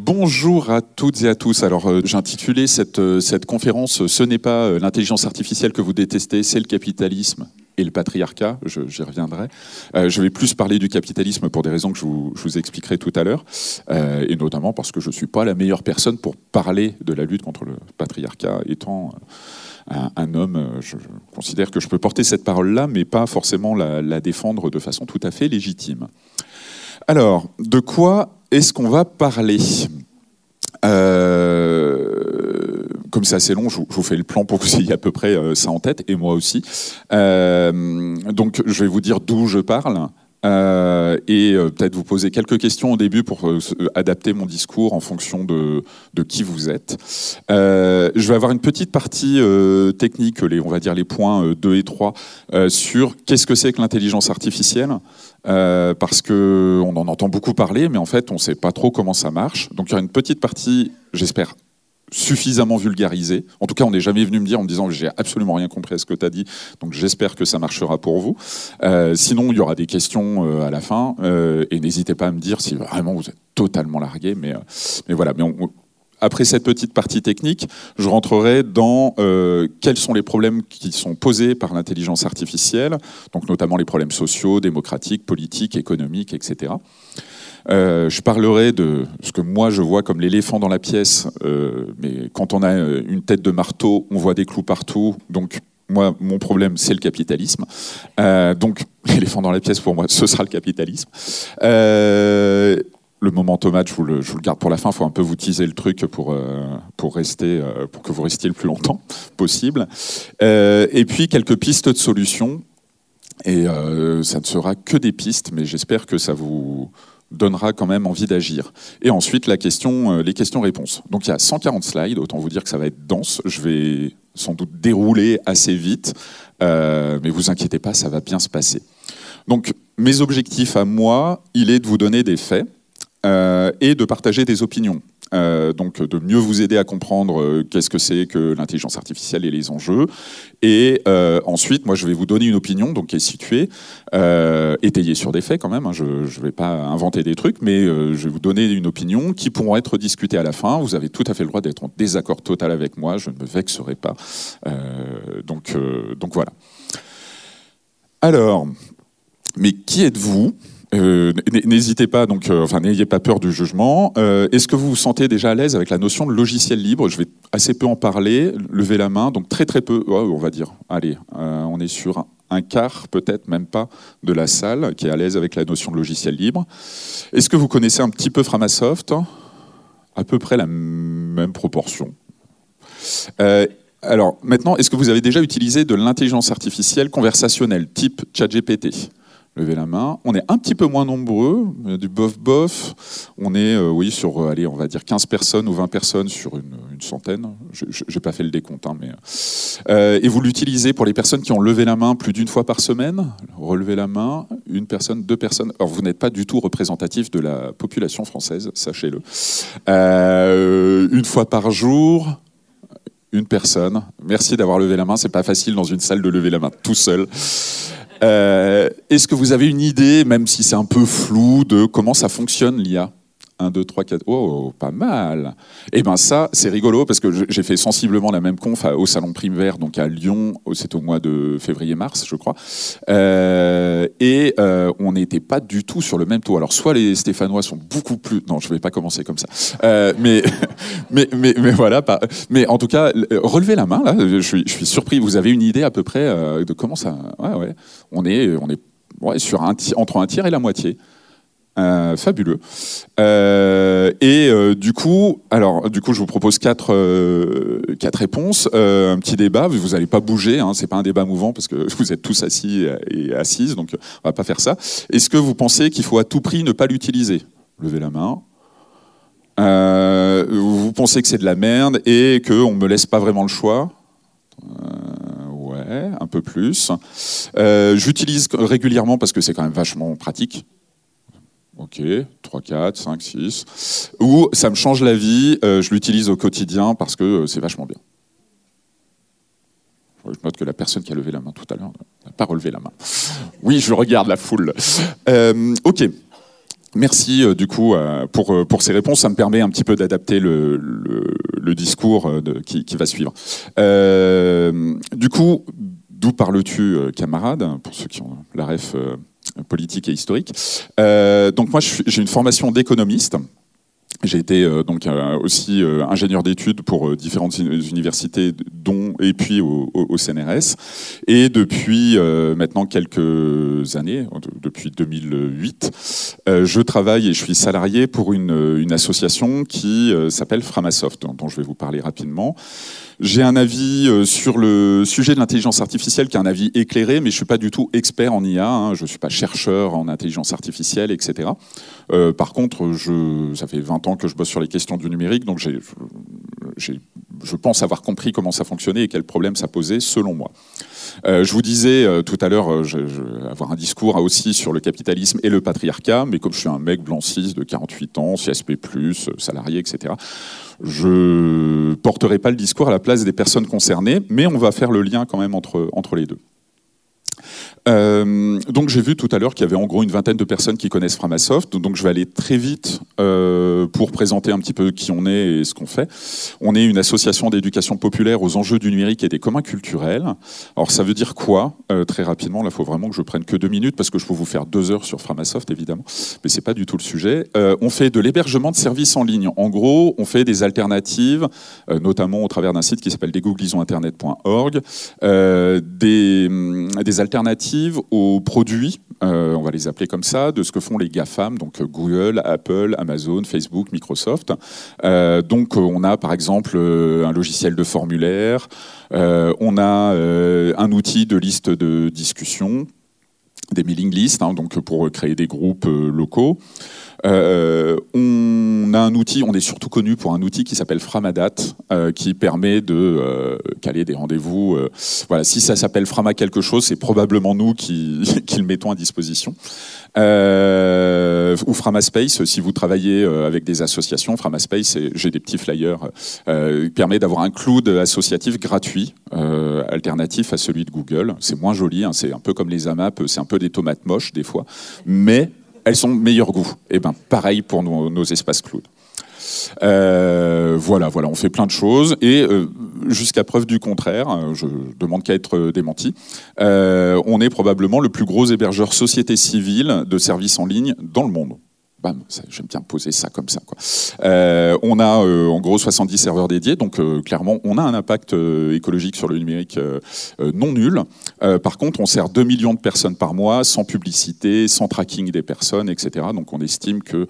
Bonjour à toutes et à tous. Alors, j'ai intitulé cette conférence « Ce n'est pas l'intelligence artificielle que vous détestez, c'est le capitalisme et le patriarcat ». J'y reviendrai. Je vais plus parler du capitalisme pour des raisons que je vous expliquerai tout à l'heure, et notamment parce que je ne suis pas la meilleure personne pour parler de la lutte contre le patriarcat, étant un homme. Je considère que je peux porter cette parole-là, mais pas forcément la défendre de façon tout à fait légitime. Alors, de quoi est-ce qu'on va parler ? Comme c'est assez long, je vous fais le plan pour que vous ayez à peu près ça en tête, et moi aussi. Donc, je vais vous dire d'où je parle, et peut-être vous poser quelques questions au début pour adapter mon discours en fonction de qui vous êtes. Je vais avoir une petite partie technique, on va dire les points 2 et 3, sur qu'est-ce que c'est que l'intelligence artificielle. Parce qu'on en entend beaucoup parler, mais en fait, on ne sait pas trop comment ça marche. Donc, il y aura une petite partie, j'espère, suffisamment vulgarisée. En tout cas, on n'est jamais venu me dire en me disant « j'ai absolument rien compris à ce que tu as dit, donc j'espère que ça marchera pour vous ». Sinon, il y aura des questions à la fin, et n'hésitez pas à me dire si vraiment vous êtes totalement largué. Mais voilà. Mais après cette petite partie technique, je rentrerai dans quels sont les problèmes qui sont posés par l'intelligence artificielle, donc notamment les problèmes sociaux, démocratiques, politiques, économiques, etc. Je parlerai de ce que moi je vois comme l'éléphant dans la pièce, mais quand on a une tête de marteau, on voit des clous partout, donc moi, mon problème, c'est le capitalisme. Donc, l'éléphant dans la pièce, pour moi, ce sera le capitalisme. Le moment tomate, je vous le garde pour la fin. Il faut un peu vous teaser le truc pour que vous restiez le plus longtemps possible. Et puis, quelques pistes de solutions. Et ça ne sera que des pistes, mais j'espère que ça vous donnera quand même envie d'agir. Et ensuite, les questions-réponses. Donc, il y a 140 slides. Autant vous dire que ça va être dense. Je vais sans doute dérouler assez vite. Mais vous inquiétez pas, ça va bien se passer. Donc, mes objectifs à moi, il est de vous donner des faits. Et de partager des opinions. Donc de mieux vous aider à comprendre qu'est-ce que c'est que l'intelligence artificielle et les enjeux. Et ensuite, moi, je vais vous donner une opinion donc, qui est située, étayée sur des faits quand même. Hein, je ne vais pas inventer des trucs, mais je vais vous donner une opinion qui pourront être discutées à la fin. Vous avez tout à fait le droit d'être en désaccord total avec moi. Je ne me vexerai pas. Donc voilà. Alors, mais qui êtes-vous ? N'hésitez pas, n'ayez pas peur du jugement. Est-ce que vous vous sentez déjà à l'aise avec la notion de logiciel libre ? Je vais assez peu en parler, lever la main, donc très très peu, on va dire, allez, on est sur un quart, peut-être même pas, de la salle qui est à l'aise avec la notion de logiciel libre. Est-ce que vous connaissez un petit peu Framasoft ? À peu près la même proportion. Alors maintenant, est-ce que vous avez déjà utilisé de l'intelligence artificielle conversationnelle, type ChatGPT ? Levez la main. On est un petit peu moins nombreux, du bof-bof. On est, sur, on va dire 15 personnes ou 20 personnes sur une centaine. Je n'ai pas fait le décompte. Hein, et vous l'utilisez pour les personnes qui ont levé la main plus d'une fois par semaine. Relevez la main, une personne, 2 personnes. Alors, vous n'êtes pas du tout représentatif de la population française, sachez-le. Une fois par jour, une personne. Merci d'avoir levé la main. C'est pas facile dans une salle de lever la main tout seul. Est-ce que vous avez une idée, même si c'est un peu flou, de comment ça fonctionne l'IA ? 1, 2, 3, 4... Oh, pas mal. Eh bien ça, c'est rigolo, parce que j'ai fait sensiblement la même conf au Salon Primaire, donc à Lyon, c'est au mois de février-mars, je crois. On n'était pas du tout sur le même taux. Alors, soit les Stéphanois sont beaucoup plus... Non, je ne vais pas commencer comme ça. Mais voilà. Mais en tout cas, relevez la main, là. Je suis surpris. Vous avez une idée à peu près de comment ça... Ouais. On est sur entre un tiers et la moitié. Fabuleux. Du coup, je vous propose quatre réponses. Un petit débat. Vous n'allez pas bouger. Hein, c'est pas un débat mouvant parce que vous êtes tous assis et assises. Donc, on va pas faire ça. Est-ce que vous pensez qu'il faut à tout prix ne pas l'utiliser ? Levez la main. Vous pensez que c'est de la merde et qu'on me laisse pas vraiment le choix ? Ouais, un peu plus. J'utilise régulièrement parce que c'est quand même vachement pratique. Ok, 3, 4, 5, 6. Ou ça me change la vie, je l'utilise au quotidien parce que c'est vachement bien. Je note que la personne qui a levé la main tout à l'heure n'a pas relevé la main. Oui, je regarde la foule. Ok. Merci du coup pour ces réponses. Ça me permet un petit peu d'adapter le discours qui va suivre. Du coup, d'où parles-tu, camarade, pour ceux qui ont la ref politique et historique. Donc moi, j'ai une formation d'économiste. J'ai été aussi ingénieur d'études pour différentes universités, et puis au CNRS. Et depuis maintenant quelques années, depuis 2008, je travaille et je suis salarié pour une association qui s'appelle Framasoft, dont je vais vous parler rapidement. J'ai un avis sur le sujet de l'intelligence artificielle qui est un avis éclairé, mais je ne suis pas du tout expert en IA, hein, je ne suis pas chercheur en intelligence artificielle, etc. Par contre, ça fait 20 ans que je bosse sur les questions du numérique, donc je pense avoir compris comment ça fonctionnait et quels problèmes ça posait, selon moi. Je vous disais tout à l'heure, je vais avoir un discours aussi sur le capitalisme et le patriarcat, mais comme je suis un mec blanc cis de 48 ans, CSP+, salarié, etc., je porterai pas le discours à la place des personnes concernées, mais on va faire le lien quand même entre les deux. Donc j'ai vu tout à l'heure qu'il y avait en gros une vingtaine de personnes qui connaissent Framasoft, donc je vais aller très vite pour présenter un petit peu qui on est et ce qu'on fait. On est une association d'éducation populaire aux enjeux du numérique et des communs culturels. Alors ça veut dire quoi? Très rapidement, là il faut vraiment que je prenne que 2 minutes parce que je peux vous faire 2 heures sur Framasoft évidemment, mais c'est pas du tout le sujet. On fait de l'hébergement de services en ligne. En gros, on fait des alternatives, notamment au travers d'un site qui s'appelle dégooglisonsinternet.org, des alternatives aux produits, on va les appeler comme ça, de ce que font les GAFAM, donc Google, Apple, Amazon, Facebook, Microsoft. Donc on a par exemple un logiciel de formulaire, on a un outil de liste de discussion, des mailing lists, hein, donc pour créer des groupes locaux. On a un outil, on est surtout connu pour un outil qui s'appelle Framadat, qui permet de caler des rendez-vous. Voilà, si ça s'appelle Frama quelque chose, c'est probablement nous qui le mettons à disposition. Ou Framaspace, si vous travaillez avec des associations, Framaspace, j'ai des petits flyers, permet d'avoir un cloud associatif gratuit, alternatif à celui de Google. C'est moins joli, hein, c'est un peu comme les AMAP, c'est un peu des tomates moches des fois, mais elles sont meilleur goût. Et ben pareil pour nos espaces cloud. Voilà, on fait plein de choses et jusqu'à preuve du contraire, je demande qu'à être démenti, on est probablement le plus gros hébergeur société civile de services en ligne dans le monde. Bam, j'aime bien poser ça comme ça, quoi. On a en gros 70 serveurs dédiés, donc clairement on a un impact écologique sur le numérique non nul. Par contre, on sert 2 millions de personnes par mois, sans publicité, sans tracking des personnes, etc. Donc on estime que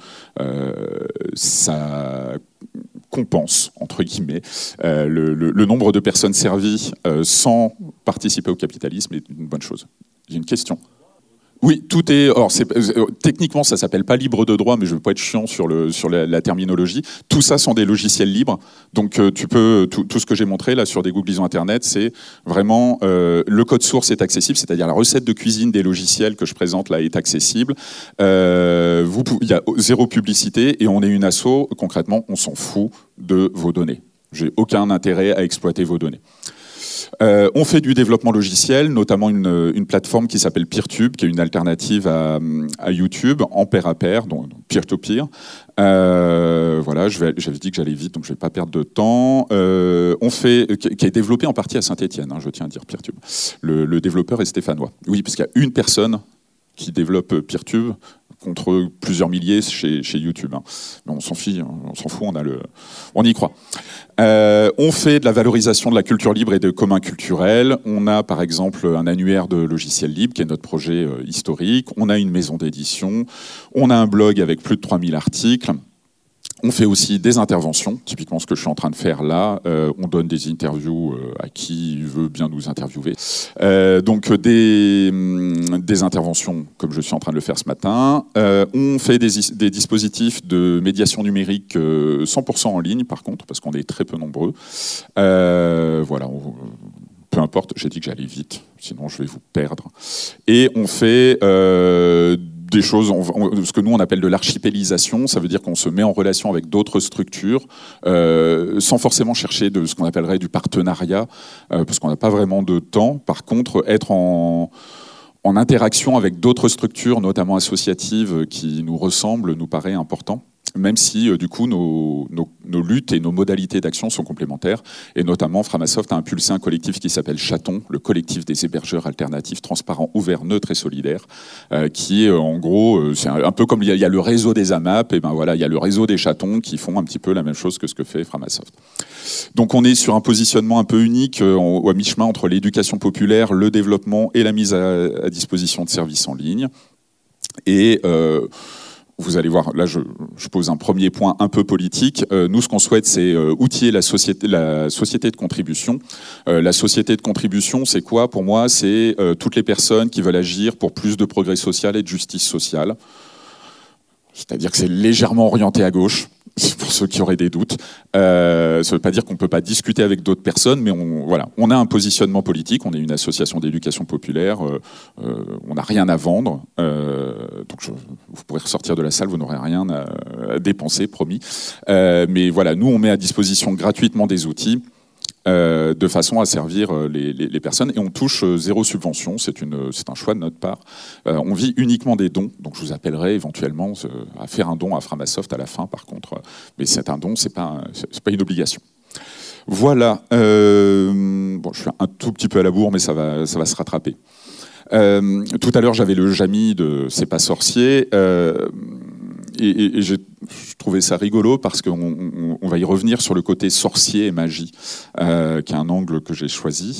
ça compense, entre guillemets, le nombre de personnes servies sans participer au capitalisme est une bonne chose. J'ai une question. Oui, tout est. Alors, techniquement, ça s'appelle pas libre de droit, mais je ne veux pas être chiant sur la terminologie. Tout ça sont des logiciels libres. Donc, tu peux tout ce que j'ai montré là sur Dégooglisons Internet, c'est vraiment le code source est accessible, c'est-à-dire la recette de cuisine des logiciels que je présente là est accessible. Il y a 0 publicité et on est une asso. Concrètement, on s'en fout de vos données. J'ai aucun intérêt à exploiter vos données. On fait du développement logiciel, notamment une plateforme qui s'appelle PeerTube, qui est une alternative à YouTube en pair à pair, donc peer-to-peer. Voilà, j'avais dit que j'allais vite, donc je ne vais pas perdre de temps. Qui est développé en partie à Saint-Étienne, hein, je tiens à dire PeerTube. Le développeur est stéphanois. Oui, parce qu'il y a une personne qui développe PeerTube contre plusieurs milliers chez YouTube. Hein. Mais on s'en fiche, on s'en fout, on y croit. On fait de la valorisation de la culture libre et des communs culturels. On a par exemple un annuaire de logiciels libres qui est notre projet historique. On a une maison d'édition. On a un blog avec plus de 3000 articles. On fait aussi des interventions, typiquement ce que je suis en train de faire là. On donne des interviews à qui veut bien nous interviewer. Donc des interventions comme je suis en train de le faire ce matin. On fait des dispositifs de médiation numérique 100% en ligne par contre, parce qu'on est très peu nombreux. Voilà. Peu importe, j'ai dit que j'allais vite, sinon je vais vous perdre. Et on fait des choses, ce que nous on appelle de l'archipélisation, ça veut dire qu'on se met en relation avec d'autres structures sans forcément chercher de ce qu'on appellerait du partenariat, parce qu'on n'a pas vraiment de temps. Par contre, être en en interaction avec d'autres structures, notamment associatives, qui nous ressemblent, nous paraît important, même si du coup nos luttes et nos modalités d'action sont complémentaires. Et notamment, Framasoft a impulsé un collectif qui s'appelle Chaton, le collectif des hébergeurs alternatifs, transparents, ouverts, neutres et solidaires, qui est en gros, c'est un peu comme il y a le réseau des AMAP, et ben voilà, il y a le réseau des chatons qui font un petit peu la même chose que ce que fait Framasoft. Donc on est sur un positionnement un peu unique, à mi-chemin entre l'éducation populaire, le développement et la mise à disposition de services en ligne. Et vous allez voir, là je pose un premier point un peu politique. Nous, ce qu'on souhaite, c'est outiller la société de contribution. La société de contribution, c'est quoi pour moi? C'est toutes les personnes qui veulent agir pour plus de progrès social et de justice sociale. C'est-à-dire que c'est légèrement orienté à gauche, pour ceux qui auraient des doutes. Ça ne veut pas dire qu'on ne peut pas discuter avec d'autres personnes, mais on a un positionnement politique, on est une association d'éducation populaire, on n'a rien à vendre, donc vous pourrez ressortir de la salle, vous n'aurez rien à dépenser, promis. Mais voilà, nous on met à disposition gratuitement des outils, de façon à servir les personnes, et on touche zéro subvention, c'est un choix de notre part. On vit uniquement des dons, donc je vous appellerai éventuellement à faire un don à Framasoft à la fin par contre, mais c'est un don, c'est pas une obligation. Voilà, bon, je suis un tout petit peu à la bourre, mais ça va se rattraper. Tout à l'heure j'avais le Jamy de C'est pas sorcier, et je trouvais ça rigolo parce qu'on va y revenir sur le côté sorcier et magie, qui est un angle que j'ai choisi.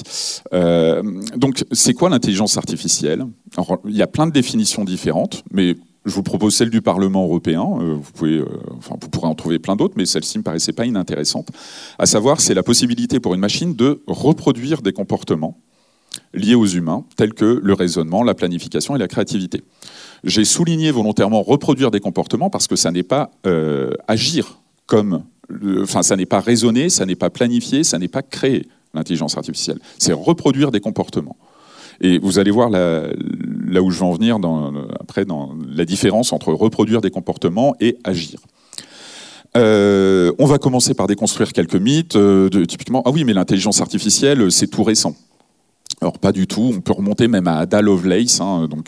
Donc, c'est quoi l'intelligence artificielle? Alors, il y a plein de définitions différentes, mais je vous propose celle du Parlement européen. Vous pourrez en trouver plein d'autres, mais celle-ci me paraissait pas inintéressante. À savoir, c'est la possibilité pour une machine de reproduire des comportements liés aux humains, tels que le raisonnement, la planification et la créativité. J'ai souligné volontairement reproduire des comportements parce que ça n'est pas agir comme... ça n'est pas raisonner, ça n'est pas planifier, ça n'est pas créer l'intelligence artificielle. C'est reproduire des comportements. Et vous allez voir là où je vais en venir après dans la différence entre reproduire des comportements et agir. On va commencer par déconstruire quelques mythes. Typiquement, ah oui, mais l'intelligence artificielle, c'est tout récent. Alors pas du tout, on peut remonter même à Ada Lovelace, donc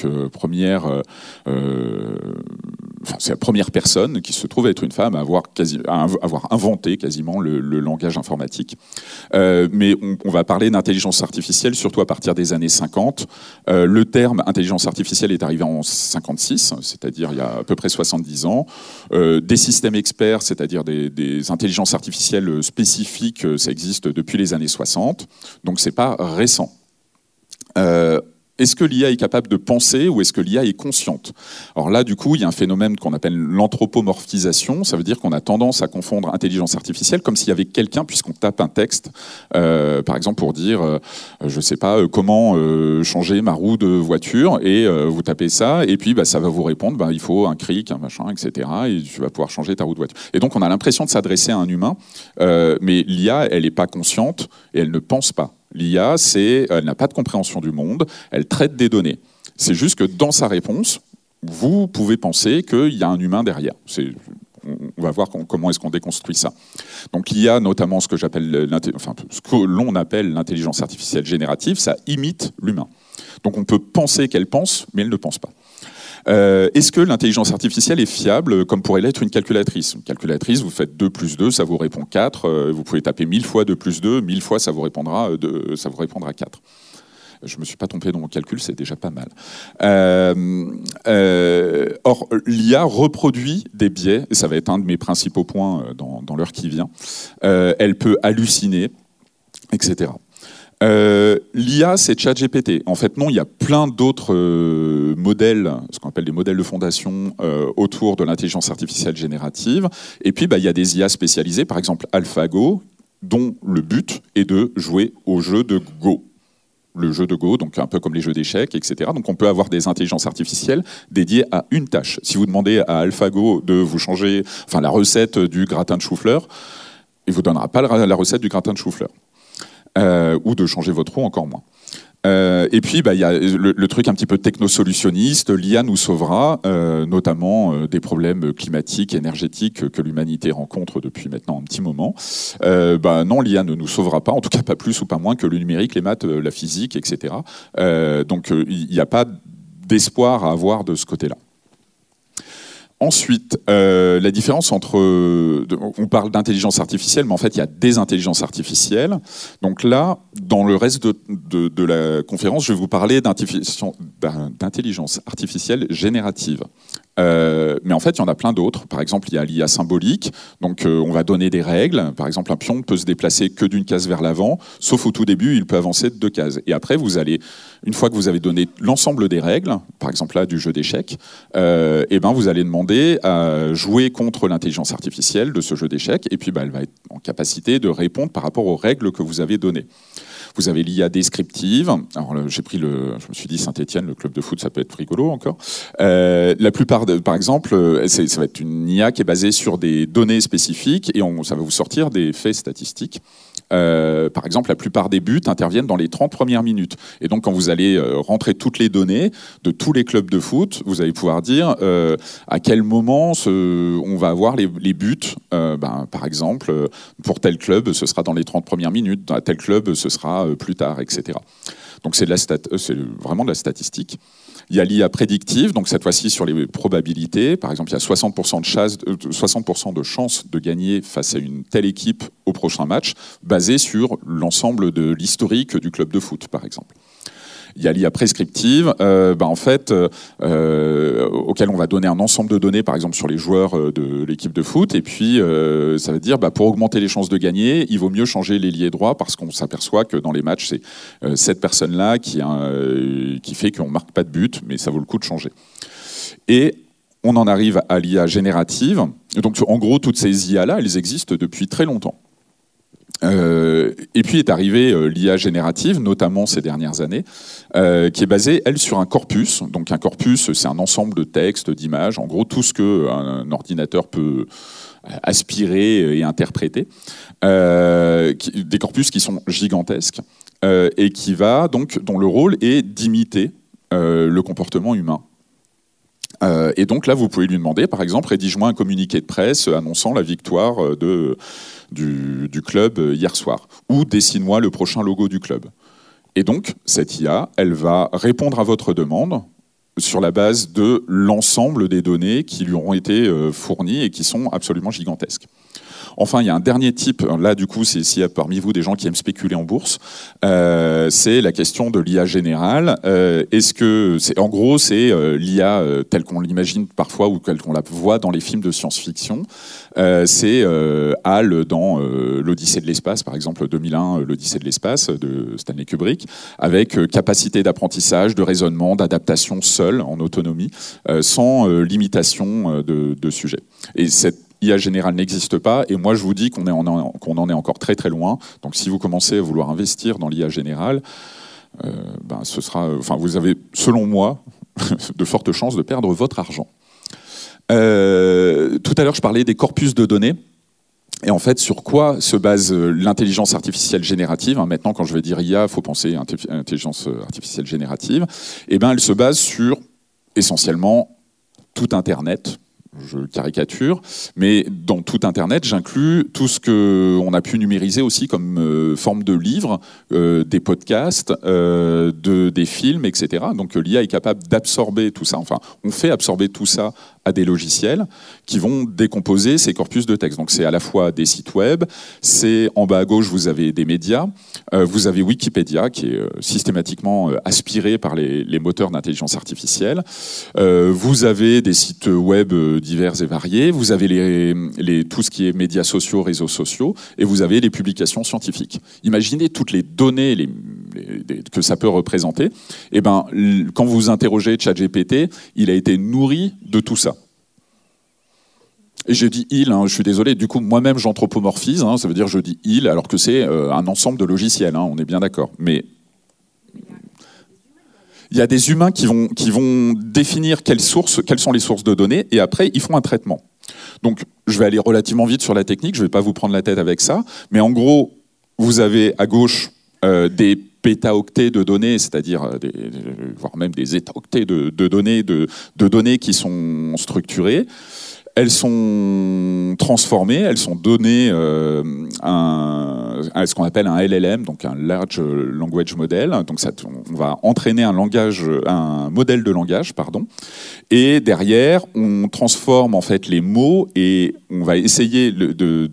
c'est la première personne qui se trouve être une femme à avoir inventé quasiment le langage informatique. Mais on va parler d'intelligence artificielle surtout à partir des années 50. Le terme intelligence artificielle est arrivé en 56, c'est-à-dire il y a à peu près 70 ans. Des systèmes experts, c'est-à-dire des intelligences artificielles spécifiques, ça existe depuis les années 60, donc c'est pas récent. Est-ce que l'IA est capable de penser ou est-ce que l'IA est consciente? Alors là, du coup, il y a un phénomène qu'on appelle l'anthropomorphisation. Ça veut dire qu'on a tendance à confondre intelligence artificielle comme s'il y avait quelqu'un, puisqu'on tape un texte, par exemple pour dire, je sais pas, comment changer ma roue de voiture, et vous tapez ça, et puis ça va vous répondre, il faut un cric, un machin, etc., et tu vas pouvoir changer ta roue de voiture. Et donc, on a l'impression de s'adresser à un humain, mais l'IA, elle n'est pas consciente et elle ne pense pas. L'IA, elle n'a pas de compréhension du monde, elle traite des données. C'est juste que dans sa réponse, vous pouvez penser qu'il y a un humain derrière. On va voir comment est-ce qu'on déconstruit ça. Donc l'IA, notamment ce que l'on appelle l'intelligence artificielle générative, ça imite l'humain. Donc on peut penser qu'elle pense, mais elle ne pense pas. Est-ce que l'intelligence artificielle est fiable comme pourrait l'être une calculatrice? Une calculatrice, vous faites 2 plus 2, ça vous répond 4. Vous pouvez taper 1000 fois 2 plus 2, 1000 fois ça vous répondra 4. Je ne me suis pas trompé dans mon calcul, c'est déjà pas mal. Or, l'IA reproduit des biais, et ça va être un de mes principaux points dans l'heure qui vient. Elle peut halluciner, etc. L'IA, c'est ChatGPT. En fait, non, il y a plein d'autres modèles, ce qu'on appelle des modèles de fondation autour de l'intelligence artificielle générative. Et puis, il y a des IA spécialisées, par exemple AlphaGo, dont le but est de jouer au jeu de Go. Le jeu de Go, donc un peu comme les jeux d'échecs, etc. Donc on peut avoir des intelligences artificielles dédiées à une tâche. Si vous demandez à AlphaGo de vous changer la recette du gratin de chou-fleur, il ne vous donnera pas la recette du gratin de chou-fleur. Ou de changer votre roue, encore moins. Et puis, il y a le truc un petit peu technosolutionniste. L'IA nous sauvera, notamment des problèmes climatiques, énergétiques que l'humanité rencontre depuis maintenant un petit moment. Non, l'IA ne nous sauvera pas, en tout cas pas plus ou pas moins que le numérique, les maths, la physique, etc. Donc, il n'y a pas d'espoir à avoir de ce côté-là. Ensuite, la différence entre... on parle d'intelligence artificielle, mais en fait, il y a des intelligences artificielles. Donc là, dans le reste de la conférence, je vais vous parler d'intelligence artificielle générative. Mais en fait, il y en a plein d'autres. Par exemple, il y a l'IA symbolique. Donc, on va donner des règles. Par exemple, un pion ne peut se déplacer que d'une case vers l'avant, sauf au tout début, il peut avancer de 2 cases. Et après, une fois que vous avez donné l'ensemble des règles, par exemple là, du jeu d'échecs, et ben, vous allez demander à jouer contre l'intelligence artificielle de ce jeu d'échecs. Et puis, elle va être en capacité de répondre par rapport aux règles que vous avez données. Vous avez l'IA descriptive. Alors, je me suis dit Saint-Étienne, le club de foot, ça peut être rigolo encore. La plupart, par exemple, ça va être une IA qui est basée sur des données spécifiques et ça va vous sortir des faits statistiques. Par exemple, la plupart des buts interviennent dans les 30 premières minutes. Et donc, quand vous allez rentrer toutes les données de tous les clubs de foot, vous allez pouvoir dire à quel moment on va avoir les buts. Par exemple, pour tel club, ce sera dans les 30 premières minutes. À tel club, ce sera plus tard, etc. Donc, c'est vraiment de la statistique. Il y a l'IA prédictive, donc cette fois-ci sur les probabilités. Par exemple, il y a 60% de chances de gagner face à une telle équipe au prochain match, basée sur l'ensemble de l'historique du club de foot, par exemple. Il y a l'IA prescriptive, auquel on va donner un ensemble de données, par exemple sur les joueurs de l'équipe de foot, et puis ça veut dire pour augmenter les chances de gagner, il vaut mieux changer l'ailier droit parce qu'on s'aperçoit que dans les matchs, c'est cette personne-là qui fait qu'on ne marque pas de but, mais ça vaut le coup de changer. Et on en arrive à l'IA générative. Et donc, en gros, toutes ces IA-là, elles existent depuis très longtemps. Et puis est arrivée l'IA générative, notamment ces dernières années, qui est basée, elle, sur un corpus. Donc un corpus, c'est un ensemble de textes, d'images, en gros tout ce qu'un ordinateur peut aspirer et interpréter. Des corpus qui sont gigantesques et dont le rôle est d'imiter le comportement humain. Et donc là, vous pouvez lui demander, par exemple, rédige-moi un communiqué de presse annonçant la victoire du club hier soir, ou dessine-moi le prochain logo du club. Et donc, cette IA, elle va répondre à votre demande sur la base de l'ensemble des données qui lui auront été fournies et qui sont absolument gigantesques. Enfin, il y a un dernier type, là du coup, s'il y a parmi vous des gens qui aiment spéculer en bourse, c'est la question de l'IA générale. En gros, c'est l'IA telle qu'on l'imagine parfois ou telle qu'on la voit dans les films de science-fiction. C'est HAL dans l'Odyssée de l'espace, par exemple 2001, l'Odyssée de l'espace de Stanley Kubrick, avec capacité d'apprentissage, de raisonnement, d'adaptation seule, en autonomie, sans limitation de sujet. Et cette IA générale n'existe pas, et moi je vous dis qu'on en est encore très très loin. Donc si vous commencez à vouloir investir dans l'IA générale, vous avez, selon moi, de fortes chances de perdre votre argent. Tout à l'heure je parlais des corpus de données. Et en fait, sur quoi se base l'intelligence artificielle générative ? Maintenant, quand je vais dire IA, il faut penser à intelligence artificielle générative. Eh bien, elle se base sur essentiellement tout Internet. Je caricature, mais dans tout Internet, j'inclus tout ce qu'on a pu numériser aussi comme forme de livres, des podcasts, des films, etc. Donc l'IA est capable d'absorber tout ça. Enfin, on fait absorber tout ça à des logiciels qui vont décomposer ces corpus de texte. Donc c'est à la fois des sites web, c'est en bas à gauche, vous avez des médias, vous avez Wikipédia qui est systématiquement aspiré par les moteurs d'intelligence artificielle, vous avez des sites web divers et variés, vous avez tout ce qui est médias sociaux, réseaux sociaux, et vous avez les publications scientifiques. Imaginez toutes les données que ça peut représenter. Et quand vous interrogez ChatGPT, il a été nourri de tout ça. Et j'ai dit il, je suis désolé, du coup moi-même j'anthropomorphise, ça veut dire je dis il, alors que c'est un ensemble de logiciels, on est bien d'accord. Mais il y a des humains qui vont définir quelles sont les sources de données, et après ils font un traitement. Donc je vais aller relativement vite sur la technique, je ne vais pas vous prendre la tête avec ça, mais en gros, vous avez à gauche des pétaoctets de données, c'est-à-dire voire même des étaoctets de données qui sont structurées. elles sont transformées, elles sont données à ce qu'on appelle un LLM, donc un Large Language Model. Donc on va entraîner un modèle de langage, et derrière, on transforme en fait les mots et on va essayer de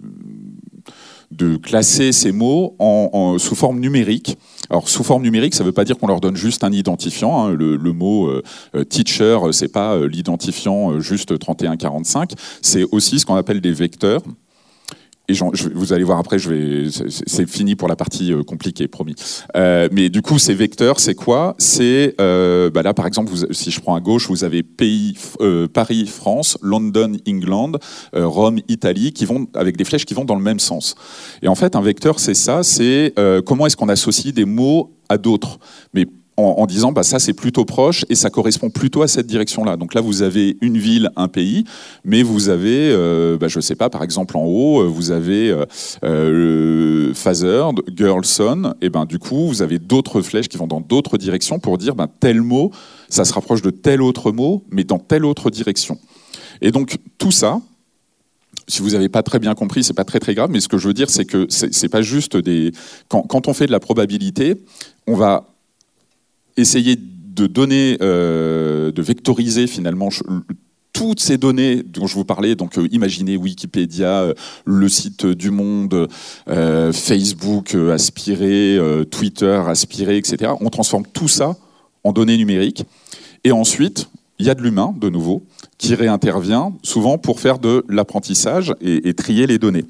classer ces mots sous forme numérique. Alors, sous forme numérique, ça ne veut pas dire qu'on leur donne juste un identifiant. Hein. Le mot teacher, c'est pas l'identifiant juste 3145. C'est aussi ce qu'on appelle des vecteurs. Et vous allez voir après, c'est fini pour la partie compliquée, promis. Mais du coup, ces vecteurs, c'est quoi? C'est là, par exemple, si je prends à gauche, vous avez Paris, France, London, England, Rome, Italie, qui vont avec des flèches qui vont dans le même sens. Et en fait, un vecteur, c'est ça. C'est comment est-ce qu'on associe des mots à d'autres. Mais en disant ça c'est plutôt proche et ça correspond plutôt à cette direction-là. Donc là vous avez une ville, un pays, mais vous avez, je sais pas, par exemple en haut vous avez father, girl, son, et du coup vous avez d'autres flèches qui vont dans d'autres directions pour dire tel mot, ça se rapproche de tel autre mot, mais dans telle autre direction. Et donc tout ça, si vous n'avez pas très bien compris, c'est pas très très grave, mais ce que je veux dire c'est que c'est pas juste quand on fait de la probabilité, on va essayer de donner, de vectoriser finalement toutes ces données dont je vous parlais. Donc imaginez Wikipédia, le site du Monde, Facebook aspiré, Twitter aspiré, etc. On transforme tout ça en données numériques. Et ensuite, il y a de l'humain, de nouveau, qui réintervient souvent pour faire de l'apprentissage et trier les données.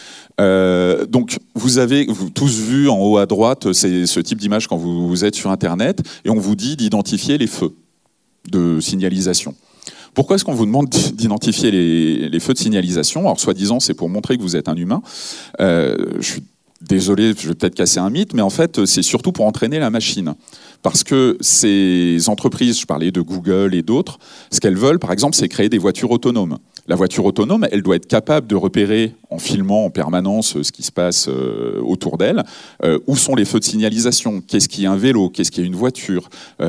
Donc vous avez tous vu en haut à droite ce type d'image quand vous êtes sur Internet et on vous dit d'identifier les feux de signalisation. Pourquoi est-ce qu'on vous demande d'identifier les feux de signalisation? Alors soi-disant c'est pour montrer que vous êtes un humain. Je suis désolé, je vais peut-être casser un mythe, mais en fait c'est surtout pour entraîner la machine. Parce que ces entreprises, je parlais de Google et d'autres, ce qu'elles veulent, par exemple, c'est créer des voitures autonomes. La voiture autonome, elle doit être capable de repérer, en filmant en permanence ce qui se passe autour d'elle, où sont les feux de signalisation, qu'est-ce qui est un vélo, qu'est-ce qui est une voiture,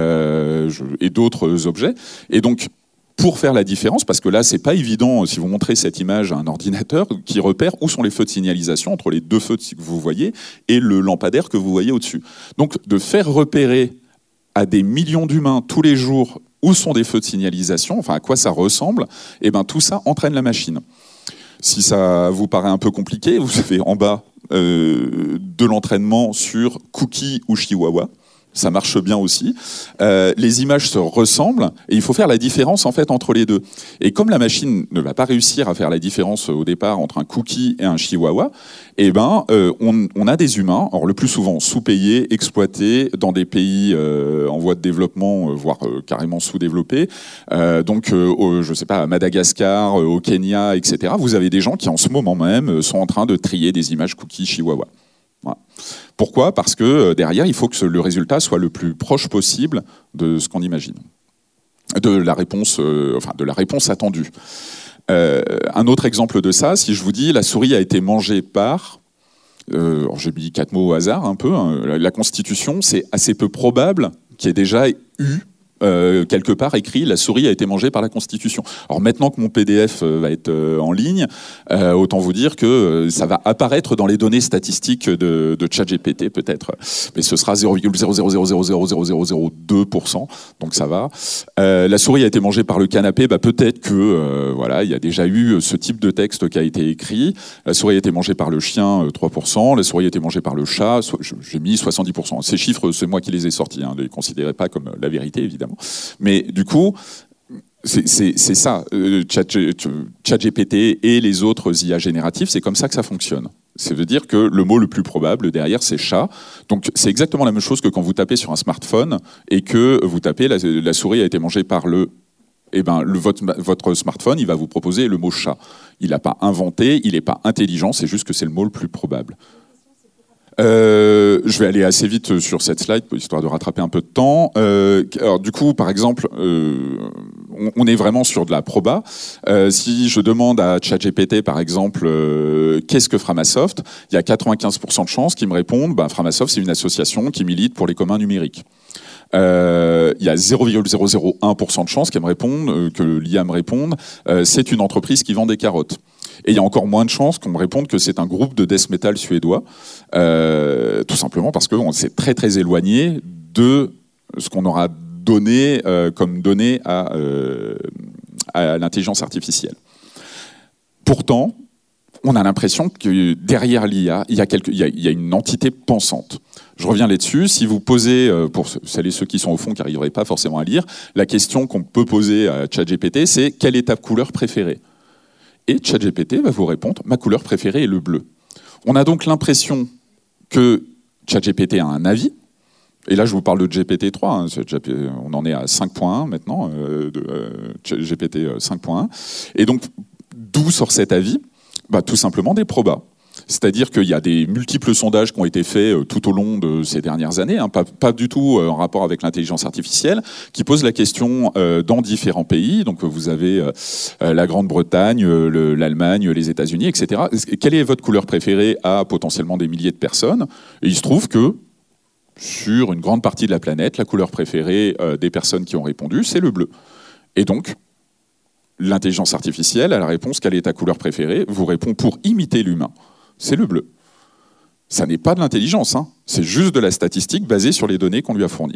et d'autres objets. Et donc, pour faire la différence, parce que là, c'est pas évident, si vous montrez cette image à un ordinateur qui repère où sont les feux de signalisation entre les deux feux que vous voyez et le lampadaire que vous voyez au-dessus. Donc, de faire repérer à des millions d'humains tous les jours où sont des feux de signalisation, enfin à quoi ça ressemble, et tout ça entraîne la machine. Si ça vous paraît un peu compliqué, vous avez en bas de l'entraînement sur cookie ou chihuahua. Ça marche bien aussi. Les images se ressemblent et il faut faire la différence en fait entre les deux. Et comme la machine ne va pas réussir à faire la différence au départ entre un cookie et un chihuahua, on a des humains, alors le plus souvent sous-payés, exploités dans des pays en voie de développement, voire carrément sous-développés. Je sais pas, à Madagascar, au Kenya, etc. Vous avez des gens qui en ce moment même sont en train de trier des images cookies chihuahua. Voilà. Pourquoi? Parce que derrière, il faut que le résultat soit le plus proche possible de ce qu'on imagine, de la réponse attendue. Un autre exemple de ça, si je vous dis la souris a été mangée par, j'ai mis 4 mots au hasard un peu, hein, la Constitution, c'est assez peu probable qu'il y ait déjà eu quelque part écrit la souris a été mangée par la Constitution. Alors maintenant que mon PDF va être en ligne, autant vous dire que ça va apparaître dans les données statistiques de ChatGPT peut-être, mais ce sera 0,000000002%, donc ça va. La souris a été mangée par le canapé, peut-être que il y a déjà eu ce type de texte qui a été écrit. La souris a été mangée par le chien, 3%. La souris a été mangée par le chat, j'ai mis 70%. Ces chiffres, c'est moi qui les ai sortis, hein, ne les considérez pas comme la vérité évidemment. Mais du coup, c'est ça, ChatGPT et les autres IA génératifs, c'est comme ça que ça fonctionne. Ça veut dire que le mot le plus probable derrière, c'est chat. Donc c'est exactement la même chose que quand vous tapez sur un smartphone et que vous tapez la souris a été mangée par votre smartphone, il va vous proposer le mot chat. Il n'a pas inventé, il n'est pas intelligent, c'est juste que c'est le mot le plus probable. Je vais aller assez vite sur cette slide, histoire de rattraper un peu de temps. Alors, du coup, par exemple, on est vraiment sur de la proba. Si je demande à ChatGPT, par exemple, qu'est-ce que Framasoft, il y a 95% de chances qu'il me réponde, Framasoft, c'est une association qui milite pour les communs numériques. il y a 0,001% de chances qu'elle me réponde, que l'IA me réponde, c'est une entreprise qui vend des carottes. Et il y a encore moins de chances qu'on me réponde que c'est un groupe de death metal suédois, tout simplement parce qu'on s'est très très éloigné de ce qu'on aura donné comme données à l'intelligence artificielle. Pourtant, on a l'impression que derrière l'IA, il y a une entité pensante. Je reviens là-dessus. Si vous posez, pour celles et ceux qui sont au fond, qui n'arriveraient pas forcément à lire, la question qu'on peut poser à ChatGPT, c'est quelle est ta couleur préférée ? Et ChatGPT va vous répondre, ma couleur préférée est le bleu. On a donc l'impression que ChatGPT a un avis. Et là, je vous parle de GPT-3. Hein, on en est à 5.1 maintenant, GPT 5.1. Et donc, d'où sort cet avis ? Tout simplement des probas. C'est-à-dire qu'il y a des multiples sondages qui ont été faits tout au long de ces dernières années, hein, pas du tout en rapport avec l'intelligence artificielle, qui posent la question dans différents pays. Donc vous avez la Grande-Bretagne, l'Allemagne, les États-Unis, etc. Quelle est votre couleur préférée à potentiellement des milliers de personnes ? Et il se trouve que sur une grande partie de la planète, la couleur préférée des personnes qui ont répondu, c'est le bleu. Et donc, l'intelligence artificielle, à la réponse « quelle est ta couleur préférée ?», vous répond pour imiter l'humain. C'est le bleu. Ça n'est pas de l'intelligence, hein. C'est juste de la statistique basée sur les données qu'on lui a fournies.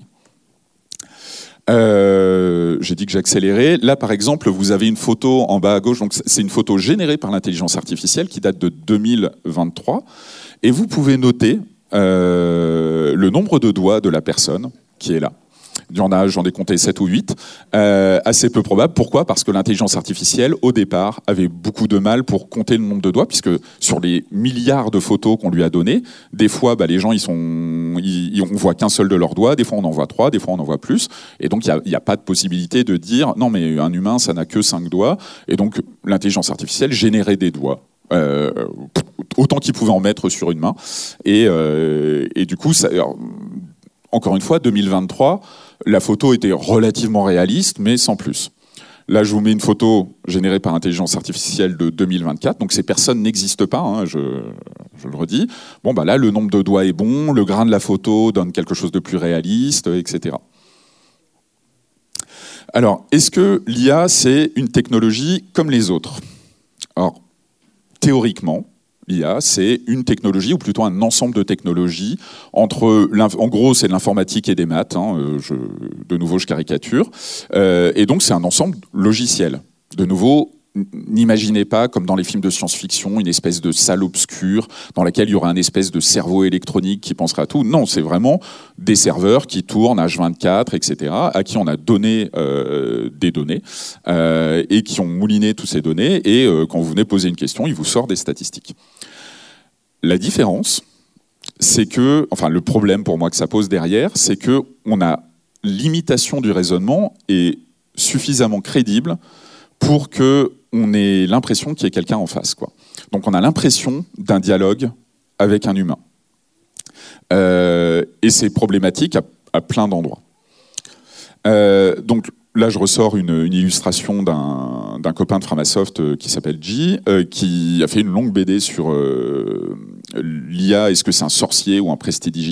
J'ai dit que j'accélérais. Là, par exemple, vous avez une photo en bas à gauche. Donc, c'est une photo générée par l'intelligence artificielle qui date de 2023. Et vous pouvez noter le nombre de doigts de la personne qui est là. J'en ai compté 7 ou 8, assez peu probable. Pourquoi ? Parce que l'intelligence artificielle, au départ, avait beaucoup de mal pour compter le nombre de doigts, puisque sur les milliards de photos qu'on lui a données, des fois, les gens, on voit qu'un seul de leurs doigts, des fois on en voit 3, des fois on en voit plus, et donc il n'y a pas de possibilité de dire « non, mais un humain, ça n'a que 5 doigts », et donc l'intelligence artificielle générait des doigts. Autant qu'il pouvait en mettre sur une main. Et du coup, encore une fois, 2023, la photo était relativement réaliste, mais sans plus. Là, je vous mets une photo générée par intelligence artificielle de 2024. Donc, ces personnes n'existent pas, hein, je le redis. Là, le nombre de doigts est bon, le grain de la photo donne quelque chose de plus réaliste, etc. Alors, est-ce que l'IA, c'est une technologie comme les autres ? Alors, théoriquement, l'IA, c'est une technologie, ou plutôt un ensemble de technologies, en gros, c'est de l'informatique et des maths, hein, de nouveau, je caricature, et donc c'est un ensemble logiciel. De nouveau, n'imaginez pas, comme dans les films de science-fiction, une espèce de salle obscure dans laquelle il y aura une espèce de cerveau électronique qui pensera à tout. Non, c'est vraiment des serveurs qui tournent H24, etc., à qui on a donné des données et qui ont mouliné toutes ces données. Et quand vous venez poser une question, il vous sort des statistiques. La différence, c'est que, le problème pour moi que ça pose derrière, c'est qu'on a l'imitation du raisonnement est suffisamment crédible pour qu'on ait l'impression qu'il y ait quelqu'un en face, quoi. Donc on a l'impression d'un dialogue avec un humain. Et c'est problématique à plein d'endroits. Donc là, je ressors une illustration d'un copain de Framasoft qui s'appelle G, qui a fait une longue BD sur l'IA, est-ce que c'est un sorcier ou un prestidigitateur ?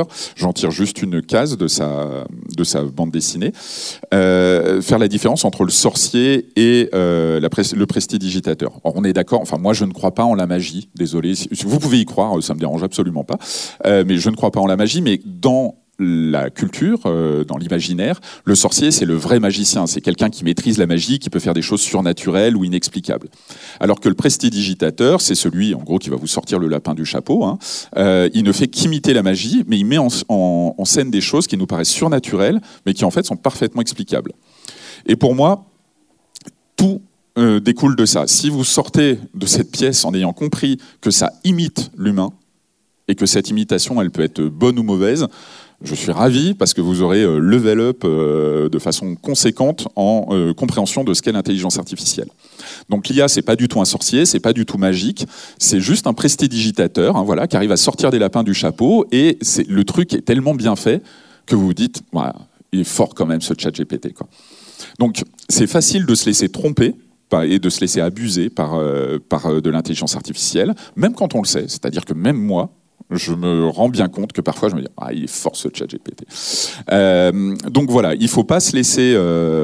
J'en tire juste une case de sa bande dessinée. Faire la différence entre le sorcier et le prestidigitateur. Or, on est d'accord, moi je ne crois pas en la magie, désolé. Vous pouvez y croire, ça ne me dérange absolument pas. Mais je ne crois pas en la magie, mais dans la culture, dans l'imaginaire, le sorcier, c'est le vrai magicien. C'est quelqu'un qui maîtrise la magie, qui peut faire des choses surnaturelles ou inexplicables. Alors que le prestidigitateur, c'est celui, en gros, qui va vous sortir le lapin du chapeau. Hein. Il ne fait qu'imiter la magie, mais il met en scène des choses qui nous paraissent surnaturelles, mais qui en fait sont parfaitement explicables. Et pour moi, tout découle de ça. Si vous sortez de cette pièce en ayant compris que ça imite l'humain, et que cette imitation, elle peut être bonne ou mauvaise, je suis ravi parce que vous aurez level up de façon conséquente en compréhension de ce qu'est l'intelligence artificielle. Donc l'IA, c'est pas du tout un sorcier, c'est pas du tout magique, c'est juste un prestidigitateur, hein, qui arrive à sortir des lapins du chapeau, et le truc est tellement bien fait que vous vous dites, il est fort quand même ce ChatGPT, quoi. Donc c'est facile de se laisser tromper et de se laisser abuser par de l'intelligence artificielle, même quand on le sait. C'est-à-dire que même moi, je me rends bien compte que parfois je me dis il est fort ce ChatGPT. Donc voilà, il faut pas se laisser,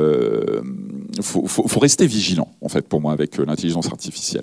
faut rester vigilant en fait pour moi avec l'intelligence artificielle.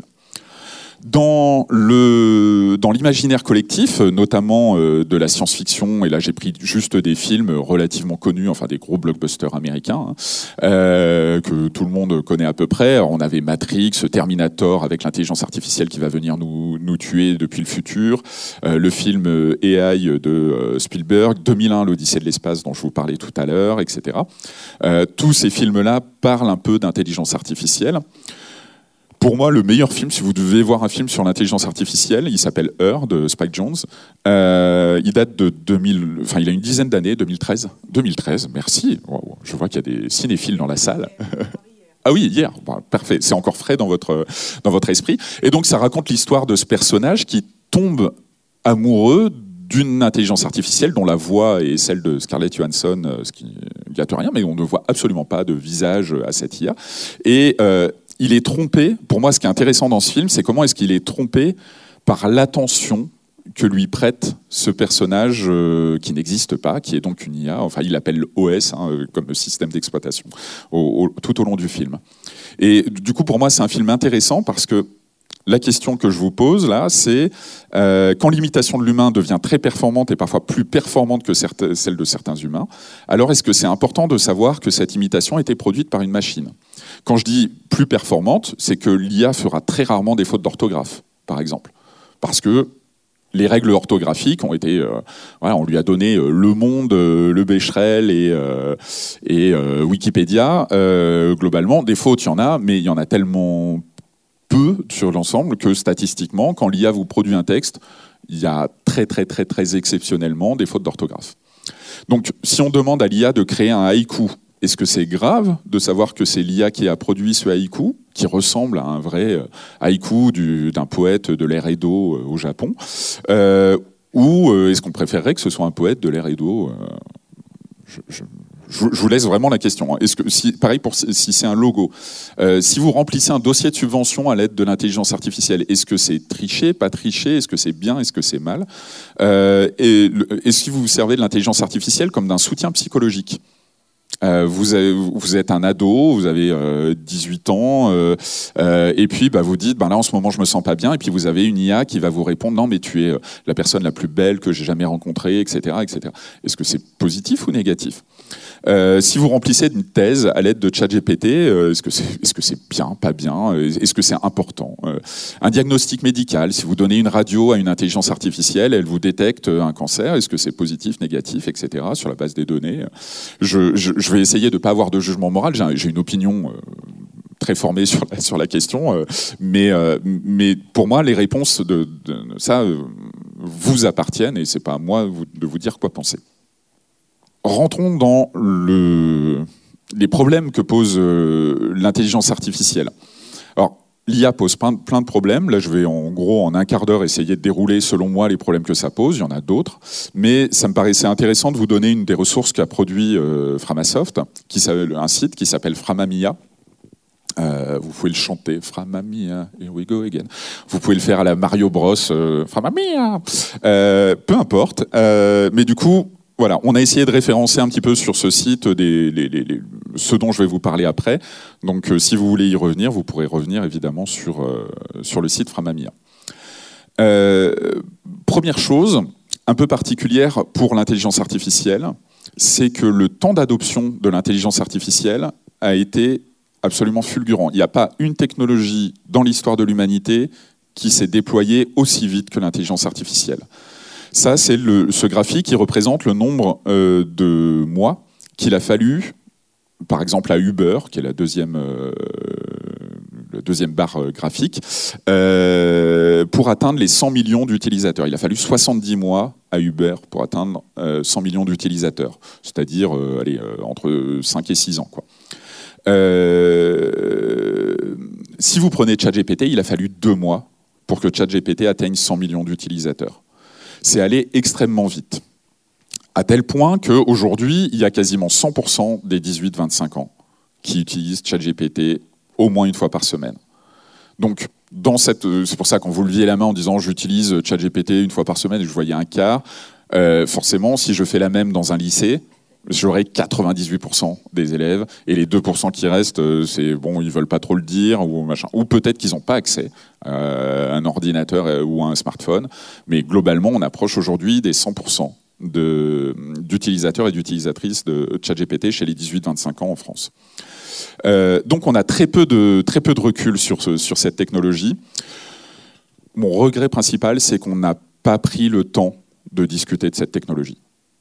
Dans l'imaginaire collectif, notamment de la science-fiction, et là j'ai pris juste des films relativement connus, enfin des gros blockbusters américains, que tout le monde connaît à peu près. On avait Matrix, Terminator avec l'intelligence artificielle qui va venir nous tuer depuis le futur, le film AI de Spielberg, 2001, l'Odyssée de l'espace dont je vous parlais tout à l'heure, etc. Tous ces films-là parlent un peu d'intelligence artificielle. Pour moi, le meilleur film, si vous devez voir un film sur l'intelligence artificielle, il s'appelle Her de Spike Jonze. Il date de 2000, enfin il a une dizaine d'années, 2013. 2013, merci. Wow, je vois qu'il y a des cinéphiles dans la salle. Ah oui, hier. Bon, parfait. C'est encore frais dans votre esprit. Et donc, ça raconte l'histoire de ce personnage qui tombe amoureux d'une intelligence artificielle dont la voix est celle de Scarlett Johansson, ce qui ne gâte rien, mais on ne voit absolument pas de visage à cette IA. Et il est trompé. Pour moi, ce qui est intéressant dans ce film, c'est comment est-ce qu'il est trompé par l'attention que lui prête ce personnage qui n'existe pas, qui est donc une IA. Enfin, il l'appelle OS, comme système d'exploitation, tout au long du film. Et du coup, pour moi, c'est un film intéressant parce que la question que je vous pose là, c'est quand l'imitation de l'humain devient très performante et parfois plus performante que celle de certains humains, alors est-ce que c'est important de savoir que cette imitation a été produite par une machine ? Quand je dis plus performante, c'est que l'IA fera très rarement des fautes d'orthographe, par exemple. Parce que les règles orthographiques ont été... on lui a donné Le Monde, Le Becherel et Wikipédia. Globalement, des fautes, il y en a, mais il y en a tellement peu sur l'ensemble que statistiquement, quand l'IA vous produit un texte, il y a très, très, très, très exceptionnellement des fautes d'orthographe. Donc, si on demande à l'IA de créer un haïku, est-ce que c'est grave de savoir que c'est l'IA qui a produit ce haïku, qui ressemble à un vrai haïku d'un poète de l'ère Edo au Japon, ou est-ce qu'on préférerait que ce soit un poète de l'ère Edo je vous laisse vraiment la question. Est-ce que, pareil si c'est un logo, si vous remplissez un dossier de subvention à l'aide de l'intelligence artificielle, est-ce que c'est triché, pas triché, est-ce que c'est bien, est-ce que c'est mal, est-ce que vous servez de l'intelligence artificielle comme d'un soutien psychologique? Vous êtes un ado, vous avez 18 ans, et puis vous dites, là en ce moment je me sens pas bien, et puis vous avez une IA qui va vous répondre, non mais tu es la personne la plus belle que j'ai jamais rencontrée, etc., etc. Est-ce que c'est positif ou négatif ? Si vous remplissez une thèse à l'aide de ChatGPT, est-ce que c'est bien, pas bien ? Est-ce que c'est important ? Un diagnostic médical, si vous donnez une radio à une intelligence artificielle, elle vous détecte un cancer, est-ce que c'est positif, négatif, etc., sur la base des données ? Je vais essayer de ne pas avoir de jugement moral, j'ai une opinion très formée sur la question, mais pour moi, les réponses de ça vous appartiennent et ce n'est pas à moi de vous dire quoi penser. Rentrons dans les problèmes que pose l'intelligence artificielle. Alors, l'IA pose plein de problèmes. Là, je vais en un quart d'heure essayer de dérouler, selon moi, les problèmes que ça pose. Il y en a d'autres. Mais ça me paraissait intéressant de vous donner une des ressources qu'a produit Framasoft, un site qui s'appelle Framamia. Vous pouvez le chanter, Framamia, here we go again. Vous pouvez le faire à la Mario Bros, Framamia. Peu importe. Mais du coup, voilà, on a essayé de référencer un petit peu sur ce site ce dont je vais vous parler après. Donc, si vous voulez y revenir, vous pourrez revenir évidemment sur le site Framamia. Première chose, un peu particulière pour l'intelligence artificielle, c'est que le temps d'adoption de l'intelligence artificielle a été absolument fulgurant. Il n'y a pas une technologie dans l'histoire de l'humanité qui s'est déployée aussi vite que l'intelligence artificielle. Ça, c'est ce graphique qui représente le nombre de mois qu'il a fallu, par exemple à Uber, qui est la deuxième barre graphique, pour atteindre les 100 millions d'utilisateurs. Il a fallu 70 mois à Uber pour atteindre 100 millions d'utilisateurs, c'est-à-dire entre 5 et 6 ans, quoi. Si vous prenez ChatGPT, il a fallu 2 mois pour que ChatGPT atteigne 100 millions d'utilisateurs. C'est allé extrêmement vite, à tel point qu'aujourd'hui, il y a quasiment 100% des 18-25 ans qui utilisent ChatGPT au moins une fois par semaine. Donc, c'est pour ça quand vous leviez la main en disant j'utilise ChatGPT une fois par semaine et je voyais un quart, forcément, si je fais la même dans un lycée, j'aurai 98% des élèves et les 2% qui restent, c'est bon, ils veulent pas trop le dire ou machin, ou peut-être qu'ils n'ont pas accès à un ordinateur ou à un smartphone. Mais globalement, on approche aujourd'hui des 100% d'utilisateurs et d'utilisatrices de ChatGPT chez les 18-25 ans en France. Donc on a très peu de recul sur cette technologie. Mon regret principal, c'est qu'on n'a pas pris le temps de discuter de cette technologie.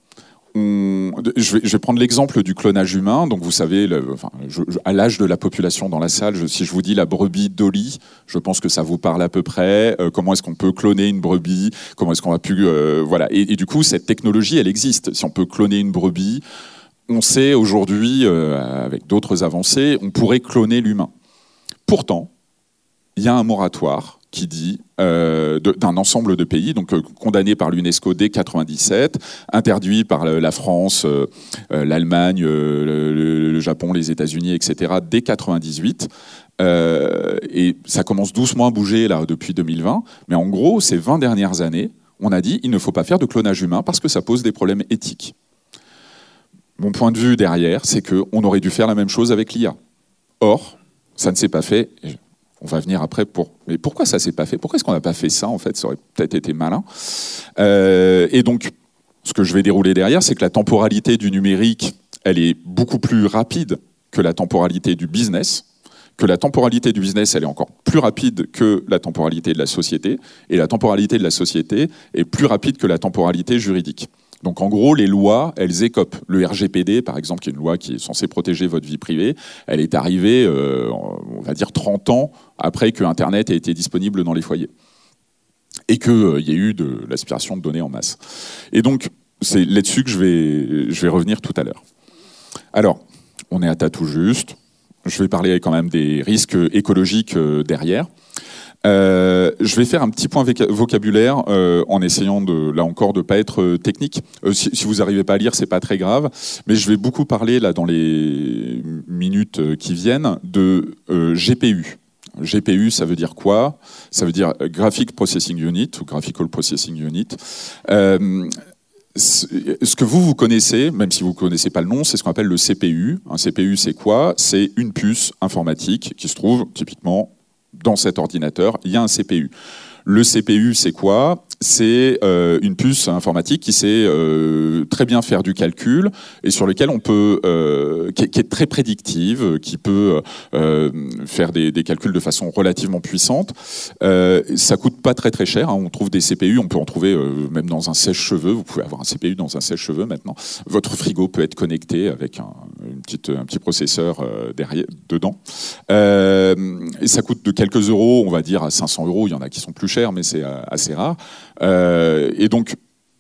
Je vais prendre l'exemple du clonage humain. Donc vous savez, à l'âge de la population dans la salle, si je vous dis la brebis Dolly, je pense que ça vous parle à peu près. Comment est-ce qu'on peut cloner une brebis? Comment est-ce qu'on va pu voilà. Et du coup, cette technologie, elle existe. Si on peut cloner une brebis, on sait aujourd'hui, avec d'autres avancées, on pourrait cloner l'humain. Pourtant, il y a un moratoire qui dit d'un ensemble de pays, donc condamné par l'UNESCO dès 1997, interdit par la France, l'Allemagne, le Japon, les États-Unis, etc. dès 1998. Et ça commence doucement à bouger là depuis 2020. Mais en gros, ces 20 dernières années, on a dit il ne faut pas faire de clonage humain parce que ça pose des problèmes éthiques. Mon point de vue derrière, c'est qu'on aurait dû faire la même chose avec l'IA. Or, ça ne s'est pas fait. On va venir après mais pourquoi ça s'est pas fait? Pourquoi est-ce qu'on n'a pas fait ça, en fait? Ça aurait peut-être été malin. Et donc, ce que je vais dérouler derrière, c'est que la temporalité du numérique, elle est beaucoup plus rapide que la temporalité du business, que la temporalité du business, elle est encore plus rapide que la temporalité de la société, et la temporalité de la société est plus rapide que la temporalité juridique. Donc en gros, les lois, elles écopent. Le RGPD, par exemple, qui est une loi qui est censée protéger votre vie privée, elle est arrivée, on va dire, 30 ans après que Internet ait été disponible dans les foyers. Et qu'il y ait eu de l'aspiration de données en masse. Et donc, c'est là-dessus que je vais revenir tout à l'heure. Alors, on est à tas tout juste. Je vais parler quand même des risques écologiques derrière. Je vais faire un petit point vocabulaire en essayant là encore de pas être technique. Si vous n'arrivez pas à lire, c'est pas très grave. Mais je vais beaucoup parler là dans les minutes qui viennent de GPU. GPU, ça veut dire quoi? Ça veut dire Graphic Processing Unit ou Graphical Processing Unit. Ce que vous connaissez, même si vous ne connaissez pas le nom, c'est ce qu'on appelle le CPU. Un CPU, c'est quoi? C'est une puce informatique qui se trouve typiquement dans cet ordinateur. Il y a un CPU. Le CPU, c'est quoi? C'est une puce informatique qui sait très bien faire du calcul et sur lequel on peut, qui est très prédictive, qui peut faire des calculs de façon relativement puissante. Ça coûte pas très très cher. Hein. On trouve des CPU, on peut en trouver même dans un sèche-cheveux. Vous pouvez avoir un CPU dans un sèche-cheveux maintenant. Votre frigo peut être connecté avec un petit processeur dedans. Et ça coûte de quelques euros, on va dire à 500 euros. Il y en a qui sont plus chers, mais c'est assez rare. Et donc,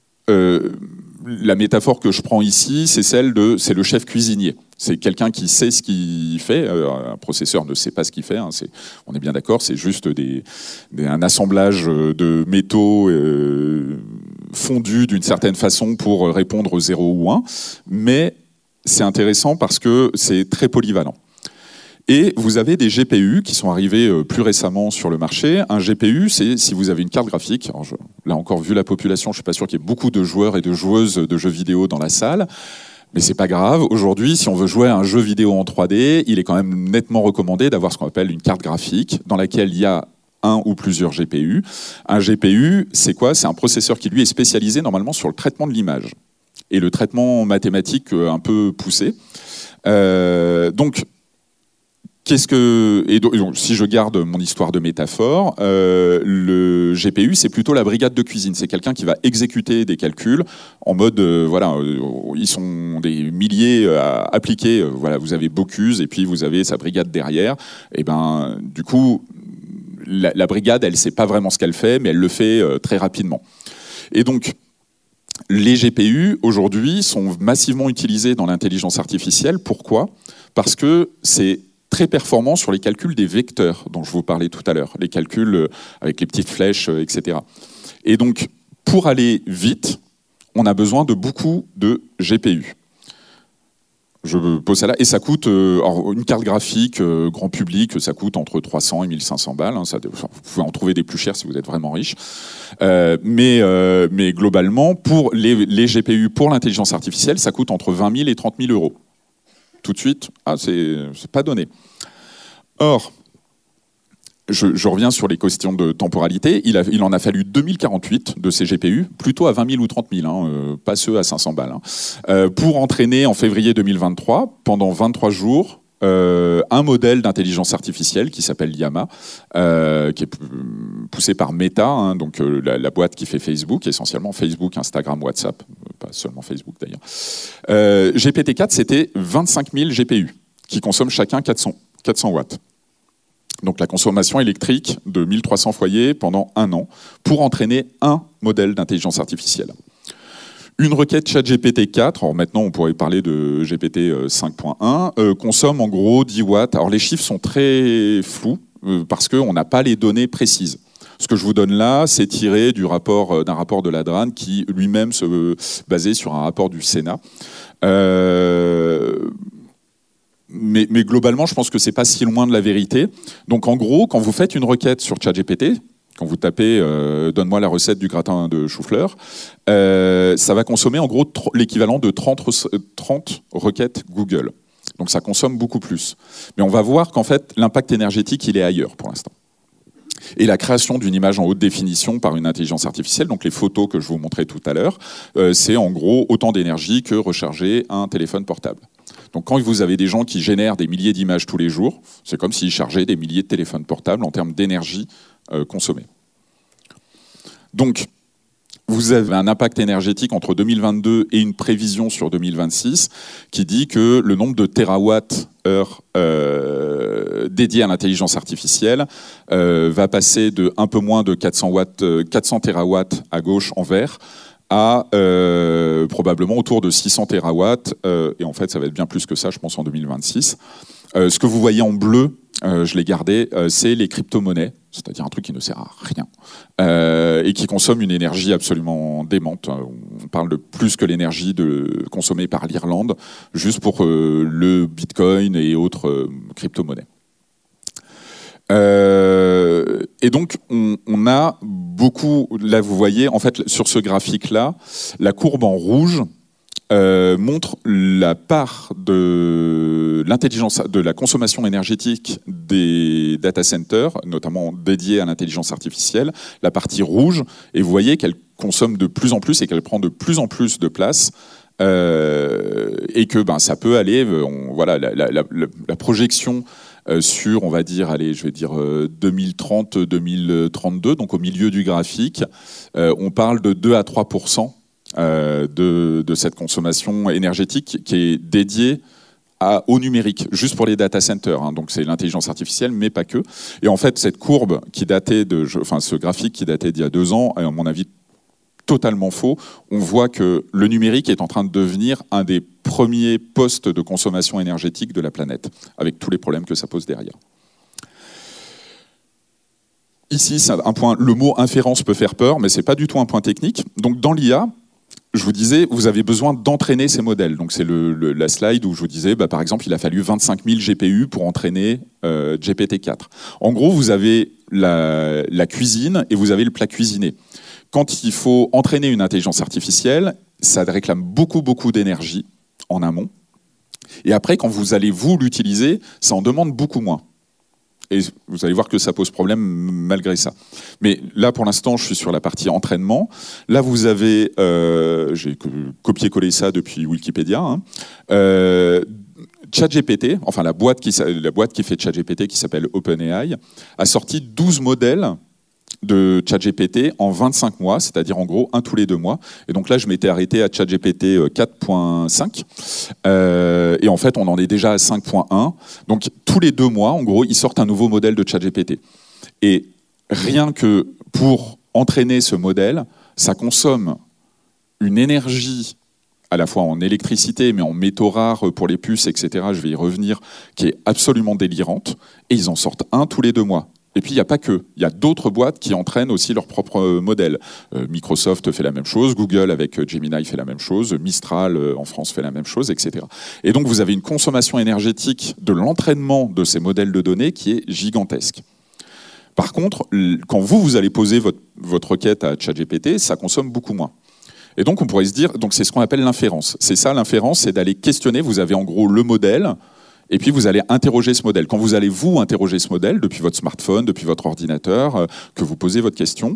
la métaphore que je prends ici, c'est c'est le chef cuisinier. C'est quelqu'un qui sait ce qu'il fait. Un processeur ne sait pas ce qu'il fait. Hein. On est bien d'accord, c'est juste un assemblage de métaux fondus d'une certaine façon pour répondre 0 ou 1. Mais c'est intéressant parce que c'est très polyvalent. Et vous avez des GPU qui sont arrivés plus récemment sur le marché. Un GPU, c'est si vous avez une carte graphique. Alors là encore, vu la population, je ne suis pas sûr qu'il y ait beaucoup de joueurs et de joueuses de jeux vidéo dans la salle. Mais c'est pas grave. Aujourd'hui, si on veut jouer à un jeu vidéo en 3D, il est quand même nettement recommandé d'avoir ce qu'on appelle une carte graphique dans laquelle il y a un ou plusieurs GPU. Un GPU, c'est quoi? C'est un processeur qui, lui, est spécialisé normalement sur le traitement de l'image et le traitement mathématique un peu poussé. Donc, si je garde mon histoire de métaphore, le GPU, c'est plutôt la brigade de cuisine. C'est quelqu'un qui va exécuter des calculs en mode, ils sont des milliers à appliquer. Vous avez Bocuse et puis vous avez sa brigade derrière. Et ben, du coup, la brigade, elle sait pas vraiment ce qu'elle fait, mais elle le fait très rapidement. Et donc, les GPU, aujourd'hui, sont massivement utilisés dans l'intelligence artificielle. Pourquoi? Parce que c'est très performant sur les calculs des vecteurs dont je vous parlais tout à l'heure, les calculs avec les petites flèches, etc. Et donc, pour aller vite, on a besoin de beaucoup de GPU. Je pose ça là, et ça coûte, une carte graphique grand public, ça coûte entre 300 et 1500 balles. Hein, vous pouvez en trouver des plus chers si vous êtes vraiment riche. Mais globalement, pour les GPU pour l'intelligence artificielle, ça coûte entre 20 000 et 30 000 euros. Tout de suite, c'est pas donné. Or, je reviens sur les questions de temporalité. Il en a fallu 2048 de ces GPU, plutôt à 20 000 ou 30 000, hein, pas ceux à 500 balles, hein, pour entraîner en février 2023, pendant 23 jours, un modèle d'intelligence artificielle qui s'appelle Llama, qui est poussé par Meta, hein, donc la boîte qui fait Facebook, essentiellement Facebook, Instagram, WhatsApp, pas seulement Facebook d'ailleurs. GPT-4, c'était 25 000 GPU qui consomment chacun 400 watts. Donc la consommation électrique de 1300 foyers pendant 1 an pour entraîner un modèle d'intelligence artificielle. Une requête ChatGPT-4, alors maintenant on pourrait parler de GPT 5.1, consomme en gros 10 watts. Alors les chiffres sont très flous parce qu'on n'a pas les données précises. Ce que je vous donne là, c'est tiré d'un rapport de la DRAN qui lui-même se basait sur un rapport du Sénat. Mais globalement, je pense que c'est pas si loin de la vérité. Donc en gros, quand vous faites une requête sur ChatGPT, quand vous tapez donne-moi la recette du gratin de chou-fleur, ça va consommer en gros l'équivalent de 30 requêtes Google. Donc ça consomme beaucoup plus. Mais on va voir qu'en fait, l'impact énergétique, il est ailleurs pour l'instant. Et la création d'une image en haute définition par une intelligence artificielle, donc les photos que je vous montrais tout à l'heure, c'est en gros autant d'énergie que recharger un téléphone portable. Donc quand vous avez des gens qui génèrent des milliers d'images tous les jours, c'est comme s'ils chargeaient des milliers de téléphones portables en termes d'énergie consommée. Donc, vous avez un impact énergétique entre 2022 et une prévision sur 2026 qui dit que le nombre de térawatts-heure dédiés à l'intelligence artificielle va passer de un peu moins de 400 térawatts à gauche en vert à probablement autour de 600 térawatts, et en fait ça va être bien plus que ça, je pense, en 2026. Ce que vous voyez en bleu, je l'ai gardé, c'est les crypto-monnaies, c'est-à-dire un truc qui ne sert à rien, et qui consomme une énergie absolument démente. On parle de plus que l'énergie consommée par l'Irlande, juste pour le Bitcoin et autres crypto-monnaies. Et donc, on a beaucoup, là vous voyez, en fait, sur ce graphique-là, la courbe en rouge montre la part de l'intelligence, de la consommation énergétique des data centers, notamment dédiés à l'intelligence artificielle, la partie rouge, et vous voyez qu'elle consomme de plus en plus et qu'elle prend de plus en plus de place. Et que ça peut aller, voilà, la projection sur, on va dire, allez, je vais dire 2030-2032, donc au milieu du graphique, on parle de 2 à 3% de cette consommation énergétique qui est dédiée au numérique, juste pour les data centers, hein. Donc c'est l'intelligence artificielle, mais pas que. Et en fait, cette courbe qui datait ce graphique qui datait d'il y a 2 ans, à mon avis, totalement faux. On voit que le numérique est en train de devenir un des premiers postes de consommation énergétique de la planète, avec tous les problèmes que ça pose derrière. Ici, c'est un point, le mot inférence peut faire peur, mais ce n'est pas du tout un point technique. Donc dans l'IA, je vous disais, vous avez besoin d'entraîner ces modèles. Donc c'est la slide où je vous disais, par exemple, il a fallu 25 000 GPU pour entraîner GPT-4. En gros, vous avez la cuisine et vous avez le plat cuisiné. Quand il faut entraîner une intelligence artificielle, ça réclame beaucoup d'énergie en amont. Et après, quand vous allez l'utiliser, ça en demande beaucoup moins. Et vous allez voir que ça pose problème malgré ça. Mais là, pour l'instant, je suis sur la partie entraînement. Là, vous avez, j'ai copié-collé ça depuis Wikipédia, hein. ChatGPT, enfin la boîte qui fait ChatGPT, qui s'appelle OpenAI, a sorti 12 modèles de ChatGPT en 25 mois, c'est-à-dire en gros un tous les 2 mois. Et donc là, je m'étais arrêté à ChatGPT 4.5. Et en fait, on en est déjà à 5.1. Donc tous les 2 mois, en gros, ils sortent un nouveau modèle de ChatGPT. Et rien que pour entraîner ce modèle, ça consomme une énergie à la fois en électricité, mais en métaux rares pour les puces, etc., je vais y revenir, qui est absolument délirante. Et ils en sortent un tous les 2 mois. Et puis, il n'y a pas que. Il y a d'autres boîtes qui entraînent aussi leur propre modèle. Microsoft fait la même chose, Google avec Gemini fait la même chose, Mistral en France fait la même chose, etc. Et donc, vous avez une consommation énergétique de l'entraînement de ces modèles de données qui est gigantesque. Par contre, quand vous allez poser votre requête à ChatGPT, ça consomme beaucoup moins. Et donc, on pourrait se dire, donc c'est ce qu'on appelle l'inférence. C'est ça, l'inférence, c'est d'aller questionner. Vous avez en gros le modèle, et puis vous allez interroger ce modèle. Quand vous allez vous interroger ce modèle, depuis votre smartphone, depuis votre ordinateur, que vous posez votre question,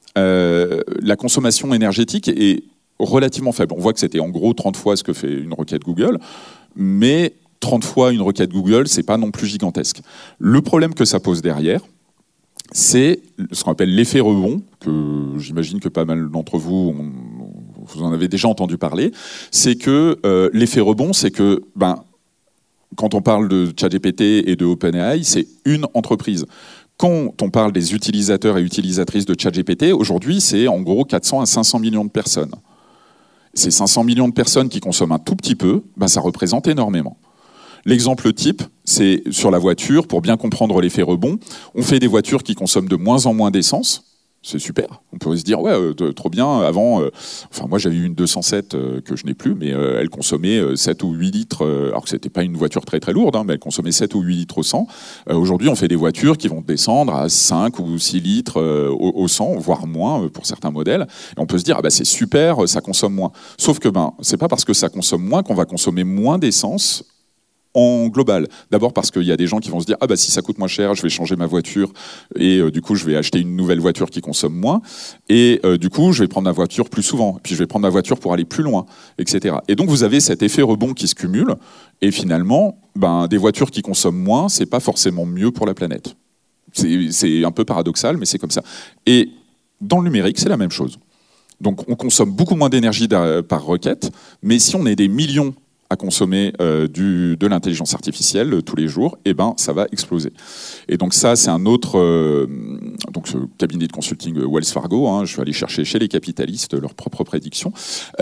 la consommation énergétique est relativement faible. On voit que c'était en gros 30 fois ce que fait une requête Google, mais 30 fois une requête Google, c'est pas non plus gigantesque. Le problème que ça pose derrière, c'est ce qu'on appelle l'effet rebond, que j'imagine que pas mal d'entre vous, vous en avez déjà entendu parler. C'est que l'effet rebond, c'est que quand on parle de ChatGPT et de OpenAI, c'est une entreprise. Quand on parle des utilisateurs et utilisatrices de ChatGPT, aujourd'hui, c'est en gros 400 à 500 millions de personnes. Ces 500 millions de personnes qui consomment un tout petit peu, ça représente énormément. L'exemple type, c'est sur la voiture, pour bien comprendre l'effet rebond, on fait des voitures qui consomment de moins en moins d'essence. C'est super. On pourrait se dire, ouais, trop bien. Avant, moi j'avais eu une 207 que je n'ai plus, mais elle consommait 7 ou 8 litres, alors que c'était pas une voiture très très lourde, mais elle consommait 7 ou 8 litres au 100. Aujourd'hui, on fait des voitures qui vont descendre à 5 ou 6 litres au 100, voire moins pour certains modèles. Et on peut se dire, c'est super, ça consomme moins. Sauf que c'est pas parce que ça consomme moins qu'on va consommer moins d'essence en global. D'abord parce qu'il y a des gens qui vont se dire si ça coûte moins cher, je vais changer ma voiture et du coup je vais acheter une nouvelle voiture qui consomme moins et du coup je vais prendre ma voiture plus souvent, puis je vais prendre ma voiture pour aller plus loin, etc. Et donc vous avez cet effet rebond qui se cumule et finalement des voitures qui consomment moins, c'est pas forcément mieux pour la planète. C'est un peu paradoxal, mais c'est comme ça. Et dans le numérique, c'est la même chose. Donc on consomme beaucoup moins d'énergie par requête, mais si on est des millions à consommer de l'intelligence artificielle tous les jours, ça va exploser. Et donc ça, c'est un autre ce cabinet de consulting Wells Fargo, je suis allé chercher chez les capitalistes leurs propres prédictions.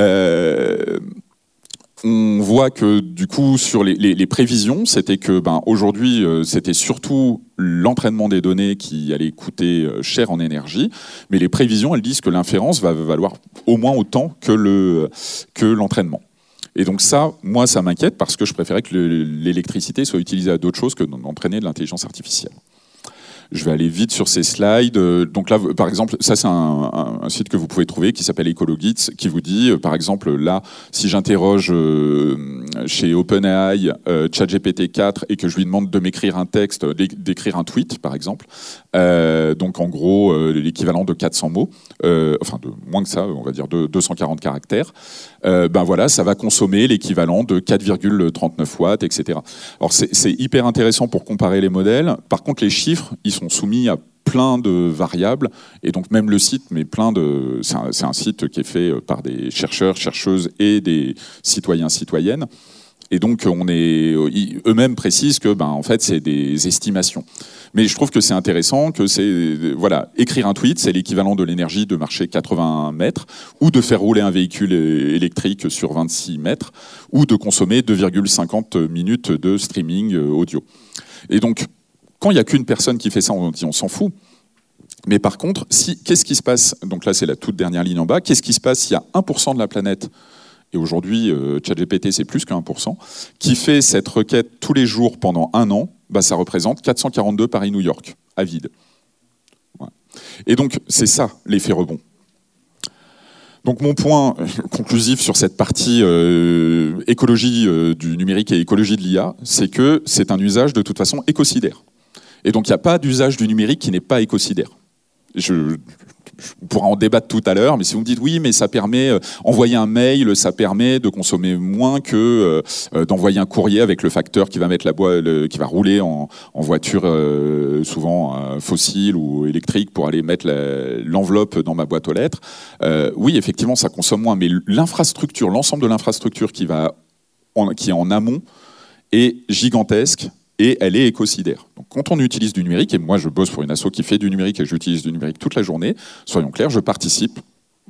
On voit que du coup, sur les prévisions, c'était que aujourd'hui, c'était surtout l'entraînement des données qui allait coûter cher en énergie, mais les prévisions, elles disent que l'inférence va valoir au moins autant que l'entraînement. Et donc ça, moi, ça m'inquiète parce que je préférais que l'électricité soit utilisée à d'autres choses que d'entraîner de l'intelligence artificielle. Je vais aller vite sur ces slides. Donc là, par exemple, ça c'est un site que vous pouvez trouver qui s'appelle EcoloGits, qui vous dit, par exemple, là, si j'interroge chez OpenAI ChatGPT 4 et que je lui demande de m'écrire un texte, d'écrire un tweet, par exemple, donc en gros l'équivalent de 400 mots, de moins que ça, on va dire de 240 caractères, voilà, ça va consommer l'équivalent de 4,39 watts, etc. Alors c'est hyper intéressant pour comparer les modèles. Par contre, les chiffres, ils sont soumis à plein de variables, et donc même le site, mais c'est un site qui est fait par des chercheurs, chercheuses et des citoyens, citoyennes. Et donc, eux-mêmes précisent que, en fait, c'est des estimations. Mais je trouve que c'est intéressant que écrire un tweet, c'est l'équivalent de l'énergie de marcher 80 mètres, ou de faire rouler un véhicule électrique sur 26 mètres, ou de consommer 2,50 minutes de streaming audio. Et donc, quand il n'y a qu'une personne qui fait ça, on s'en fout. Mais par contre, qu'est-ce qui se passe? Donc là, c'est la toute dernière ligne en bas. Qu'est-ce qui se passe s'il y a 1% de la planète, et aujourd'hui, ChatGPT, c'est plus que 1%, qui fait cette requête tous les jours pendant 1 an? Ça représente 442 Paris-New York, à vide. Ouais. Et donc, c'est ça, l'effet rebond. Donc mon point conclusif sur cette partie écologie du numérique et écologie de l'IA, c'est que c'est un usage de toute façon écocidaire. Et donc il n'y a pas d'usage du numérique qui n'est pas écocidaire. On pourra en débattre tout à l'heure, mais si vous me dites oui, mais ça permet envoyer un mail, ça permet de consommer moins que d'envoyer un courrier avec le facteur qui va mettre qui va rouler en voiture souvent fossile ou électrique pour aller mettre l'enveloppe dans ma boîte aux lettres. Oui, effectivement, ça consomme moins, mais l'infrastructure, l'ensemble de l'infrastructure qui est en amont est gigantesque. Et elle est écocidaire. Donc, quand on utilise du numérique, et moi je bosse pour une asso qui fait du numérique et j'utilise du numérique toute la journée, soyons clairs, je participe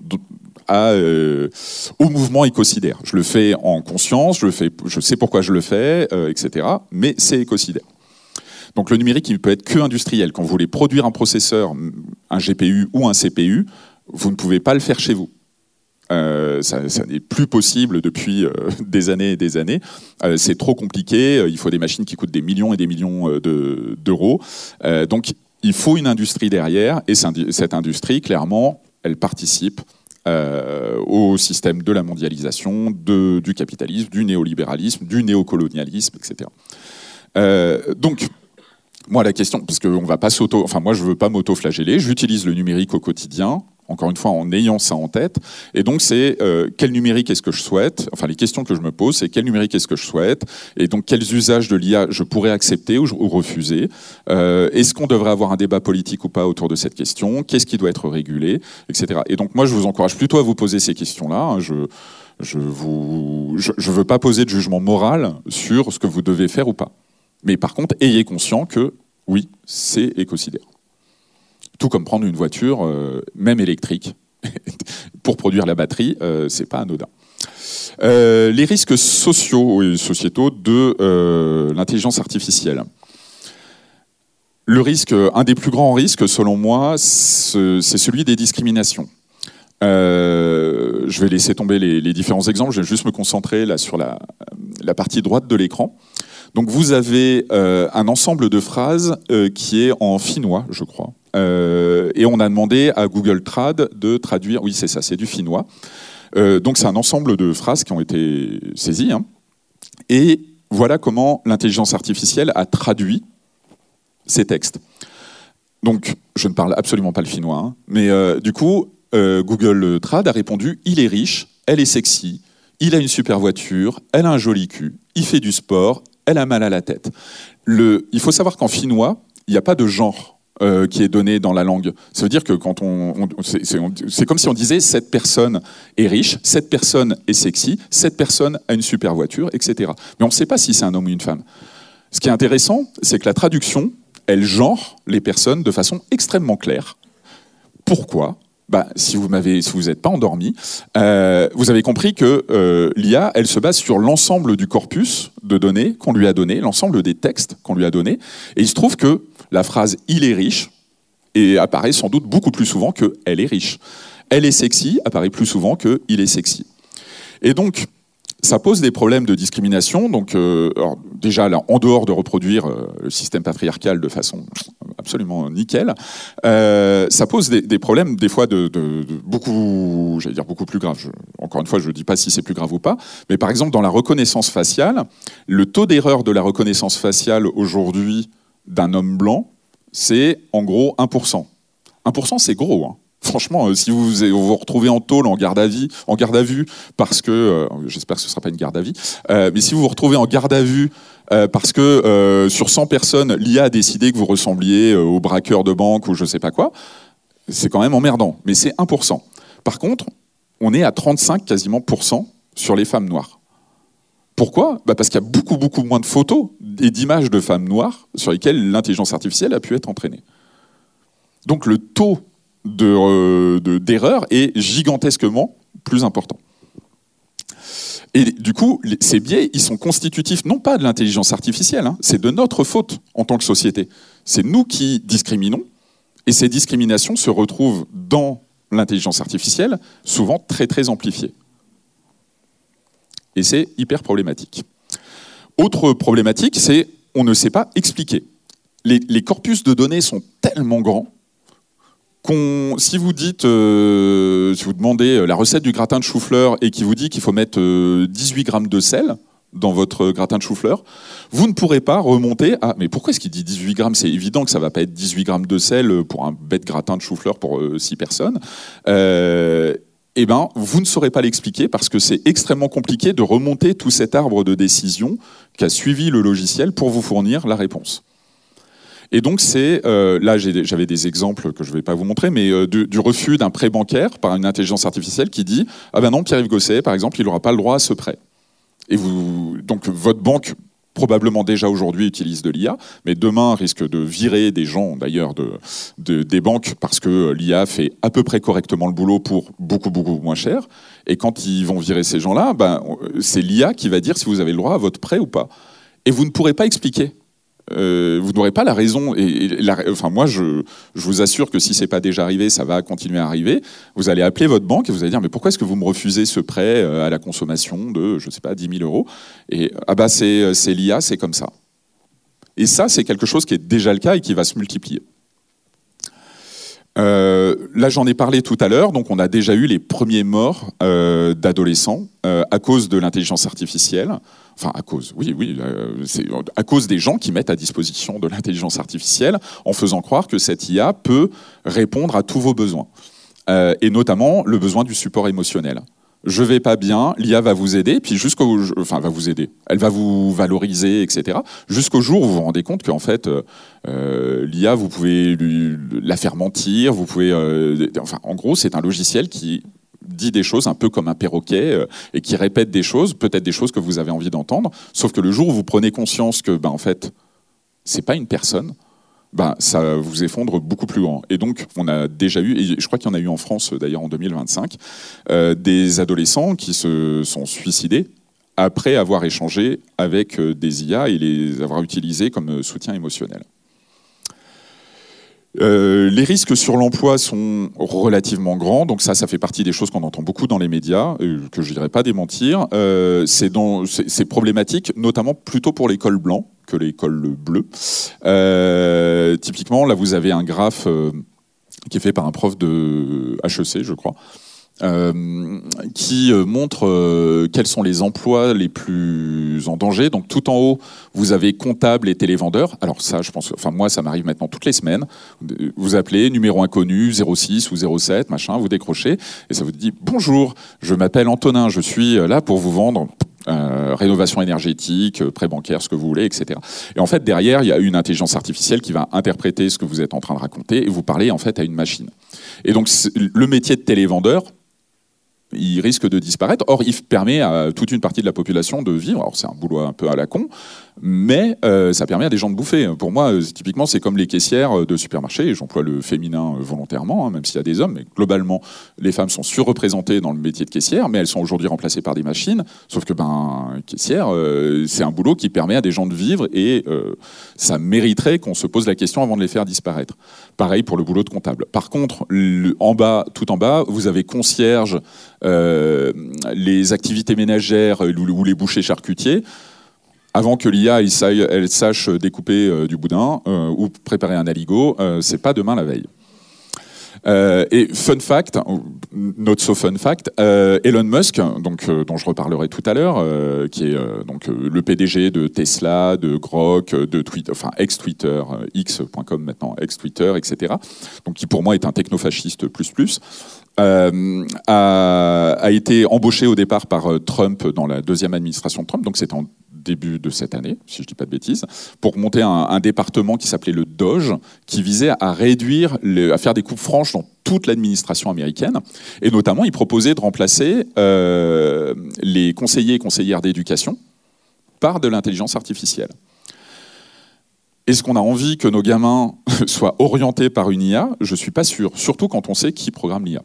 au mouvement écocidaire. Je le fais en conscience, je sais pourquoi je le fais, etc. Mais c'est écocidaire. Donc le numérique, il peut être que industriel. Quand vous voulez produire un processeur, un GPU ou un CPU, vous ne pouvez pas le faire chez vous. Ça n'est plus possible depuis des années et des années. C'est trop compliqué. Il faut des machines qui coûtent des millions et des millions d'euros. Donc il faut une industrie derrière. Et cette industrie, clairement, elle participe au système de la mondialisation, du capitalisme, du néolibéralisme, du néocolonialisme, etc. Donc, moi, la question, parce qu'on va pas moi, je veux pas m'auto-flageller, j'utilise le numérique au quotidien, encore une fois, en ayant ça en tête. Et donc, c'est quel numérique est-ce que je souhaite ? Enfin, les questions que je me pose, c'est quel numérique est-ce que je souhaite ? Et donc, quels usages de l'IA je pourrais accepter ou refuser ? Est-ce qu'on devrait avoir un débat politique ou pas autour de cette question ? Qu'est-ce qui doit être régulé ? Etc. Et donc, moi, je vous encourage plutôt à vous poser ces questions-là. Hein. Je veux pas poser de jugement moral sur ce que vous devez faire ou pas. Mais par contre, ayez conscience que, oui, c'est écocidaire. Tout comme prendre une voiture, même électrique, pour produire la batterie, c'est pas anodin. Les risques sociaux et sociétaux de l'intelligence artificielle. Le risque, un des plus grands risques, selon moi, c'est celui des discriminations. Je vais laisser tomber les différents exemples, je vais juste me concentrer là sur la partie droite de l'écran. Donc vous avez un ensemble de phrases qui est en finnois, je crois. Et on a demandé à Google Trad de traduire, oui c'est ça, c'est du finnois. Donc c'est un ensemble de phrases qui ont été saisies. Hein. Et voilà comment l'intelligence artificielle a traduit ces textes. Donc je ne parle absolument pas le finnois, hein, mais du coup, Google Trad a répondu « Il est riche, elle est sexy, il a une super voiture, elle a un joli cul, il fait du sport, elle a mal à la tête. » Il faut savoir qu'en finnois, il n'y a pas de genre qui est donné dans la langue. Ça veut dire que quand c'est comme si on disait cette personne est riche, cette personne est sexy, cette personne a une super voiture, etc. Mais on ne sait pas si c'est un homme ou une femme. Ce qui est intéressant, c'est que la traduction, elle genre les personnes de façon extrêmement claire. Pourquoi ? Si vous n'êtes pas endormi, vous avez compris que l'IA, elle se base sur l'ensemble du corpus de données qu'on lui a donné, l'ensemble des textes qu'on lui a donnés. Et il se trouve que la phrase « il est riche » apparaît sans doute beaucoup plus souvent que « elle est riche ». « Elle est sexy » apparaît plus souvent que « il est sexy ». Et donc, ça pose des problèmes de discrimination. Donc, alors, déjà, là, en dehors de reproduire le système patriarcal de façon absolument nickel, ça pose des problèmes, des fois, de beaucoup, j'allais dire beaucoup plus graves. Encore une fois, je ne dis pas si c'est plus grave ou pas. Mais par exemple, dans la reconnaissance faciale, le taux d'erreur de la reconnaissance faciale aujourd'hui d'un homme blanc, c'est en gros 1%. 1%, c'est gros, hein. Franchement, si vous vous retrouvez en tôle, en garde à vue, parce que, j'espère que ce ne sera pas une garde à vie, mais si vous vous retrouvez en garde à vue parce que sur 100 personnes, l'IA a décidé que vous ressembliez au braqueur de banque ou je ne sais pas quoi, c'est quand même emmerdant, mais c'est 1%. Par contre, on est à 35 quasiment % sur les femmes noires. Pourquoi ? Parce qu'il y a beaucoup, beaucoup moins de photos et d'images de femmes noires sur lesquelles l'intelligence artificielle a pu être entraînée. Donc le taux d'erreur est gigantesquement plus important. Et du coup, ces biais, ils sont constitutifs non pas de l'intelligence artificielle, hein, c'est de notre faute en tant que société. C'est nous qui discriminons, et ces discriminations se retrouvent dans l'intelligence artificielle, souvent très très amplifiées. Et c'est hyper problématique. Autre problématique, c'est on ne sait pas expliquer. Les corpus de données sont tellement grands si vous dites, si vous demandez la recette du gratin de chou-fleur et qui vous dit qu'il faut mettre 18 grammes de sel dans votre gratin de chou-fleur, vous ne pourrez pas remonter à... Mais pourquoi est-ce qu'il dit 18 grammes ? C'est évident que ça ne va pas être 18 grammes de sel pour un bête gratin de chou-fleur pour 6 personnes. Eh ben, vous ne saurez pas l'expliquer parce que c'est extrêmement compliqué de remonter tout cet arbre de décision qu'a suivi le logiciel pour vous fournir la réponse. Et donc, là, j'avais des exemples que je ne vais pas vous montrer, mais du refus d'un prêt bancaire par une intelligence artificielle qui dit « Ah ben non, Pierre-Yves Gosset, par exemple, il n'aura pas le droit à ce prêt. » Et donc, votre banque, probablement déjà aujourd'hui, utilise de l'IA, mais demain risque de virer des gens, d'ailleurs, des banques parce que l'IA fait à peu près correctement le boulot pour beaucoup, beaucoup moins cher. Et quand ils vont virer ces gens-là, c'est l'IA qui va dire si vous avez le droit à votre prêt ou pas. Et vous ne pourrez pas expliquer. vous n'aurez pas la raison. Enfin, moi, je vous assure que si c'est pas déjà arrivé, ça va continuer à arriver. Vous allez appeler votre banque et vous allez dire mais pourquoi est-ce que vous me refusez ce prêt à la consommation de, je sais pas, 10 000 euros? Et ah bah c'est l'IA, c'est comme ça. Et ça, c'est quelque chose qui est déjà le cas et qui va se multiplier. Là, j'en ai parlé tout à l'heure. Donc, on a déjà eu les premiers morts d'adolescents à cause de l'intelligence artificielle. Enfin, à cause, c'est à cause des gens qui mettent à disposition de l'intelligence artificielle en faisant croire que cette IA peut répondre à tous vos besoins. Et notamment le besoin du support émotionnel. Je vais pas bien, l'IA va vous aider, puis va vous aider. Elle va vous valoriser, etc. Jusqu'au jour où vous vous rendez compte qu'en fait, l'IA, vous pouvez la faire mentir, vous pouvez, en gros, c'est un logiciel qui dit des choses un peu comme un perroquet et qui répète des choses, peut-être des choses que vous avez envie d'entendre. Sauf que le jour où vous prenez conscience que, en fait, c'est pas une personne. Ça vous effondre beaucoup plus grand. Et donc, on a déjà eu, et je crois qu'il y en a eu en France d'ailleurs en 2025, des adolescents qui se sont suicidés après avoir échangé avec des IA et les avoir utilisés comme soutien émotionnel. Les risques sur l'emploi sont relativement grands, donc ça fait partie des choses qu'on entend beaucoup dans les médias, que je ne dirais pas démentir. C'est problématique, notamment plutôt pour les cols blancs que les cols bleus. Typiquement, là, vous avez un graphe qui est fait par un prof de HEC, je crois, qui montre quels sont les emplois les plus en danger. Donc tout en haut, vous avez comptable et télévendeur. Alors ça, je pense, moi, ça m'arrive maintenant toutes les semaines. Vous appelez, numéro inconnu, 06 ou 07, machin, vous décrochez, et ça vous dit « Bonjour, je m'appelle Antonin, je suis là pour vous vendre... » rénovation énergétique, prêt bancaire, ce que vous voulez, etc. Et en fait, derrière, il y a une intelligence artificielle qui va interpréter ce que vous êtes en train de raconter et vous parler en fait à une machine. Et donc, le métier de télévendeur, il risque de disparaître. Or, il permet à toute une partie de la population de vivre. Alors, c'est un boulot un peu à la con, mais ça permet à des gens de bouffer. Pour moi, typiquement, c'est comme les caissières de supermarché. J'emploie le féminin volontairement, même s'il y a des hommes. Mais globalement, les femmes sont surreprésentées dans le métier de caissière, mais elles sont aujourd'hui remplacées par des machines. Sauf que, caissière, c'est un boulot qui permet à des gens de vivre et ça mériterait qu'on se pose la question avant de les faire disparaître. Pareil pour le boulot de comptable. Par contre, tout en bas, vous avez concierge, les activités ménagères ou les bouchers charcutiers. Avant que l'IA elle sache découper du boudin ou préparer un aligot, c'est pas demain la veille. Et fun fact, not so fun fact, Elon Musk, dont je reparlerai tout à l'heure, qui est le PDG de Tesla, de Grok, de Twitter, ex-Twitter, x.com maintenant, ex-Twitter, etc. Donc qui pour moi est un technofasciste plus. A été embauché au départ par Trump dans la deuxième administration de Trump, donc c'est en début de cette année, si je ne dis pas de bêtises, pour monter un département qui s'appelait le DOGE, qui visait à réduire, à faire des coupes franches dans toute l'administration américaine. Et notamment, il proposait de remplacer les conseillers et conseillères d'éducation par de l'intelligence artificielle. Est-ce qu'on a envie que nos gamins soient orientés par une IA? Je ne suis pas sûr, surtout quand on sait qui programme l'IA.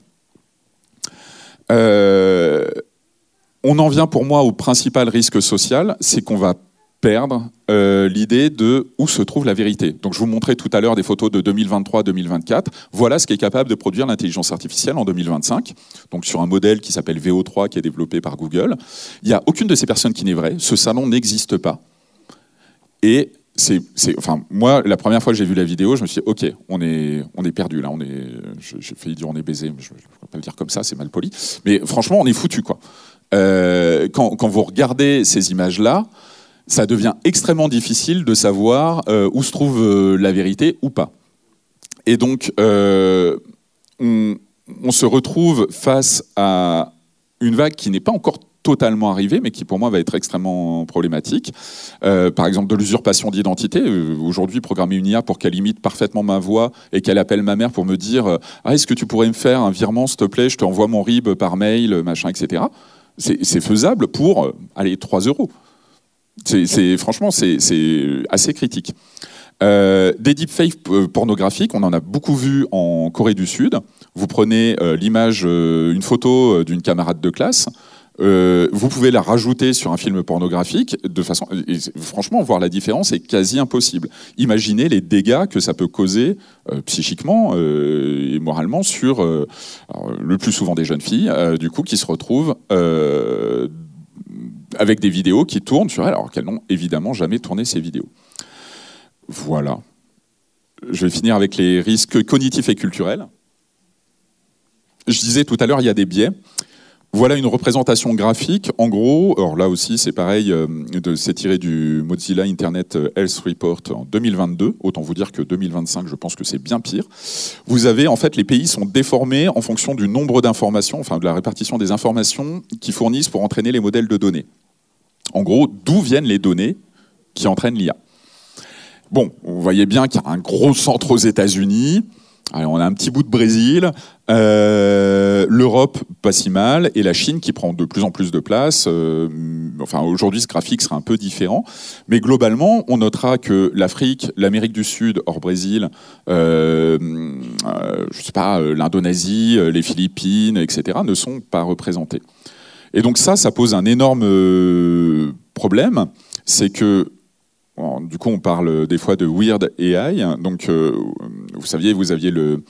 On en vient pour moi au principal risque social, c'est qu'on va perdre l'idée de où se trouve la vérité. Donc je vous montrais tout à l'heure des photos de 2023-2024. Voilà ce qu'est capable de produire l'intelligence artificielle en 2025. Donc sur un modèle qui s'appelle VO3 qui est développé par Google. Il n'y a aucune de ces personnes qui n'est vraie. Ce salon n'existe pas. Et moi, la première fois que j'ai vu la vidéo, je me suis dit, ok, on est perdu là. J'ai failli dire on est baisé, mais je ne peux pas le dire comme ça, c'est mal poli. Mais franchement, on est foutu, quoi. Quand vous regardez ces images-là, ça devient extrêmement difficile de savoir où se trouve la vérité ou pas. Et donc, on se retrouve face à une vague qui n'est pas encore totalement arrivée, mais qui pour moi va être extrêmement problématique. Par exemple, de l'usurpation d'identité. Aujourd'hui, programmer une IA pour qu'elle imite parfaitement ma voix et qu'elle appelle ma mère pour me dire « Ah, est-ce que tu pourrais me faire un virement, s'il te plaît, je t'envoie mon RIB par mail, machin, etc. » C'est faisable pour, 3 €. Franchement, c'est assez critique. Des deepfakes pornographiques, on en a beaucoup vu en Corée du Sud. Vous prenez l'image, une photo d'une camarade de classe, vous pouvez la rajouter sur un film pornographique de façon, et franchement, voir la différence est quasi impossible. Imaginez les dégâts que ça peut causer psychiquement et moralement sur alors, le plus souvent des jeunes filles, du coup, qui se retrouvent avec des vidéos qui tournent sur elles, alors qu'elles n'ont évidemment jamais tourné ces vidéos. Voilà. Je vais finir avec les risques cognitifs et culturels. Je disais tout à l'heure, il y a des biais. Voilà une représentation graphique. En gros, alors là aussi c'est pareil, c'est tiré du Mozilla Internet Health Report en 2022. Autant vous dire que 2025, je pense que c'est bien pire. Vous avez, en fait, les pays sont déformés en fonction du nombre d'informations, enfin de la répartition des informations qu'ils fournissent pour entraîner les modèles de données. En gros, d'où viennent les données qui entraînent l'IA? Bon, vous voyez bien qu'il y a un gros centre aux États-Unis. Allez, on a un petit bout de Brésil, l'Europe pas si mal, et la Chine qui prend de plus en plus de place. Enfin, aujourd'hui, ce graphique sera un peu différent, mais globalement, on notera que l'Afrique, l'Amérique du Sud, hors Brésil, je sais pas, l'Indonésie, les Philippines, etc., ne sont pas représentés. Et donc ça pose un énorme problème, c'est que du coup, on parle des fois de Weird AI. Donc, vous saviez, vous aviez le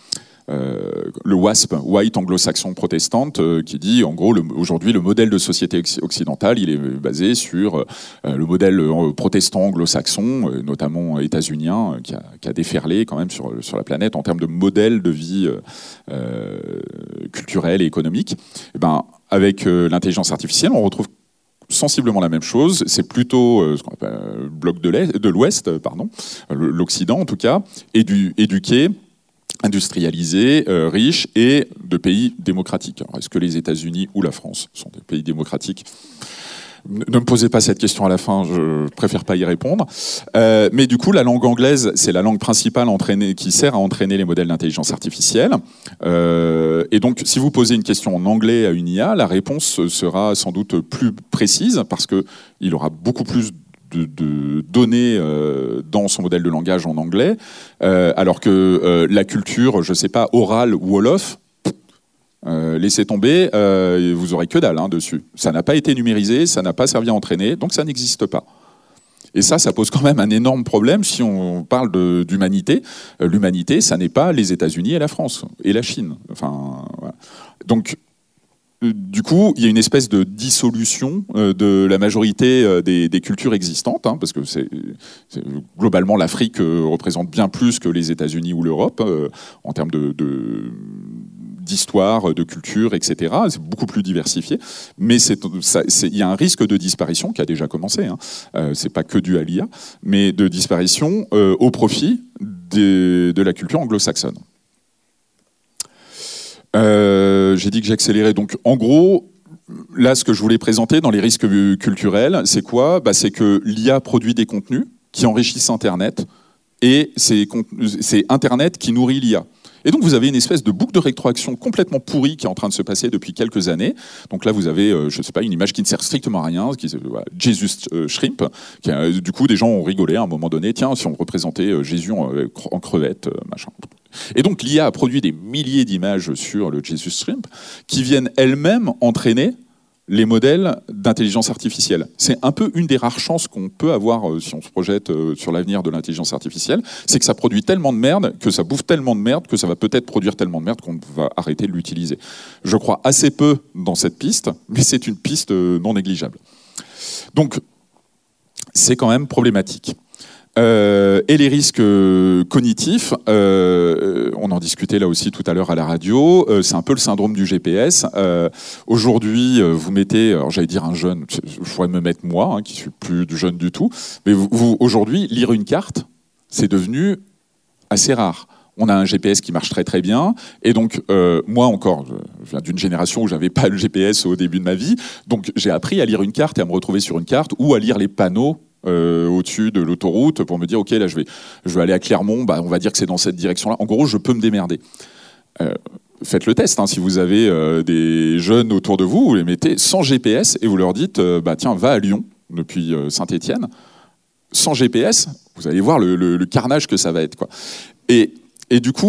WASP, White Anglo-Saxon Protestant, qui dit, en gros, aujourd'hui, le modèle de société occidentale, il est basé sur le modèle protestant anglo-saxon, notamment états-unien, qui a déferlé quand même sur la planète en termes de modèle de vie culturelle et économique. Et ben, avec l'intelligence artificielle, on retrouve sensiblement la même chose, c'est plutôt ce qu'on appelle le bloc de l'Ouest, pardon, l'Occident en tout cas, éduqué, industrialisé, riche et de pays démocratiques. Alors, est-ce que les États-Unis ou la France sont des pays démocratiques ? Ne me posez pas cette question à la fin, je préfère pas y répondre. Mais du coup, la langue anglaise, c'est la langue principale qui sert à entraîner les modèles d'intelligence artificielle. Et donc, si vous posez une question en anglais à une IA, la réponse sera sans doute plus précise parce qu'il aura beaucoup plus de données dans son modèle de langage en anglais, alors que la culture, je sais pas, orale ou wolof, laissez tomber, vous aurez que dalle dessus. Ça n'a pas été numérisé, ça n'a pas servi à entraîner, donc ça n'existe pas. Et ça pose quand même un énorme problème si on parle d'humanité. L'humanité, ça n'est pas les États-Unis et la France, et la Chine. Enfin, voilà. Donc, du coup, il y a une espèce de dissolution de la majorité des cultures existantes, parce que globalement, l'Afrique représente bien plus que les États-Unis ou l'Europe en termes d'histoire, de culture, etc. C'est beaucoup plus diversifié, mais il y a un risque de disparition qui a déjà commencé. C'est pas que dû à l'IA, mais de disparition au profit de la culture anglo-saxonne. J'ai dit que j'accélérais. Donc, en gros, là, ce que je voulais présenter dans les risques culturels, c'est quoi ? C'est que l'IA produit des contenus qui enrichissent Internet, et c'est Internet qui nourrit l'IA. Et donc, vous avez une espèce de boucle de rétroaction complètement pourrie qui est en train de se passer depuis quelques années. Donc là, vous avez, je ne sais pas, une image qui ne sert strictement à rien, voilà, Jesus Shrimp. Du coup, des gens ont rigolé à un moment donné. Tiens, si on représentait Jésus en crevette, machin. Et donc, l'IA a produit des milliers d'images sur le Jesus Shrimp qui viennent elles-mêmes entraîner les modèles d'intelligence artificielle. C'est un peu une des rares chances qu'on peut avoir si on se projette sur l'avenir de l'intelligence artificielle, c'est que ça produit tellement de merde, que ça bouffe tellement de merde, que ça va peut-être produire tellement de merde qu'on va arrêter de l'utiliser. Je crois assez peu dans cette piste, mais c'est une piste non négligeable. Donc, c'est quand même problématique. Et les risques cognitifs, on en discutait là aussi tout à l'heure à la radio, c'est un peu le syndrome du GPS. Aujourd'hui, vous mettez, alors j'allais dire un jeune, je pourrais me mettre moi, qui suis plus jeune du tout, mais aujourd'hui, lire une carte, c'est devenu assez rare. On a un GPS qui marche très très bien, et donc moi encore, je viens d'une génération où j'avais pas le GPS au début de ma vie, donc j'ai appris à lire une carte et à me retrouver sur une carte ou à lire les panneaux au-dessus de l'autoroute pour me dire ok, là je vais aller à Clermont, on va dire que c'est dans cette direction-là. En gros, je peux me démerder. Faites le test, si vous avez des jeunes autour de vous, vous les mettez sans GPS et vous leur dites tiens, va à Lyon depuis Saint-Étienne. Sans GPS, vous allez voir le carnage que ça va être, quoi. Et du coup,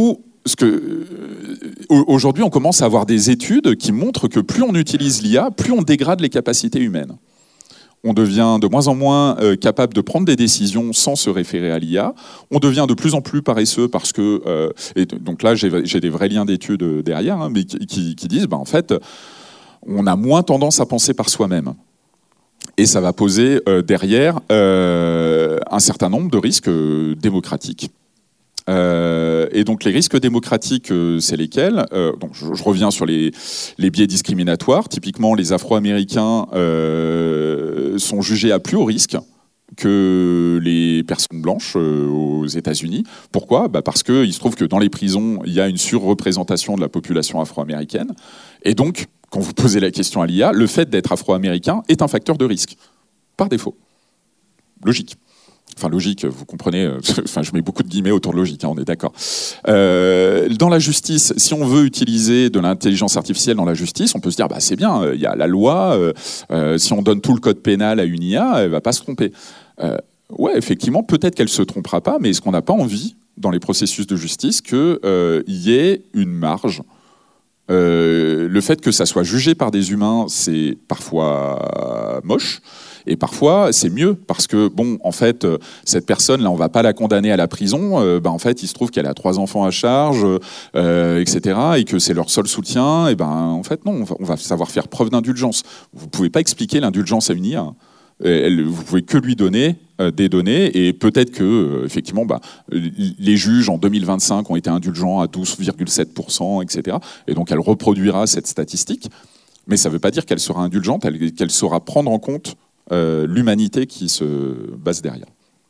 aujourd'hui, on commence à avoir des études qui montrent que plus on utilise l'IA, plus on dégrade les capacités humaines. On devient de moins en moins capable de prendre des décisions sans se référer à l'IA. On devient de plus en plus paresseux parce que... et donc là, j'ai des vrais liens d'études derrière, hein, mais qui disent, en fait, on a moins tendance à penser par soi-même. Et ça va poser derrière un certain nombre de risques démocratiques. Et donc les risques démocratiques, c'est lesquels? Donc je reviens sur les biais discriminatoires. Typiquement, les Afro-Américains sont jugés à plus haut risque que les personnes blanches aux États-Unis. Pourquoi? Parce qu'il se trouve que dans les prisons, il y a une surreprésentation de la population afro-américaine. Et donc, quand vous posez la question à l'IA, le fait d'être afro-américain est un facteur de risque, par défaut. Logique. Enfin, logique, vous comprenez, je mets beaucoup de guillemets autour de logique, hein, on est d'accord. Dans la justice, si on veut utiliser de l'intelligence artificielle dans la justice, on peut se dire, c'est bien, il y a la loi, si on donne tout le code pénal à une IA, elle ne va pas se tromper. Ouais, effectivement, peut-être qu'elle ne se trompera pas, mais est-ce qu'on n'a pas envie, dans les processus de justice, qu'il y ait une marge? Le fait que ça soit jugé par des humains, c'est parfois moche. Et parfois, c'est mieux, parce que, en fait, cette personne-là, on ne va pas la condamner à la prison. En fait, il se trouve qu'elle a 3 enfants à charge, etc., et que c'est leur seul soutien. Et en fait, non, on va savoir faire preuve d'indulgence. Vous ne pouvez pas expliquer l'indulgence à une IA. Vous pouvez que lui donner des données, et peut-être que, effectivement, les juges en 2025 ont été indulgents à 12,7%, etc., et donc elle reproduira cette statistique. Mais ça ne veut pas dire qu'elle sera indulgente, qu'elle saura prendre en compte l'humanité qui se base derrière.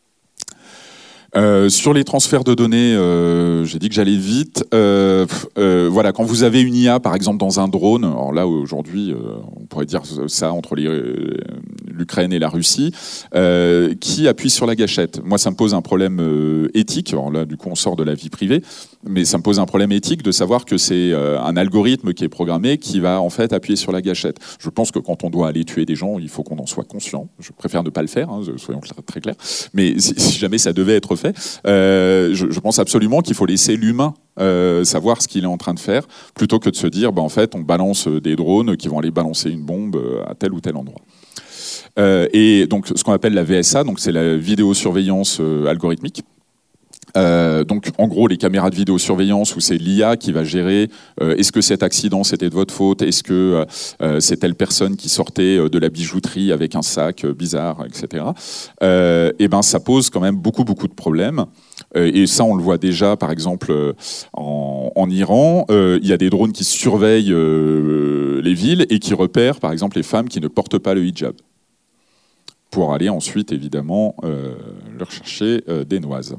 Sur les transferts de données, j'ai dit que j'allais vite. Voilà, quand vous avez une IA, par exemple, dans un drone, alors là, aujourd'hui, on pourrait dire ça entre l'Ukraine et la Russie, qui appuie sur la gâchette. Moi, ça me pose un problème éthique. Alors là, du coup, on sort de la vie privée, mais ça me pose un problème éthique de savoir que c'est un algorithme qui est programmé qui va, en fait, appuyer sur la gâchette. Je pense que quand on doit aller tuer des gens, il faut qu'on en soit conscient. Je préfère ne pas le faire, hein, soyons très clairs. Mais si jamais ça devait être fait, je pense absolument qu'il faut laisser l'humain savoir ce qu'il est en train de faire, plutôt que de se dire, en fait, on balance des drones qui vont aller balancer une bombe à tel ou tel endroit. Et donc, ce qu'on appelle la VSA, donc c'est la vidéosurveillance algorithmique. Donc, en gros, les caméras de vidéosurveillance où c'est l'IA qui va gérer est-ce que cet accident c'était de votre faute, est-ce que c'est telle personne qui sortait de la bijouterie avec un sac bizarre, etc. Et ça pose quand même beaucoup de problèmes. Et ça, on le voit déjà, par exemple, en Iran, il y a des drones qui surveillent les villes et qui repèrent, par exemple, les femmes qui ne portent pas le hijab, pour aller ensuite, évidemment, leur chercher des noises.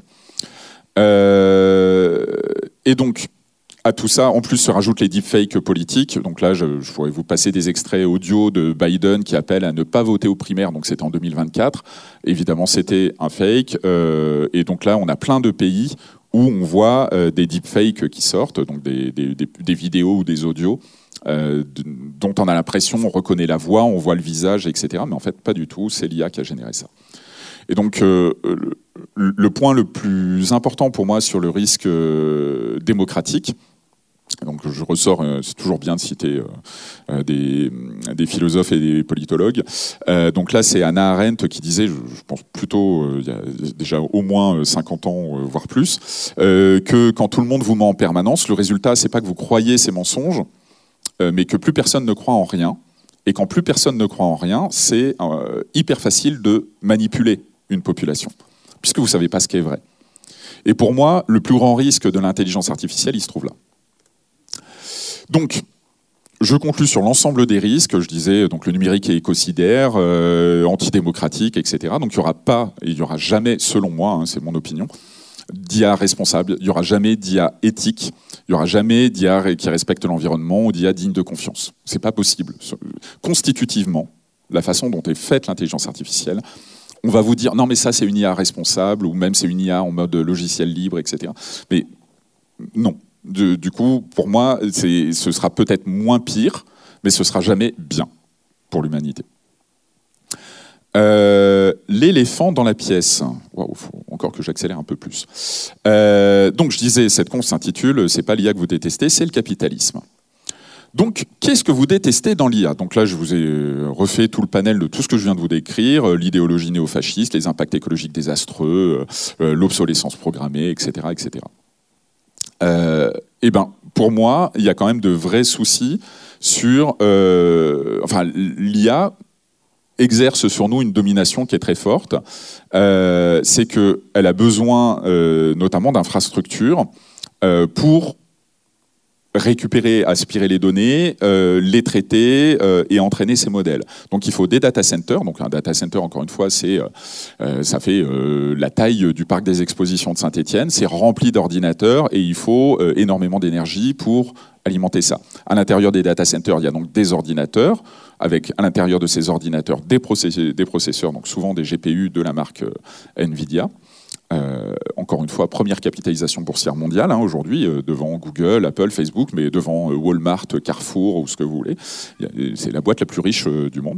Et donc, à tout ça, en plus se rajoutent les deepfakes politiques. Donc là, je pourrais vous passer des extraits audio de Biden qui appelle à ne pas voter aux primaires. Donc c'était en 2024. Évidemment, c'était un fake. Et donc là, on a plein de pays où on voit des deepfakes qui sortent, donc des vidéos ou des audios dont on a l'impression, on reconnaît la voix, on voit le visage, etc. Mais en fait, pas du tout. C'est l'IA qui a généré ça. Et donc, le point le plus important pour moi sur le risque démocratique, donc je ressors, c'est toujours bien de citer des philosophes et des politologues. Donc là, c'est Hannah Arendt qui disait, je pense plutôt, il y a déjà au moins 50 ans, voire plus, que quand tout le monde vous ment en permanence, le résultat, c'est pas que vous croyez ces mensonges, mais que plus personne ne croit en rien. Et quand plus personne ne croit en rien, c'est hyper facile de manipuler une population, puisque vous ne savez pas ce qui est vrai. Et pour moi, le plus grand risque de l'intelligence artificielle, il se trouve là. Donc, je conclus sur l'ensemble des risques. Je disais, donc le numérique est écocidaire, antidémocratique, etc. Donc, il n'y aura jamais, selon moi, hein, c'est mon opinion, d'IA responsable, il n'y aura jamais d'IA éthique, il n'y aura jamais d'IA qui respecte l'environnement ou d'IA digne de confiance. Ce n'est pas possible. Constitutivement, la façon dont est faite l'intelligence artificielle, on va vous dire, non mais ça c'est une IA responsable, ou même c'est une IA en mode logiciel libre, etc. Mais non. Du coup, pour moi, ce sera peut-être moins pire, mais ce sera jamais bien pour l'humanité. l'éléphant dans la pièce. Waouh, faut encore que j'accélère un peu plus. Donc je disais, cette conf s'intitule « C'est pas l'IA que vous détestez, c'est le capitalisme ». Donc, qu'est-ce que vous détestez dans l'IA? Donc là, je vous ai refait tout le panel de tout ce que je viens de vous décrire, l'idéologie néofasciste, les impacts écologiques désastreux, l'obsolescence programmée, etc., etc. Eh ben, pour moi, il y a quand même de vrais soucis sur... l'IA exerce sur nous une domination qui est très forte. C'est qu'elle a besoin notamment d'infrastructures pour récupérer, aspirer les données, les traiter et entraîner ces modèles. Donc il faut des data centers. Donc un data center, encore une fois, ça fait la taille du parc des expositions de Saint-Étienne. C'est rempli d'ordinateurs et il faut énormément d'énergie pour alimenter ça. À l'intérieur des data centers, il y a donc des ordinateurs, avec à l'intérieur de ces ordinateurs des processeurs, donc souvent des GPU de la marque NVIDIA. Encore une fois, première capitalisation boursière mondiale aujourd'hui, devant Google, Apple, Facebook, mais devant Walmart, Carrefour ou ce que vous voulez. C'est la boîte la plus riche du monde.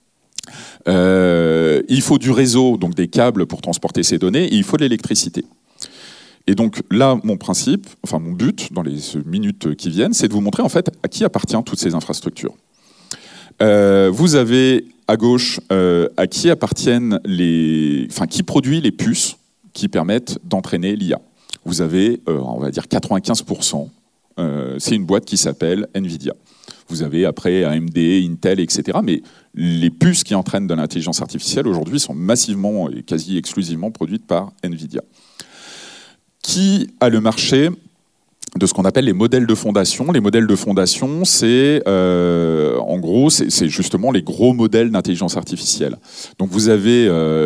Il faut du réseau, donc des câbles pour transporter ces données, et il faut de l'électricité. Et donc là, mon but dans les minutes qui viennent, c'est de vous montrer en fait à qui appartiennent toutes ces infrastructures. Vous avez à gauche à qui appartiennent qui produit les puces qui permettent d'entraîner l'IA. Vous avez, on va dire 95%, c'est une boîte qui s'appelle NVIDIA. Vous avez après AMD, Intel, etc. Mais les puces qui entraînent de l'intelligence artificielle aujourd'hui sont massivement et quasi exclusivement produites par NVIDIA. Qui a le marché de ce qu'on appelle les modèles de fondation? Les modèles de fondation, c'est en gros, c'est justement les gros modèles d'intelligence artificielle. Donc vous avez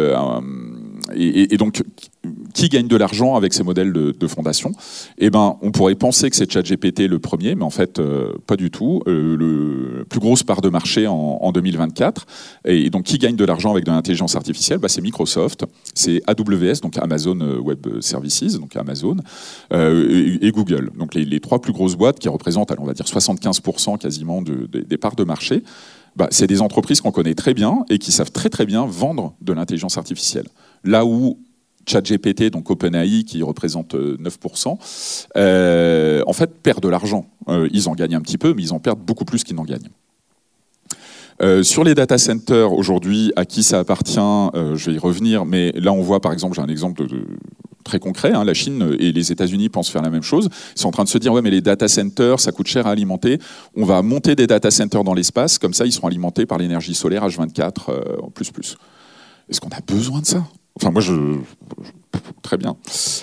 et donc, qui gagne de l'argent avec ces modèles de fondation? Eh ben, on pourrait penser que c'est ChatGPT le premier, mais en fait, pas du tout. Le plus grosse part de marché en 2024. Et donc, qui gagne de l'argent avec de l'intelligence artificielle? C'est Microsoft, c'est AWS, donc Amazon Web Services, donc Amazon, et Google. Donc, les trois plus grosses boîtes qui représentent, on va dire, 75% quasiment des parts de marché. C'est des entreprises qu'on connaît très bien et qui savent très très bien vendre de l'intelligence artificielle. Là où ChatGPT, donc OpenAI, qui représente 9%, en fait perd de l'argent. Ils en gagnent un petit peu, mais ils en perdent beaucoup plus qu'ils n'en gagnent. Sur les data centers, aujourd'hui, à qui ça appartient, je vais y revenir, mais là on voit par exemple, j'ai un exemple très concret, la Chine et les États-Unis pensent faire la même chose. Ils sont en train de se dire, ouais, mais les data centers, ça coûte cher à alimenter. On va monter des data centers dans l'espace, comme ça, ils seront alimentés par l'énergie solaire H24 en plus. Est-ce qu'on a besoin de ça? Enfin, moi, très bien.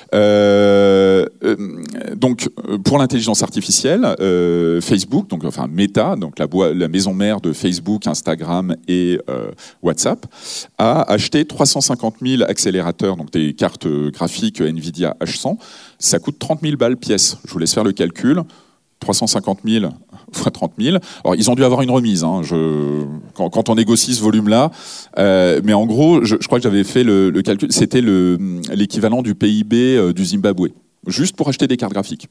Donc, pour l'intelligence artificielle, Facebook, donc enfin Meta, donc la maison mère de Facebook, Instagram et WhatsApp, a acheté 350 000 accélérateurs, donc des cartes graphiques NVIDIA H100. Ça coûte 30 000 balles pièce. Je vous laisse faire le calcul. 350 000 fois 30 000. Alors, ils ont dû avoir une remise quand on négocie ce volume-là. Mais en gros, je crois que j'avais fait le calcul. C'était l'équivalent du PIB du Zimbabwe, juste pour acheter des cartes graphiques.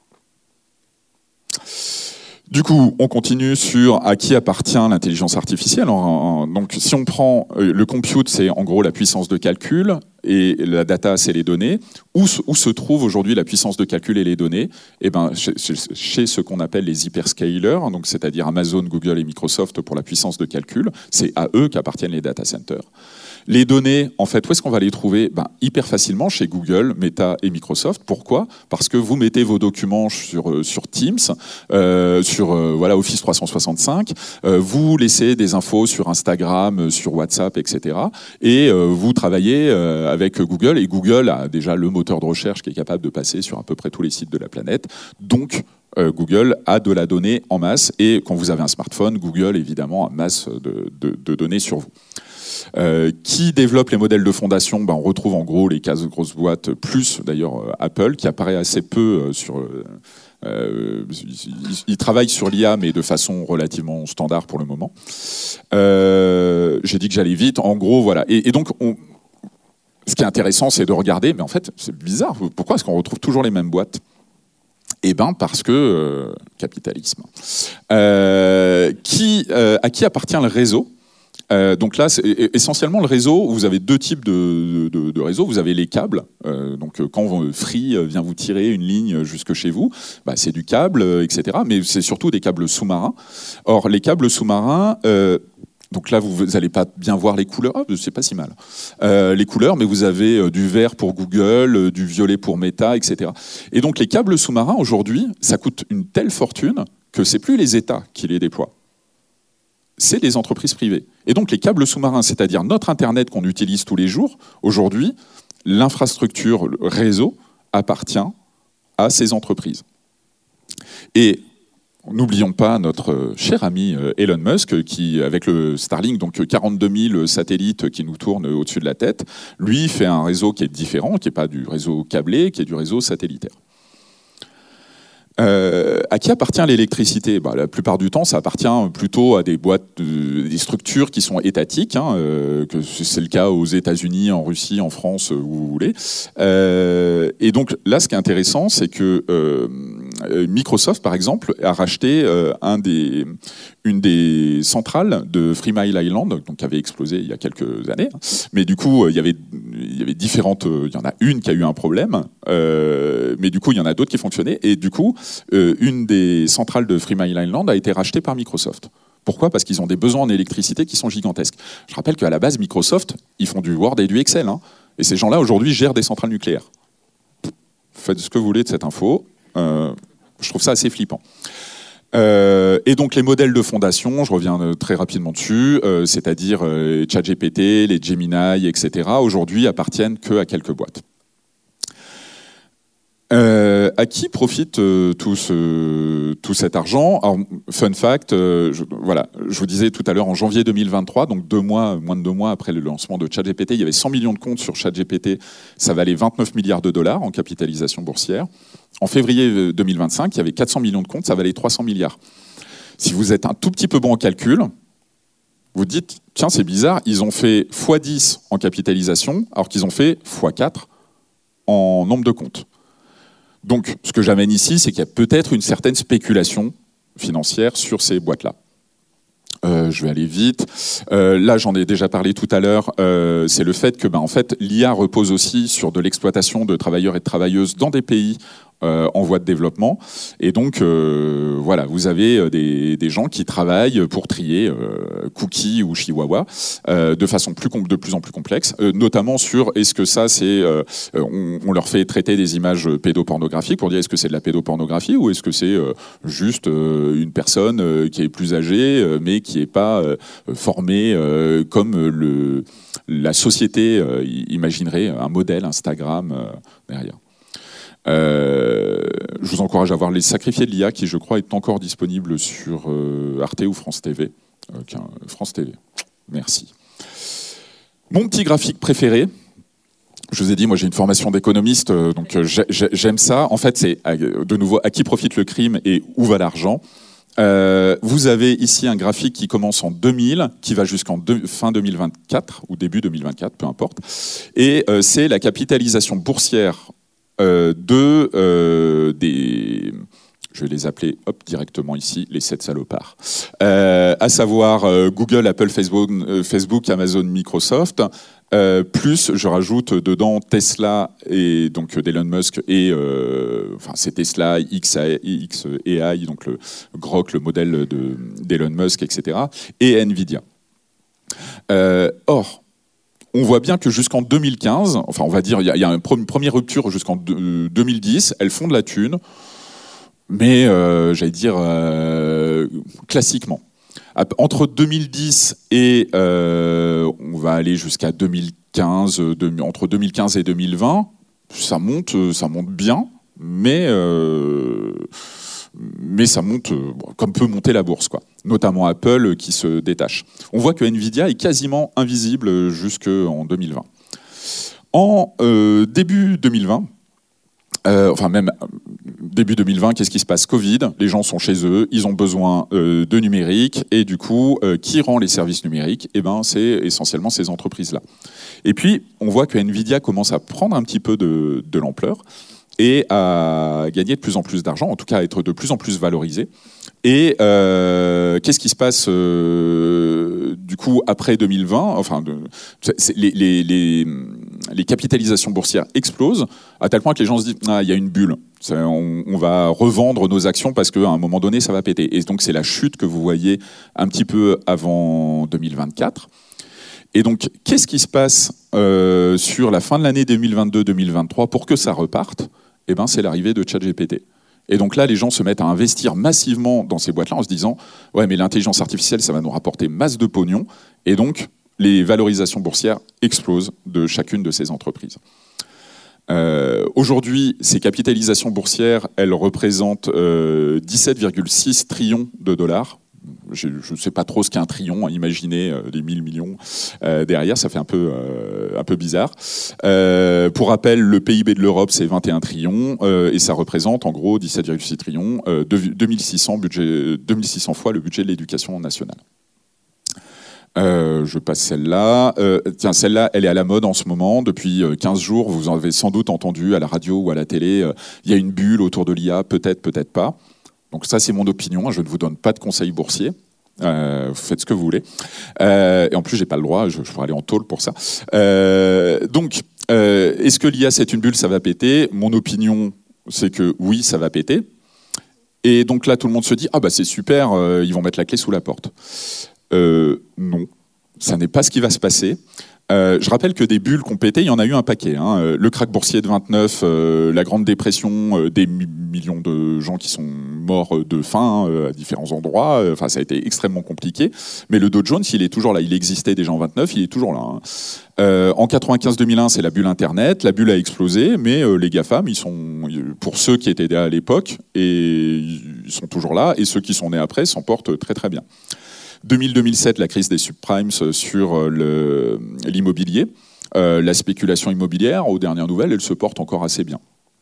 Du coup, on continue sur à qui appartient l'intelligence artificielle. Donc, si on prend le compute, c'est en gros la puissance de calcul, et la data, c'est les données. Où se trouve aujourd'hui la puissance de calcul et les données? Eh ben, chez ce qu'on appelle les hyperscalers, donc c'est-à-dire Amazon, Google et Microsoft pour la puissance de calcul. C'est à eux qu'appartiennent les data centers. Les données, en fait, où est-ce qu'on va les trouver? Hyper facilement chez Google, Meta et Microsoft. Pourquoi? Parce que vous mettez vos documents sur Teams, sur Office 365, vous laissez des infos sur Instagram, sur WhatsApp, etc. Et vous travaillez avec Google, et Google a déjà le moteur de recherche qui est capable de passer sur à peu près tous les sites de la planète. Donc, Google a de la donnée en masse, et quand vous avez un smartphone, Google, évidemment, a masse de données sur vous. Qui développe les modèles de fondation? On retrouve en gros les 15 grosses boîtes, plus d'ailleurs Apple, qui apparaît assez peu sur... ils travaillent sur l'IA, mais de façon relativement standard pour le moment. J'ai dit que j'allais vite. En gros, voilà. Et donc, ce qui est intéressant, c'est de regarder, mais en fait, c'est bizarre. Pourquoi est-ce qu'on retrouve toujours les mêmes boîtes? Eh bien, parce que capitalisme. À qui appartient le réseau? Donc là, essentiellement, le réseau, vous avez deux types de réseaux. Vous avez les câbles. Donc quand Free vient vous tirer une ligne jusque chez vous, c'est du câble, etc. Mais c'est surtout des câbles sous-marins. Or, les câbles sous-marins... donc là, vous n'allez pas bien voir les couleurs. C'est pas si mal. Les couleurs, mais vous avez du vert pour Google, du violet pour Meta, etc. Et donc les câbles sous-marins, aujourd'hui, ça coûte une telle fortune que c'est plus les États qui les déploient. C'est les entreprises privées. Et donc les câbles sous-marins, c'est-à-dire notre Internet qu'on utilise tous les jours, aujourd'hui, l'infrastructure, le réseau, appartient à ces entreprises. Et n'oublions pas notre cher ami Elon Musk, qui, avec le Starlink, donc 42 000 satellites qui nous tournent au-dessus de la tête, lui fait un réseau qui est différent, qui n'est pas du réseau câblé, qui est du réseau satellitaire. À qui appartient l'électricité ? La plupart du temps, ça appartient plutôt à des boîtes, des structures qui sont étatiques, que c'est le cas aux États-Unis, en Russie, en France, où vous voulez. Et donc là, ce qui est intéressant, c'est que Microsoft, par exemple, a racheté une des centrales de 3 Mile Island, donc qui avait explosé il y a quelques années. Mais du coup, il y avait différentes. Il y en a une qui a eu un problème, mais du coup, il y en a d'autres qui fonctionnaient. Et du coup, une des centrales de 3 Mile Island a été rachetée par Microsoft. Pourquoi ? Parce qu'ils ont des besoins en électricité qui sont gigantesques. Je rappelle qu'à la base, Microsoft, ils font du Word et du Excel. Et ces gens-là, aujourd'hui, gèrent des centrales nucléaires. Faites ce que vous voulez de cette info. Je trouve ça assez flippant. Et donc les modèles de fondation, je reviens très rapidement dessus, c'est-à-dire ChatGPT, les Gemini, etc., aujourd'hui appartiennent qu'à quelques boîtes. À qui profite tout cet argent ? Alors, fun fact, je vous disais tout à l'heure, en janvier 2023, donc moins de 2 mois après le lancement de ChatGPT, il y avait 100 millions de comptes sur ChatGPT, ça valait 29 milliards de dollars en capitalisation boursière. En février 2025, il y avait 400 millions de comptes, ça valait 300 milliards. Si vous êtes un tout petit peu bon en calcul, vous dites, tiens, c'est bizarre, ils ont fait x10 en capitalisation, alors qu'ils ont fait x4 en nombre de comptes. Donc, ce que j'amène ici, c'est qu'il y a peut-être une certaine spéculation financière sur ces boîtes-là. Je vais aller vite. Là, j'en ai déjà parlé tout à l'heure. C'est le fait que, en fait, l'IA repose aussi sur de l'exploitation de travailleurs et de travailleuses dans des pays en voie de développement. Et donc, vous avez des gens qui travaillent pour trier Cookie ou Chihuahua de façon de plus en plus complexe, notamment sur est-ce que ça, c'est... on leur fait traiter des images pédopornographiques pour dire est-ce que c'est de la pédopornographie ou est-ce que c'est juste une personne qui est plus âgée mais qui n'est pas formée comme la société imaginerait un modèle Instagram derrière. Je vous encourage à voir Les Sacrifiés de l'IA, qui je crois est encore disponible sur Arte ou France TV. France TV, merci. Mon petit graphique préféré, je vous ai dit, moi j'ai une formation d'économiste, donc j'aime ça. En fait, c'est de nouveau à qui profite le crime et où va l'argent. Vous avez ici un graphique qui commence en 2000, qui va jusqu'en fin 2024 ou début 2024, peu importe. Et c'est la capitalisation boursière je vais les appeler directement ici, les 7 salopards, à savoir Google, Apple, Facebook, Amazon, Microsoft, plus je rajoute dedans Tesla et donc d'Elon Musk et c'est Tesla, XAI, donc le Grok, le modèle d'Elon Musk, etc., et Nvidia. Or, on voit bien que jusqu'en 2015, on va dire, il y a une première rupture jusqu'en 2010, elles font de la thune, mais j'allais dire classiquement. Entre 2010 et on va aller jusqu'à 2015, entre 2015 et 2020, ça monte bien, mais ça monte comme peut monter la bourse, quoi. Notamment Apple qui se détache. On voit que Nvidia est quasiment invisible jusqu'en 2020. En début 2020, même début 2020, qu'est-ce qui se passe ? Covid, les gens sont chez eux, ils ont besoin de numérique, et du coup, qui rend les services numériques ? C'est essentiellement ces entreprises-là. Et puis, on voit que Nvidia commence à prendre un petit peu de l'ampleur, et à gagner de plus en plus d'argent, en tout cas à être de plus en plus valorisé. Et qu'est-ce qui se passe du coup, après 2020, les capitalisations boursières explosent à tel point que les gens se disent « il y a une bulle, on va revendre nos actions parce qu'à un moment donné, ça va péter ». Et donc, c'est la chute que vous voyez un petit peu avant 2024. Et donc, qu'est-ce qui se passe sur la fin de l'année 2022-2023 pour que ça reparte ? Eh ben, c'est l'arrivée de ChatGPT. Et donc là, les gens se mettent à investir massivement dans ces boîtes-là en se disant « ouais, mais l'intelligence artificielle, ça va nous rapporter masse de pognon ». Et donc, les valorisations boursières explosent de chacune de ces entreprises. Aujourd'hui, ces capitalisations boursières, elles représentent 17,6 trillions de dollars. Je ne sais pas trop ce qu'est un trillion, imaginez les 1000 millions derrière, ça fait un peu bizarre. Pour rappel, le PIB de l'Europe, c'est 21 trillions, et ça représente en gros 17,6 trillions, 2600 fois le budget de l'éducation nationale. Je passe celle-là. Tiens, celle-là, elle est à la mode en ce moment. Depuis 15 jours, vous en avez sans doute entendu à la radio ou à la télé. Il y a une bulle autour de l'IA, peut-être, peut-être pas. Donc ça, c'est mon opinion. Je ne vous donne pas de conseils boursiers. Vous faites ce que vous voulez. Et en plus, j'ai pas le droit. Je pourrais aller en tôle pour ça. Donc, est-ce que l'IA, c'est une bulle, ça va péter ? Mon opinion, c'est que oui, ça va péter. Et donc là, tout le monde se dit, ah bah c'est super, ils vont mettre la clé sous la porte. Non, ça n'est pas ce qui va se passer. Je rappelle que des bulles qui ont pété, il y en a eu un paquet. Le krach boursier de 29, la Grande Dépression, des millions de gens qui sont morts de faim à différents endroits. Enfin, ça a été extrêmement compliqué. Mais le Dow Jones, il est toujours là. Il existait déjà en 29, il est toujours là. En 95-2001, c'est la bulle Internet. La bulle a explosé, mais les GAFAM, ils sont, pour ceux qui étaient là à l'époque, et ils sont toujours là. Et ceux qui sont nés après s'en portent très très bien. 2000-2007, la crise des subprimes sur l'immobilier. La spéculation immobilière, aux dernières nouvelles, elle se porte encore assez bien.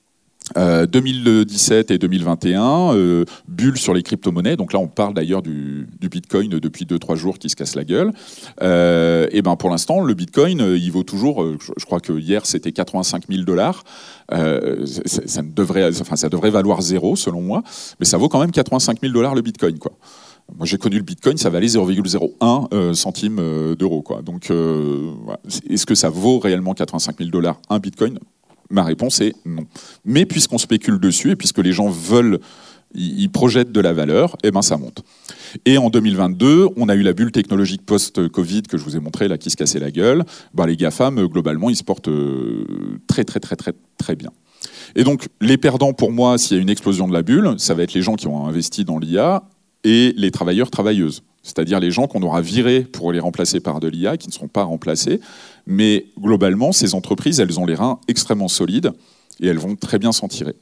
2017 et 2021, bulle sur les crypto-monnaies. Donc là, on parle d'ailleurs du Bitcoin depuis 2-3 jours qui se casse la gueule. Et ben pour l'instant, le Bitcoin, il vaut toujours, je crois que hier, c'était 85 000 $. Ça devrait valoir zéro, selon moi. Mais ça vaut quand même 85 000 $ le Bitcoin, quoi. Moi, j'ai connu le Bitcoin, ça valait 0,01 centime d'euro, quoi. Donc, voilà. Est-ce que ça vaut réellement 85 000 $ un Bitcoin ? Ma réponse est non. Mais puisqu'on spécule dessus et puisque les gens veulent, ils projettent de la valeur, eh ben ça monte. Et en 2022, on a eu la bulle technologique post-Covid que je vous ai montré là, qui se cassait la gueule. Ben, les GAFAM, globalement, ils se portent très bien. Et donc, les perdants, pour moi, s'il y a une explosion de la bulle, ça va être les gens qui ont investi dans l'IA et les travailleurs-travailleuses. C'est-à-dire les gens qu'on aura virés pour les remplacer par de l'IA, qui ne seront pas remplacés. Mais globalement, ces entreprises, elles ont les reins extrêmement solides et elles vont très bien s'en tirer.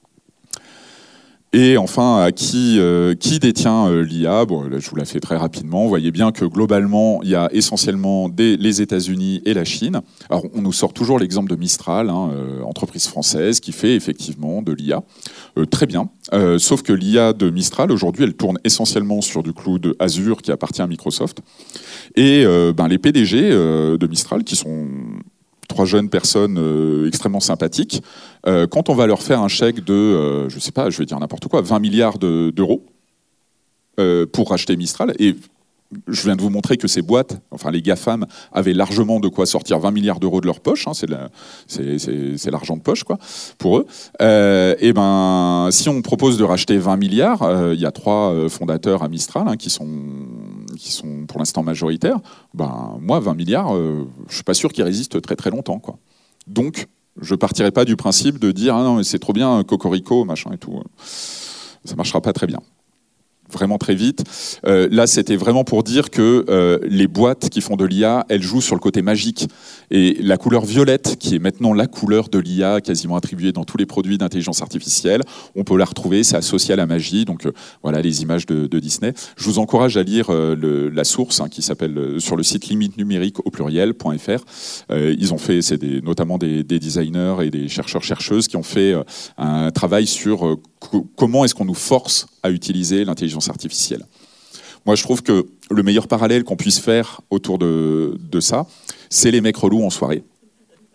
Et enfin, à qui détient l'IA ? Bon, là, je vous la fais très rapidement. Vous voyez bien que globalement, il y a essentiellement les États-Unis et la Chine. Alors, on nous sort toujours l'exemple de Mistral, entreprise française qui fait effectivement de l'IA. Très bien. Sauf que l'IA de Mistral, aujourd'hui, elle tourne essentiellement sur du cloud Azure qui appartient à Microsoft. Et les PDG de Mistral, qui sont 3 jeunes personnes extrêmement sympathiques, quand on va leur faire un chèque de, je sais pas, je vais dire n'importe quoi, 20 milliards d'euros pour racheter Mistral, et je viens de vous montrer que ces boîtes, enfin les GAFAM, avaient largement de quoi sortir 20 milliards d'euros de leur poche, c'est l'argent de poche, quoi, pour eux. Et ben, si on propose de racheter 20 milliards, il y a 3 fondateurs à Mistral qui sont pour l'instant majoritaires. Ben, moi, 20 milliards, je suis pas sûr qu'ils résistent très très longtemps, quoi. Donc, je partirai pas du principe de dire ah non mais c'est trop bien, cocorico, machin et tout. Ça marchera pas très bien. Vraiment très vite. Là, c'était vraiment pour dire que les boîtes qui font de l'IA, elles jouent sur le côté magique. Et la couleur violette, qui est maintenant la couleur de l'IA, quasiment attribuée dans tous les produits d'intelligence artificielle, on peut la retrouver, c'est associé à la magie. Donc voilà les images de Disney. Je vous encourage à lire la source qui s'appelle sur le site limite numérique au pluriel.fr. Ils ont fait, notamment des designers et des chercheurs-chercheuses qui ont fait un travail sur comment est-ce qu'on nous force à utiliser l'intelligence artificielle. Moi, je trouve que le meilleur parallèle qu'on puisse faire autour de ça, c'est les mecs relous en soirée.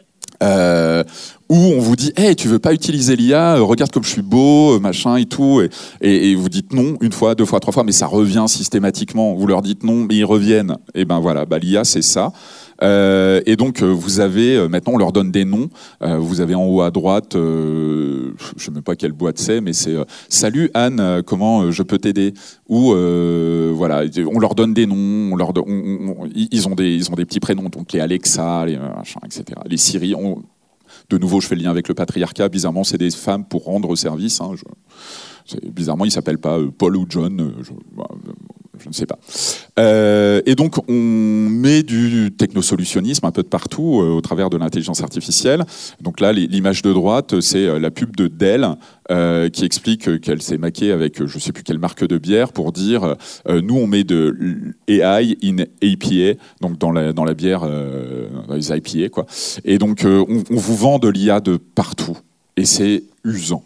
où on vous dit hey, tu veux pas utiliser l'IA, regarde comme je suis beau, machin et tout, et vous dites non une fois, deux fois, trois fois, mais ça revient systématiquement. Vous leur dites non, mais ils reviennent. Et ben voilà, l'IA c'est ça. Et donc vous avez maintenant on leur donne des noms. Vous avez en haut à droite, je sais même pas quelle boîte c'est, mais c'est salut Anne, comment je peux t'aider? Ou voilà, on leur donne des noms, ils ont des petits prénoms, donc les Alexa, les machins, etc. Les Siri. De nouveau, je fais le lien avec le patriarcat. Bizarrement, c'est des femmes pour rendre service. Hein. Bizarrement, ils ne s'appellent pas Paul ou John. Je ne sais pas. Et donc, on met du technosolutionnisme un peu de partout au travers de l'intelligence artificielle. Donc là, l'image de droite, c'est la pub de Dell qui explique qu'elle s'est maquée avec je ne sais plus quelle marque de bière pour dire nous, on met de AI in APA, donc dans la bière, dans les IPA, quoi. Et donc, on vous vend de l'IA de partout. Et c'est usant.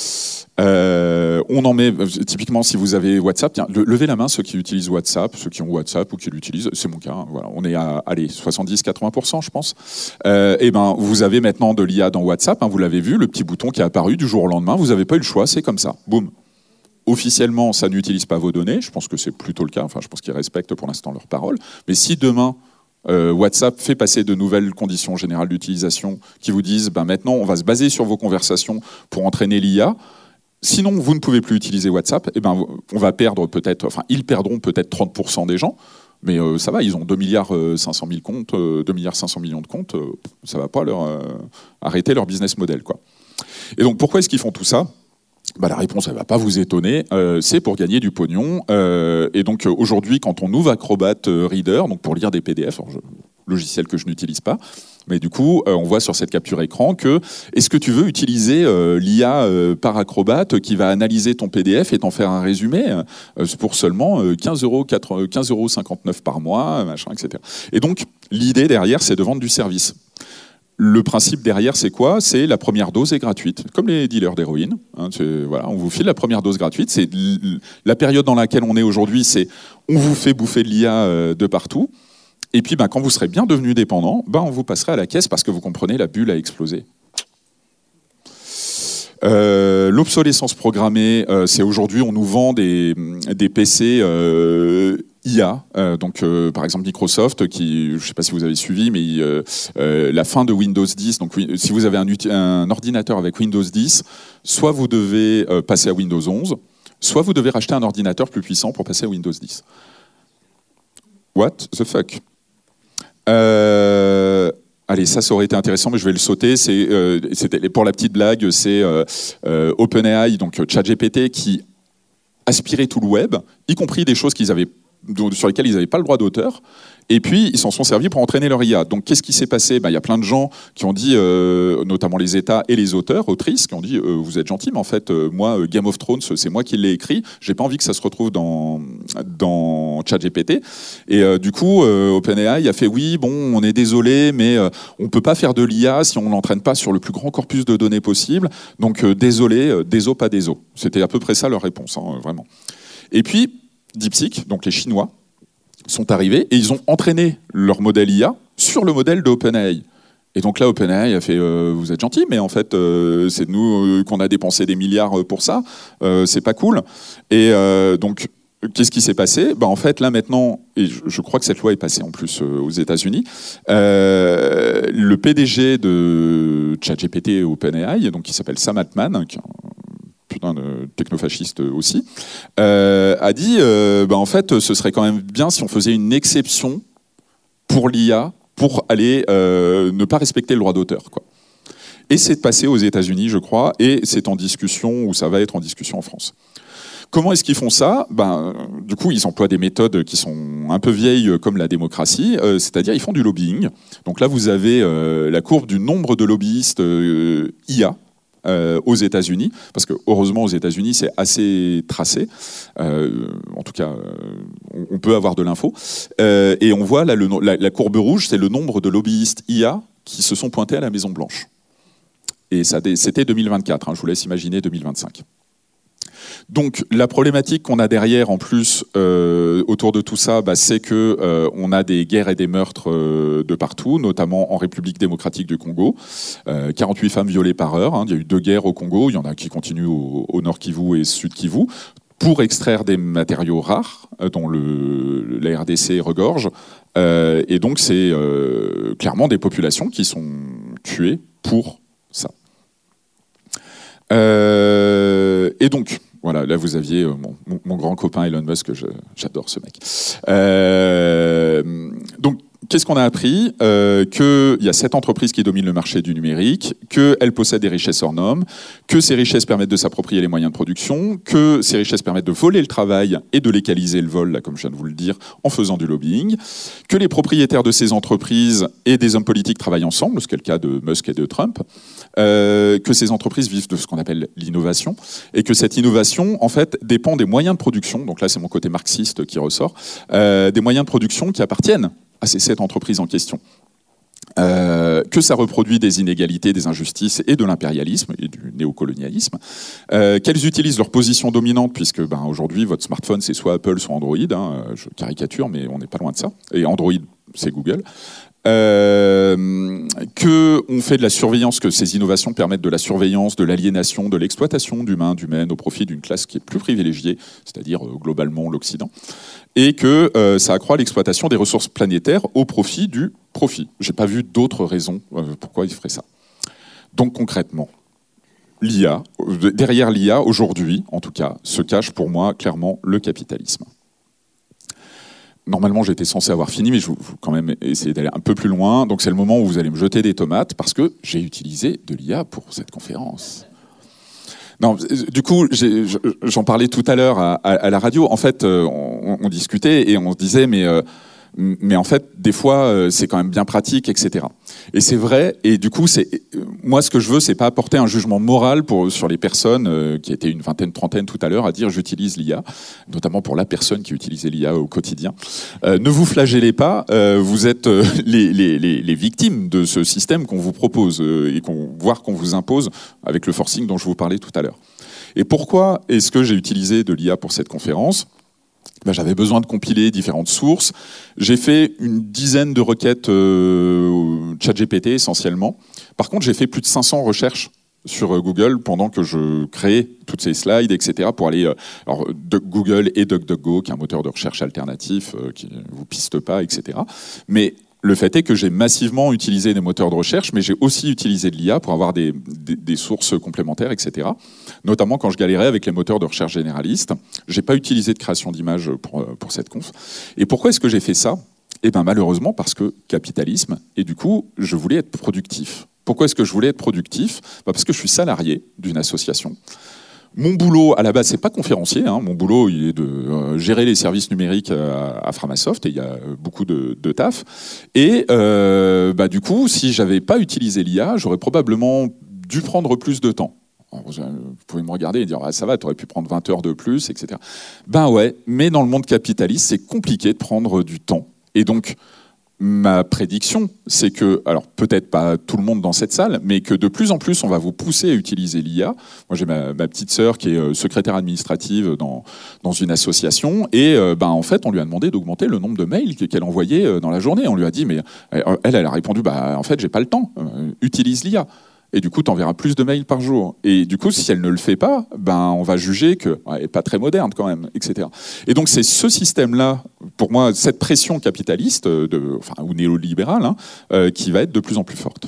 On en met, typiquement, si vous avez WhatsApp, tiens, levez la main ceux qui utilisent WhatsApp, ceux qui ont WhatsApp ou qui l'utilisent, c'est mon cas, hein, voilà, on est à 70-80%, je pense. Et ben, vous avez maintenant de l'IA dans WhatsApp, hein, vous l'avez vu, le petit bouton qui est apparu du jour au lendemain, vous n'avez pas eu le choix, c'est comme ça, boum. Officiellement, ça n'utilise pas vos données, je pense que c'est plutôt le cas, enfin, je pense qu'ils respectent pour l'instant leurs paroles, mais si demain, WhatsApp fait passer de nouvelles conditions générales d'utilisation qui vous disent, ben maintenant, on va se baser sur vos conversations pour entraîner l'IA. Sinon, vous ne pouvez plus utiliser WhatsApp. Eh ben, on va perdre peut-être, enfin, ils perdront peut-être 30% des gens, mais ça va, ils ont 2 milliards 500 000 comptes, 2 milliards 500 millions de comptes, ça va pas leur arrêter leur business model, quoi. Et donc, pourquoi est-ce qu'ils font tout ça? La réponse, elle va pas vous étonner, c'est pour gagner du pognon. Et donc, aujourd'hui, quand on ouvre Acrobat Reader, donc pour lire des PDF, logiciel que je n'utilise pas, mais du coup, on voit sur cette capture écran que est-ce que tu veux utiliser l'IA par Acrobat qui va analyser ton PDF et t'en faire un résumé pour seulement 15,59 € par mois, machin, etc. Et donc, l'idée derrière, c'est de vendre du service. Le principe derrière, c'est quoi? C'est la première dose est gratuite, comme les dealers d'héroïne. Hein, voilà, on vous file la première dose gratuite. C'est la période dans laquelle on est aujourd'hui, c'est on vous fait bouffer de l'IA de partout. Et puis, quand vous serez bien devenu dépendant, on vous passerait à la caisse parce que vous comprenez, la bulle a explosé. L'obsolescence programmée, c'est aujourd'hui, on nous vend des PC IA, donc par exemple Microsoft, qui, je ne sais pas si vous avez suivi, mais la fin de Windows 10, donc si vous avez un ordinateur avec Windows 10, soit vous devez passer à Windows 11, soit vous devez racheter un ordinateur plus puissant pour passer à Windows 10. What the fuck? Allez, ça aurait été intéressant, mais je vais le sauter. C'était pour la petite blague, c'est OpenAI, donc ChatGPT, qui aspirait tout le web, y compris des choses sur lesquelles ils n'avaient pas le droit d'auteur. Et puis, ils s'en sont servis pour entraîner leur IA. Donc, qu'est-ce qui s'est passé? Il y a plein de gens qui ont dit, notamment les États et les auteurs, autrices, qui ont dit vous êtes gentils, mais en fait, moi, Game of Thrones, c'est moi qui l'ai écrit. J'ai pas envie que ça se retrouve dans ChatGPT. Et du coup, OpenAI a fait oui, bon, on est désolé, mais on peut pas faire de l'IA si on l'entraîne pas sur le plus grand corpus de données possible. Donc, désolé, déso, pas déso. C'était à peu près ça leur réponse, hein, vraiment. Et puis, DeepSeek, donc les Chinois, sont arrivés et ils ont entraîné leur modèle IA sur le modèle de OpenAI. Et donc là, OpenAI a fait vous êtes gentil, mais en fait, c'est nous qu'on a dépensé des milliards pour ça. C'est pas cool. Et donc, qu'est-ce qui s'est passé? En fait, là maintenant, et je crois que cette loi est passée en plus aux États-Unis, le PDG de ChatGPT et OpenAI, donc qui s'appelle Sam Altman, qui est putain de technofasciste aussi, a dit en fait, ce serait quand même bien si on faisait une exception pour l'IA pour aller ne pas respecter le droit d'auteur, quoi. Et c'est passé aux États-Unis, je crois, et c'est en discussion, ou ça va être en discussion en France. Comment est-ce qu'ils font ça? Du coup, ils emploient des méthodes qui sont un peu vieilles comme la démocratie, c'est-à-dire ils font du lobbying. Donc là, vous avez la courbe du nombre de lobbyistes IA aux États-Unis, parce que heureusement aux États-Unis c'est assez tracé, en tout cas on peut avoir de l'info, et on voit là la courbe rouge, c'est le nombre de lobbyistes IA qui se sont pointés à la Maison Blanche. Et ça, c'était 2024, hein, je vous laisse imaginer 2025. Donc la problématique qu'on a derrière en plus autour de tout ça, c'est que on a des guerres et des meurtres de partout, notamment en République démocratique du Congo. 48 femmes violées par heure. Hein. Il y a eu 2 guerres au Congo. Il y en a qui continuent au nord Kivu et sud Kivu pour extraire des matériaux rares dont la RDC regorge. Et donc c'est clairement des populations qui sont tuées pour ça. Et donc, voilà, là vous aviez mon grand copain Elon Musk, j'adore ce mec. Donc, qu'est-ce qu'on a appris ? Qu'il y a 7 entreprises qui dominent le marché du numérique, qu'elles possèdent des richesses hors normes, que ces richesses permettent de s'approprier les moyens de production, que ces richesses permettent de voler le travail et de légaliser le vol, là, comme je viens de vous le dire, en faisant du lobbying, que les propriétaires de ces entreprises et des hommes politiques travaillent ensemble, ce qui est le cas de Musk et de Trump, que ces entreprises vivent de ce qu'on appelle l'innovation, et que cette innovation, en fait, dépend des moyens de production, donc là c'est mon côté marxiste qui ressort, des moyens de production qui appartiennent à ces 7 entreprises en question. Que ça reproduit des inégalités, des injustices et de l'impérialisme et du néocolonialisme, qu'elles utilisent leur position dominante, puisque aujourd'hui votre smartphone c'est soit Apple soit Android, hein, je caricature mais on n'est pas loin de ça, et Android c'est Google, qu'on fait de la surveillance, que ces innovations permettent de la surveillance, de l'aliénation, de l'exploitation d'humains, d'humaines au profit d'une classe qui est plus privilégiée, c'est-à-dire globalement l'Occident, et que ça accroît l'exploitation des ressources planétaires au profit du profit. J'ai pas vu d'autres raisons pourquoi ils feraient ça. Donc concrètement, l'IA, derrière l'IA, aujourd'hui en tout cas, se cache pour moi clairement le capitalisme. Normalement, j'étais censé avoir fini, mais je vais quand même essayer d'aller un peu plus loin. Donc c'est le moment où vous allez me jeter des tomates, parce que j'ai utilisé de l'IA pour cette conférence. Non, du coup, j'en parlais tout à l'heure à la radio. En fait, on discutait et on se disait, mais en fait, des fois, c'est quand même bien pratique, etc. Et c'est vrai. Et du coup, moi, ce que je veux, c'est pas apporter un jugement moral sur les personnes qui étaient une vingtaine, trentaine tout à l'heure à dire j'utilise l'IA, notamment pour la personne qui utilisait l'IA au quotidien. Ne vous flagellez pas. Vous êtes les victimes de ce système qu'on vous propose et voire qu'on vous impose avec le forcing dont je vous parlais tout à l'heure. Et pourquoi est-ce que j'ai utilisé de l'IA pour cette conférence ? J'avais besoin de compiler différentes sources. J'ai fait une dizaine de requêtes ChatGPT essentiellement. Par contre, j'ai fait plus de 500 recherches sur Google pendant que je créais toutes ces slides, etc. pour aller Google et DuckDuckGo, qui est un moteur de recherche alternatif qui ne vous piste pas, etc. Mais le fait est que j'ai massivement utilisé des moteurs de recherche, mais j'ai aussi utilisé de l'IA pour avoir des sources complémentaires, etc. Notamment quand je galérais avec les moteurs de recherche généralistes. J'ai pas utilisé de création d'images pour cette conf. Et pourquoi est-ce que j'ai fait ça ? Malheureusement parce que capitalisme, et du coup, je voulais être productif. Pourquoi est-ce que je voulais être productif ? Parce que je suis salarié d'une association. Mon boulot, à la base, c'est pas conférencier. Hein. Mon boulot, il est de gérer les services numériques à Framasoft, et il y a beaucoup de taf. Et du coup, si j'avais pas utilisé l'IA, j'aurais probablement dû prendre plus de temps. Alors, vous pouvez me regarder et dire ça va, tu aurais pu prendre 20 heures de plus, etc. Ouais, mais dans le monde capitaliste, c'est compliqué de prendre du temps. Et donc, ma prédiction, c'est que, alors peut-être pas tout le monde dans cette salle, mais que de plus en plus, on va vous pousser à utiliser l'IA. Moi, j'ai ma petite sœur qui est secrétaire administrative dans une association, et en fait, on lui a demandé d'augmenter le nombre de mails qu'elle envoyait dans la journée. On lui a dit, mais elle a répondu, en fait, j'ai pas le temps, utilise l'IA. Et du coup, tu enverras plus de mails par jour. Et du coup, si elle ne le fait pas, on va juger qu'elle n'est pas très moderne quand même, etc. Et donc, c'est ce système-là, pour moi, cette pression capitaliste, ou néolibérale, qui va être de plus en plus forte.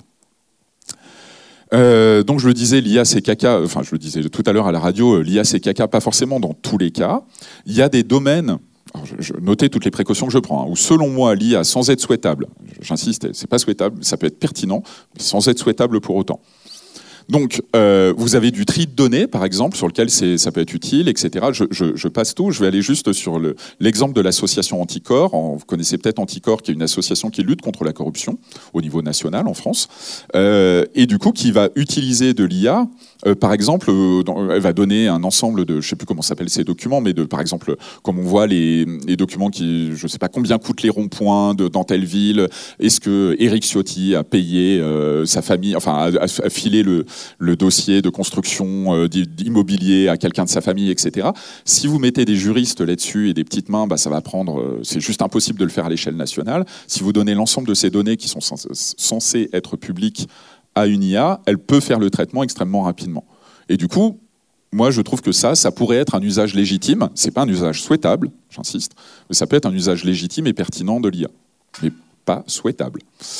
Donc, je le disais, l'IA, c'est caca. Je le disais tout à l'heure à la radio, l'IA, c'est caca, pas forcément dans tous les cas. Il y a des domaines... Alors, je notais toutes les précautions que je prends, où selon moi, l'IA, sans être souhaitable, j'insiste, c'est pas souhaitable, ça peut être pertinent, mais sans être souhaitable pour autant. Donc, vous avez du tri de données, par exemple, sur lequel ça peut être utile, etc. Je passe tout. Je vais aller juste sur l'exemple de l'association Anticorps. Vous connaissez peut-être Anticorps, qui est une association qui lutte contre la corruption au niveau national en France, et du coup, qui va utiliser de l'IA. Par exemple, elle va donner un ensemble de, je ne sais plus comment s'appellent ces documents, mais par exemple, comme on voit les documents qui, je ne sais pas combien coûtent les ronds-points dans telle ville, est-ce que Éric Ciotti a payé sa famille, a filé le dossier de construction d'immobilier à quelqu'un de sa famille, etc. Si vous mettez des juristes là-dessus et des petites mains, ça va prendre. C'est juste impossible de le faire à l'échelle nationale. Si vous donnez l'ensemble de ces données qui sont censées être publiques à une IA, elle peut faire le traitement extrêmement rapidement. Et du coup, moi, je trouve que ça pourrait être un usage légitime. C'est pas un usage souhaitable, j'insiste, mais ça peut être un usage légitime et pertinent de l'IA, mais pas souhaitable.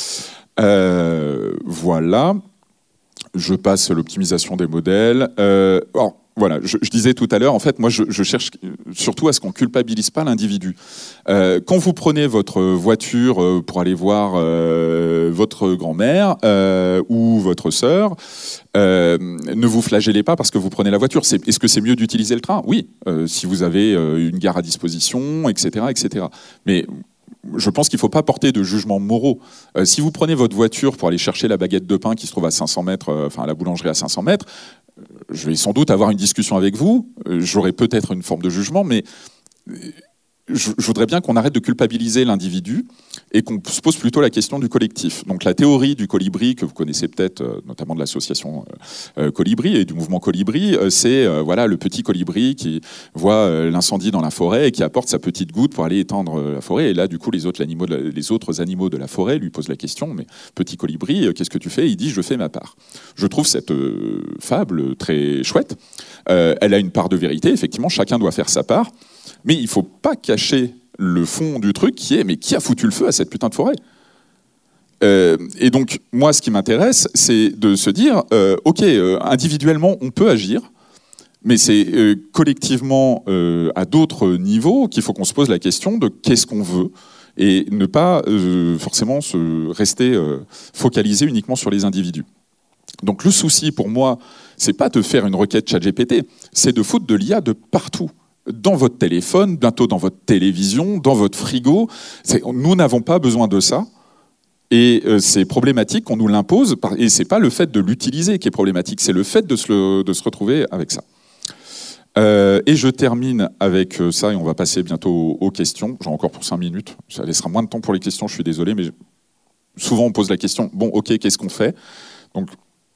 Voilà. Je passe l'optimisation des modèles. Alors, voilà, je disais tout à l'heure, en fait, moi, je cherche surtout à ce qu'on culpabilise pas l'individu. Quand vous prenez votre voiture pour aller voir votre grand-mère ou votre sœur, ne vous flagellez pas parce que vous prenez la voiture. Est-ce que c'est mieux d'utiliser le train ? Oui, si vous avez une gare à disposition, etc., etc. Mais je pense qu'il ne faut pas porter de jugements moraux. Si vous prenez votre voiture pour aller chercher la baguette de pain qui se trouve à 500 mètres, à la boulangerie à 500 mètres, je vais sans doute avoir une discussion avec vous, j'aurai peut-être une forme de jugement, mais je voudrais bien qu'on arrête de culpabiliser l'individu et qu'on se pose plutôt la question du collectif. Donc la théorie du colibri, que vous connaissez peut-être, notamment de l'association Colibri et du mouvement Colibri, c'est voilà, le petit colibri qui voit l'incendie dans la forêt et qui apporte sa petite goutte pour aller éteindre la forêt. Et là, du coup, les autres animaux de la forêt lui posent la question, mais petit colibri, qu'est-ce que tu fais ? Il dit, je fais ma part. Je trouve cette fable très chouette. Elle a une part de vérité, effectivement, chacun doit faire sa part. Mais il ne faut pas cacher le fond du truc qui est « mais qui a foutu le feu à cette putain de forêt ?» Et donc, moi, ce qui m'intéresse, c'est de se dire « ok, individuellement, on peut agir, mais c'est collectivement, à d'autres niveaux, qu'il faut qu'on se pose la question de qu'est-ce qu'on veut ?» et ne pas forcément rester focalisé uniquement sur les individus. Donc le souci, pour moi, c'est pas de faire une requête ChatGPT, c'est de foutre de l'IA de partout. Dans votre téléphone, bientôt dans votre télévision, dans votre frigo. Nous n'avons pas besoin de ça. Et c'est problématique qu'on nous l'impose. Et ce n'est pas le fait de l'utiliser qui est problématique, c'est le fait de se retrouver avec ça. Et je termine avec ça, et on va passer bientôt aux questions. J'ai encore pour 5 minutes. Ça laissera moins de temps pour les questions, je suis désolé, mais souvent on pose la question, bon, ok, qu'est-ce qu'on fait ? Donc,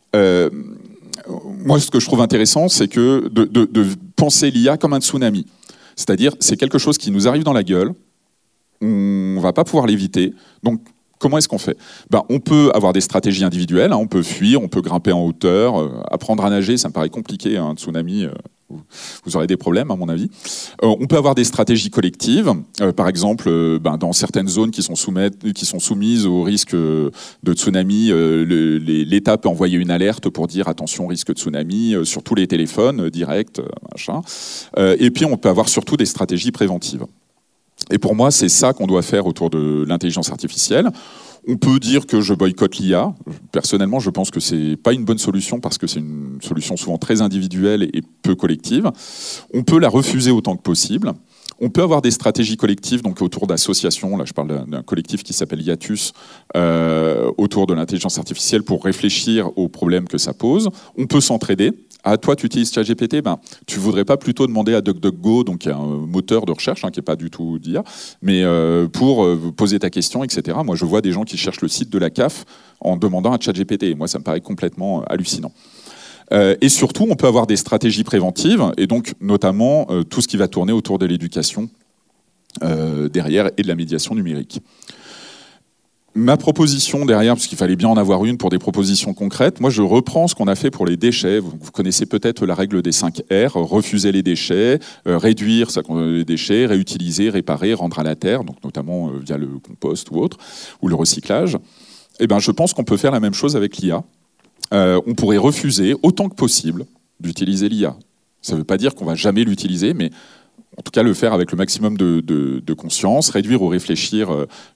moi, ce que je trouve intéressant, c'est que de penser l'IA comme un tsunami. C'est-à-dire, c'est quelque chose qui nous arrive dans la gueule, on ne va pas pouvoir l'éviter. Donc, comment est-ce qu'on fait ? On peut avoir des stratégies individuelles, on peut fuir, on peut grimper en hauteur, apprendre à nager, ça me paraît compliqué, un tsunami, vous aurez des problèmes à mon avis. On peut avoir des stratégies collectives, par exemple, dans certaines zones qui sont soumises au risque de tsunami, l'État peut envoyer une alerte pour dire attention risque de tsunami sur tous les téléphones directs, machin. Et puis on peut avoir surtout des stratégies préventives. Et pour moi, c'est ça qu'on doit faire autour de l'intelligence artificielle. On peut dire que je boycotte l'IA. Personnellement, je pense que c'est pas une bonne solution parce que c'est une solution souvent très individuelle et peu collective. On peut la refuser autant que possible. On peut avoir des stratégies collectives, donc autour d'associations. Là, je parle d'un collectif qui s'appelle Iatus, autour de l'intelligence artificielle pour réfléchir aux problèmes que ça pose. On peut s'entraider. Ah, toi, tu utilises ChatGPT, tu voudrais pas plutôt demander à DuckDuckGo, donc qui est un moteur de recherche, qui n'est pas du tout d'IA, mais pour poser ta question, etc. Moi, je vois des gens qui cherchent le site de la CAF en demandant à ChatGPT. Et moi, ça me paraît complètement hallucinant. Et surtout, on peut avoir des stratégies préventives, et donc notamment tout ce qui va tourner autour de l'éducation derrière et de la médiation numérique. Ma proposition derrière, parce qu'il fallait bien en avoir une pour des propositions concrètes, moi je reprends ce qu'on a fait pour les déchets. Vous connaissez peut-être la règle des 5 R, refuser les déchets, réduire les déchets, réutiliser, réparer, rendre à la terre, donc notamment via le compost ou autre, ou le recyclage. Eh ben, je pense qu'on peut faire la même chose avec l'IA. On pourrait refuser autant que possible d'utiliser l'IA. Ça ne veut pas dire qu'on ne va jamais l'utiliser, mais en tout cas le faire avec le maximum de conscience, réduire ou réfléchir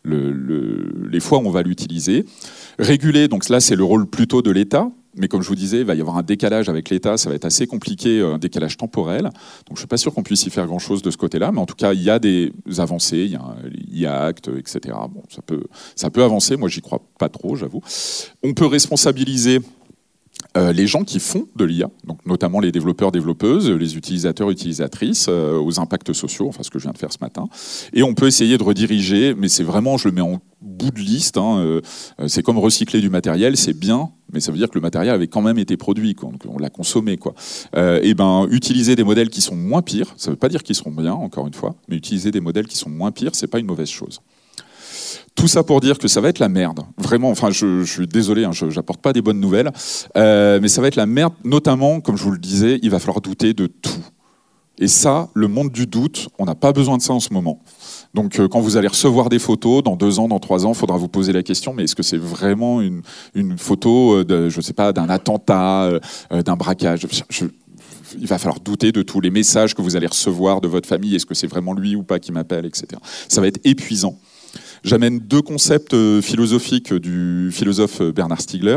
les fois où on va l'utiliser. Réguler, donc là c'est le rôle plutôt de l'État, mais comme je vous disais, il va y avoir un décalage avec l'État, ça va être assez compliqué, un décalage temporel. Donc je ne suis pas sûr qu'on puisse y faire grand-chose de ce côté-là, mais en tout cas il y a des avancées, il y a l'IA Act, etc. Bon, ça peut avancer, moi j'y crois pas trop, j'avoue. On peut responsabiliser les gens qui font de l'IA, donc notamment les développeurs, développeuses, les utilisateurs, utilisatrices, aux impacts sociaux, enfin ce que je viens de faire ce matin. Et on peut essayer de rediriger, mais c'est vraiment, je le mets en bout de liste. C'est comme recycler du matériel, c'est bien, mais ça veut dire que le matériel avait quand même été produit, quoi, donc on l'a consommé, quoi. Utiliser des modèles qui sont moins pires, ça ne veut pas dire qu'ils seront bien, encore une fois, mais utiliser des modèles qui sont moins pires, c'est pas une mauvaise chose. Tout ça pour dire que ça va être la merde. Vraiment, enfin, je suis désolé, je n'apporte pas des bonnes nouvelles, mais ça va être la merde, notamment, comme je vous le disais, il va falloir douter de tout. Et ça, le monde du doute, on n'a pas besoin de ça en ce moment. Donc quand vous allez recevoir des photos, dans 2 ans, dans 3 ans, il faudra vous poser la question, mais est-ce que c'est vraiment une photo je sais pas, d'un attentat, d'un braquage ? Il va falloir douter de tous les messages que vous allez recevoir de votre famille. Est-ce que c'est vraiment lui ou pas qui m'appelle, etc. Ça va être épuisant. J'amène 2 concepts philosophiques du philosophe Bernard Stiegler.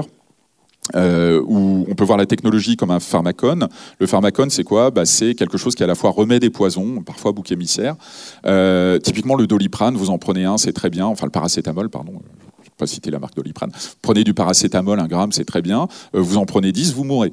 Où on peut voir la technologie comme un pharmacone. Le pharmacone, c'est quoi ? C'est quelque chose qui à la fois remède et poison, parfois bouc émissaire. Typiquement, le Doliprane, vous en prenez un, c'est très bien. Enfin, le paracétamol, pardon. Je ne vais pas citer la marque Doliprane. Prenez du paracétamol, 1 gramme, c'est très bien. Vous en prenez 10, vous mourrez.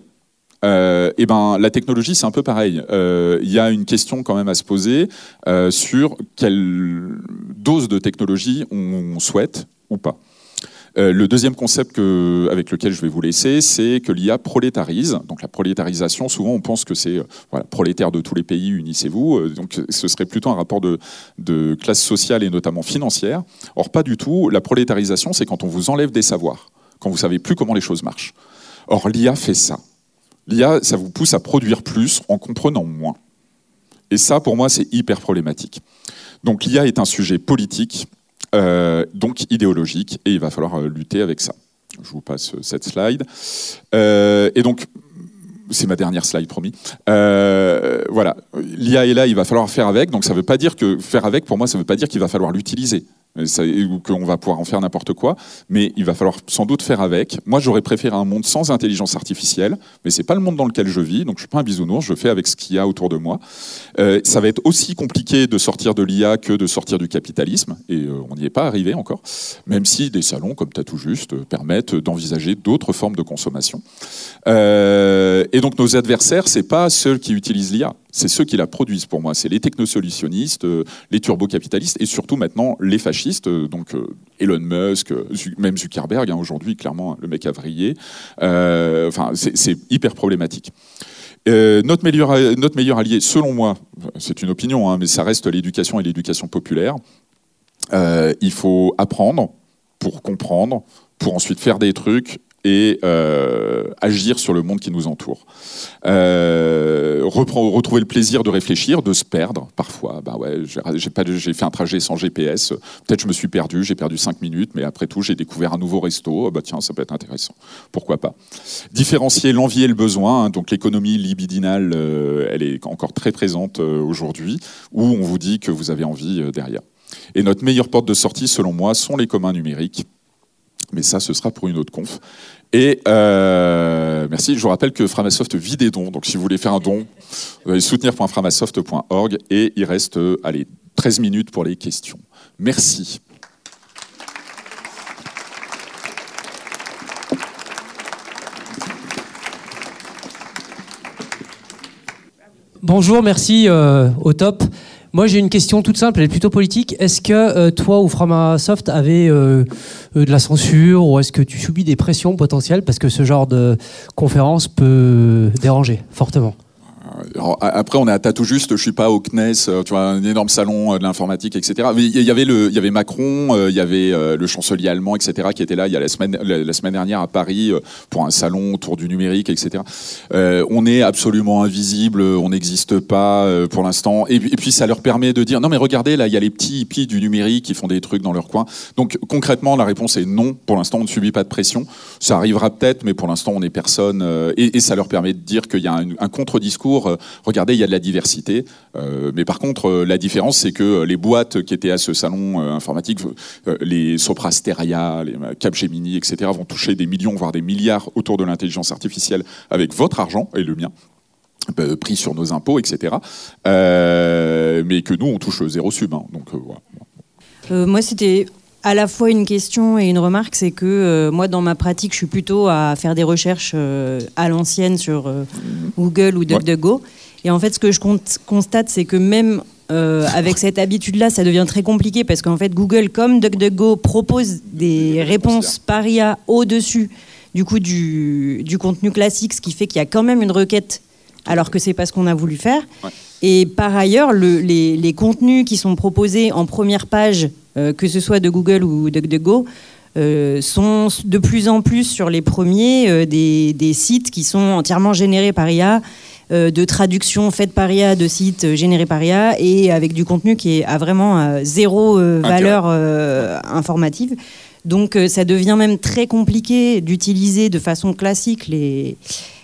La technologie, c'est un peu pareil. Il y a une question quand même à se poser sur quelle dose de technologie on souhaite ou pas. Le deuxième concept avec lequel je vais vous laisser, c'est que l'IA prolétarise. Donc la prolétarisation, souvent on pense que c'est prolétaires de tous les pays, unissez-vous. Donc ce serait plutôt un rapport de classe sociale et notamment financière. Or pas du tout. La prolétarisation, c'est quand on vous enlève des savoirs, quand vous savez plus comment les choses marchent. Or l'IA fait ça. L'IA, ça vous pousse à produire plus en comprenant moins. Et ça, pour moi, c'est hyper problématique. Donc l'IA est un sujet politique, donc idéologique, et il va falloir lutter avec ça. Je vous passe cette slide. Et donc, c'est ma dernière slide, promis. Voilà, l'IA est là, il va falloir faire avec. Donc ça veut pas dire que faire avec, pour moi, ça veut pas dire qu'il va falloir l'utiliser. Ou qu'on va pouvoir en faire n'importe quoi, mais il va falloir sans doute faire avec. Moi, j'aurais préféré un monde sans intelligence artificielle, mais c'est pas le monde dans lequel je vis, donc je suis pas un bisounours, je fais avec ce qu'il y a autour de moi. Ça va être aussi compliqué de sortir de l'IA que de sortir du capitalisme, et on n'y est pas arrivé encore, même si des salons comme T'as tout juste permettent d'envisager d'autres formes de consommation. Et donc nos adversaires, c'est pas ceux qui utilisent l'IA, c'est ceux qui la produisent pour moi. C'est les technosolutionnistes, les turbocapitalistes et surtout maintenant les fascistes. Donc Elon Musk, même Zuckerberg, aujourd'hui clairement le mec a vrillé. C'est hyper problématique. Notre meilleur allié, selon moi, c'est une opinion, mais ça reste l'éducation et l'éducation populaire. Il faut apprendre pour comprendre, pour ensuite faire des trucs et agir sur le monde qui nous entoure. Retrouver le plaisir de réfléchir, de se perdre parfois. J'ai fait un trajet sans GPS, peut-être je me suis perdu, j'ai perdu 5 minutes, mais après tout j'ai découvert un nouveau resto, tiens, ça peut être intéressant, pourquoi pas. Différencier l'envie et le besoin, donc l'économie libidinale, elle est encore très présente aujourd'hui, où on vous dit que vous avez envie derrière. Et notre meilleure porte de sortie, selon moi, sont les communs numériques. Mais ça, ce sera pour une autre conf. Et merci. Je vous rappelle que Framasoft vit des dons. Donc, si vous voulez faire un don, vous allez soutenir.framasoft.org. Et il reste 13 minutes pour les questions. Merci. Bonjour, merci, au top. Moi, j'ai une question toute simple, elle est plutôt politique. Est-ce que toi ou Framasoft avez de la censure ou est-ce que tu subis des pressions potentielles parce que ce genre de conférence peut déranger fortement ? Alors, après, on est à T'as tout juste, je suis pas au CNES, tu vois, un énorme salon de l'informatique, etc. Mais il y avait Macron, il y avait le chancelier allemand, etc., qui était là il y a la semaine dernière à Paris pour un salon autour du numérique, etc. On est absolument invisible, on n'existe pas pour l'instant. Et puis ça leur permet de dire non mais regardez là, il y a les petits hippies du numérique qui font des trucs dans leur coin. Donc concrètement, la réponse est non. Pour l'instant, on ne subit pas de pression. Ça arrivera peut-être, mais pour l'instant, on n'est personne. Et ça leur permet de dire qu'il y a un contre-discours. Regardez, il y a de la diversité. Mais par contre, la différence, c'est que les boîtes qui étaient à ce salon informatique, les Sopra Steria, les Capgemini, etc., vont toucher des millions, voire des milliards autour de l'intelligence artificielle avec votre argent et le mien, pris sur nos impôts, etc. Mais que nous, on touche 0 sub. Donc, voilà. Moi, c'était à la fois une question et une remarque, c'est que moi, dans ma pratique, je suis plutôt à faire des recherches à l'ancienne sur Google ou DuckDuckGo. Et en fait, ce que je constate, c'est que même avec cette habitude-là, ça devient très compliqué parce qu'en fait, Google, comme DuckDuckGo, propose des réponses par IA au-dessus du coup du contenu classique, ce qui fait qu'il y a quand même une requête, alors que c'est pas ce qu'on a voulu faire. Ouais. Et par ailleurs, les contenus qui sont proposés en première page, que ce soit de Google ou DuckDuckGo, sont de plus en plus sur les premiers des sites qui sont entièrement générés par IA, de traduction faite par IA, de sites générés par IA, et avec du contenu qui a vraiment zéro valeur informative. Donc ça devient même très compliqué d'utiliser de façon classique les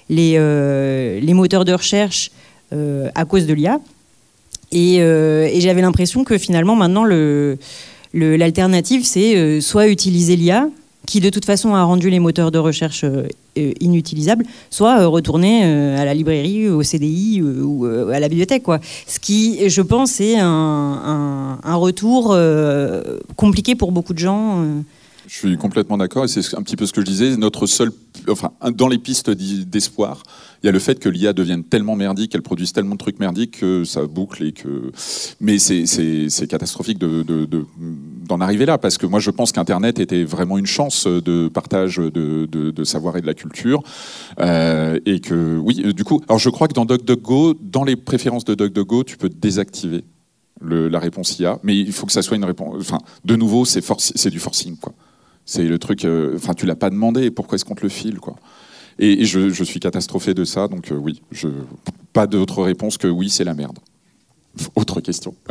moteurs de recherche à cause de l'IA. Et j'avais l'impression que finalement maintenant l'alternative c'est soit utiliser l'IA, qui de toute façon a rendu les moteurs de recherche inutilisables, soit retourner à la librairie, au CDI ou à la bibliothèque, quoi. Ce qui, je pense, est un retour compliqué pour beaucoup de gens. Je suis complètement d'accord, et c'est un petit peu ce que je disais. Dans les pistes d'espoir, il y a le fait que l'IA devienne tellement merdique, qu'elle produise tellement de trucs merdiques que ça boucle mais c'est catastrophique d'en arriver là, parce que moi je pense qu'Internet était vraiment une chance de partage de savoir et de la culture, et que oui, du coup, alors je crois que dans DuckDuckGo, dans les préférences de DuckDuckGo, tu peux désactiver la réponse IA, mais il faut que ça soit une réponse. Enfin, de nouveau, c'est du forcing, quoi. C'est le truc. Tu l'as pas demandé. Pourquoi est-ce qu'on te le file, quoi? Et je suis catastrophé de ça. Donc oui, pas d'autre réponse que oui, c'est la merde. Autre question. Ouais.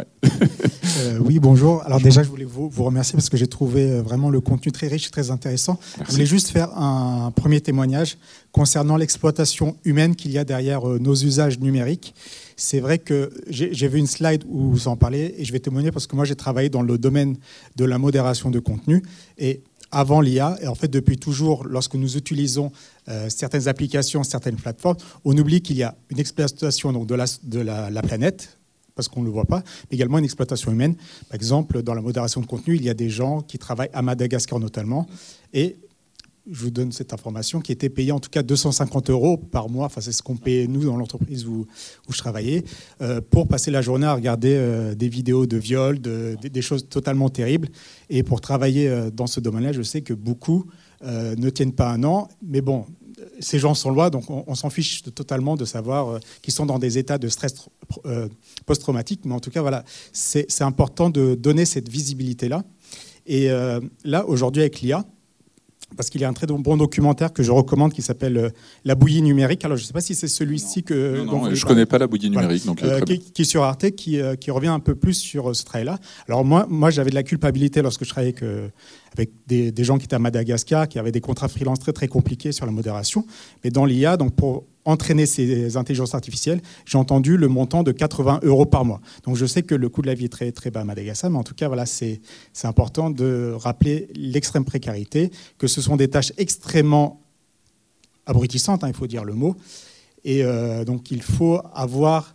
Oui, bonjour. Alors déjà, je voulais vous remercier parce que j'ai trouvé vraiment le contenu très riche et très intéressant. Merci. Je voulais juste faire un premier témoignage concernant l'exploitation humaine qu'il y a derrière nos usages numériques. C'est vrai que j'ai vu une slide où vous en parlez, et je vais témoigner parce que moi, j'ai travaillé dans le domaine de la modération de contenu. Et avant l'IA, et en fait depuis toujours, lorsque nous utilisons certaines applications, certaines plateformes, on oublie qu'il y a une exploitation donc, de la planète, parce qu'on ne le voit pas, mais également une exploitation humaine. Par exemple, dans la modération de contenu, il y a des gens qui travaillent à Madagascar notamment, et je vous donne cette information, qui était payée en tout cas 250 € par mois, enfin c'est ce qu'on payait nous dans l'entreprise où je travaillais, pour passer la journée à regarder des vidéos de viol, des choses totalement terribles. Et pour travailler dans ce domaine-là, je sais que beaucoup ne tiennent pas un an, mais bon, ces gens sont loin, donc on s'en fiche totalement de savoir qu'ils sont dans des états de stress post-traumatique. Mais en tout cas, voilà, c'est important de donner cette visibilité-là. Et là, aujourd'hui, avec l'IA, parce qu'il y a un très bon documentaire que je recommande qui s'appelle La bouillie numérique. Alors, je ne sais pas si c'est celui-ci que... Non, je ne connais pas La bouillie numérique. Voilà. Donc, qui est sur Arte, qui revient un peu plus sur ce travail-là. Alors, moi j'avais de la culpabilité lorsque je travaillais avec des gens qui étaient à Madagascar, qui avaient des contrats freelance très, très compliqués sur la modération. Mais dans l'IA, donc pour entraîner ces intelligences artificielles, j'ai entendu le montant de 80 € par mois. Donc je sais que le coût de la vie est très, très bas à Madagascar, mais en tout cas, voilà, c'est important de rappeler l'extrême précarité, que ce sont des tâches extrêmement abrutissantes, il faut dire le mot. Et donc il faut avoir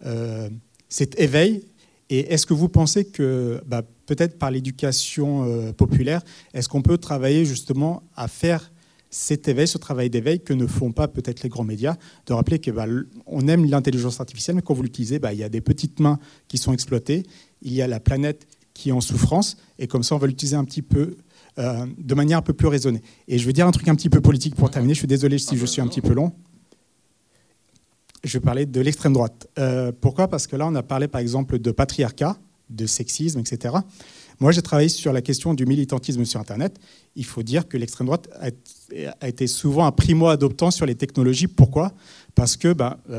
cet éveil. Et est-ce que vous pensez que, peut-être par l'éducation populaire, est-ce qu'on peut travailler justement à faire cet éveil, ce travail d'éveil que ne font pas peut-être les grands médias, de rappeler qu'on aime l'intelligence artificielle, mais quand vous l'utilisez, il y a des petites mains qui sont exploitées, il y a la planète qui est en souffrance, et comme ça on va l'utiliser un petit peu de manière un peu plus raisonnée. Et je veux dire un truc un petit peu politique pour terminer, je suis désolé si je suis un petit peu long. Je vais parler de l'extrême droite. Pourquoi ? Parce que là on a parlé par exemple de patriarcat, de sexisme, etc. Moi, j'ai travaillé sur la question du militantisme sur Internet. Il faut dire que l'extrême droite a été souvent un primo-adoptant sur les technologies. Pourquoi ? Parce que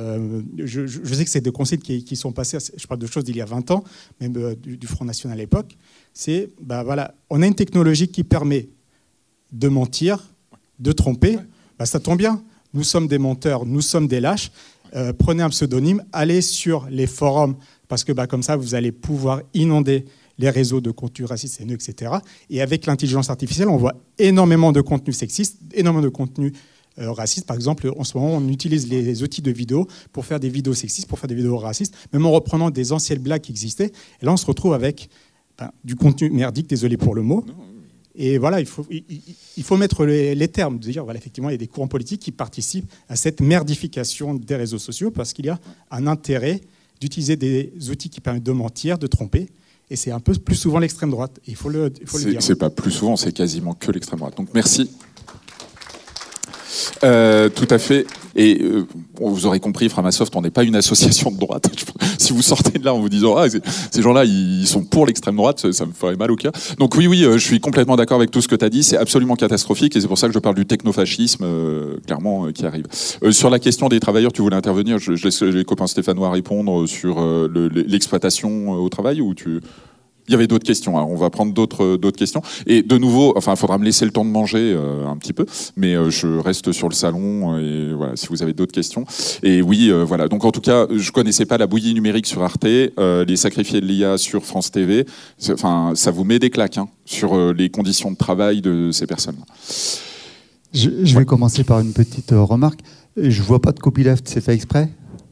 je sais que c'est des consignes qui sont passées, je parle de choses d'il y a 20 ans, même du Front National à l'époque. C'est, voilà, on a une technologie qui permet de mentir, de tromper. Ça tombe bien. Nous sommes des menteurs, nous sommes des lâches. Prenez un pseudonyme, allez sur les forums, parce que comme ça, vous allez pouvoir inonder les réseaux de contenu raciste, haineux, etc. Et avec l'intelligence artificielle, on voit énormément de contenu sexiste, énormément de contenu raciste. Par exemple, en ce moment, on utilise les outils de vidéo pour faire des vidéos sexistes, pour faire des vidéos racistes, même en reprenant des anciennes blagues qui existaient. Et là, on se retrouve avec du contenu merdique, désolé pour le mot. Et voilà, il faut mettre les termes, de dire, voilà, effectivement, il y a des courants politiques qui participent à cette merdification des réseaux sociaux parce qu'il y a un intérêt d'utiliser des outils qui permettent de mentir, de tromper. Et c'est un peu plus souvent l'extrême droite. Il faut le dire. C'est pas plus souvent, c'est quasiment que l'extrême droite. Donc merci. Tout à fait. Et vous aurez compris, Framasoft, on n'est pas une association de droite. Si vous sortez de là en vous disant ces gens-là, ils sont pour l'extrême droite, ça me ferait mal au cœur. Donc oui, je suis complètement d'accord avec tout ce que tu as dit. C'est absolument catastrophique et c'est pour ça que je parle du technofascisme, clairement, qui arrive. Sur la question des travailleurs, tu voulais intervenir. Je laisse les copains stéphanois répondre sur l'exploitation au travail ou tu... Il y avait d'autres questions, hein. On va prendre d'autres questions. Et de nouveau, il faudra me laisser le temps de manger un petit peu, mais je reste sur le salon et voilà, si vous avez d'autres questions. Et oui, voilà. Donc en tout cas, je connaissais pas la bouillie numérique sur Arte, les sacrifiés de l'IA sur France TV. Ça vous met des claques sur les conditions de travail de ces personnes. Je vais commencer par une petite remarque. Je vois pas de copyleft, c'est fait exprès?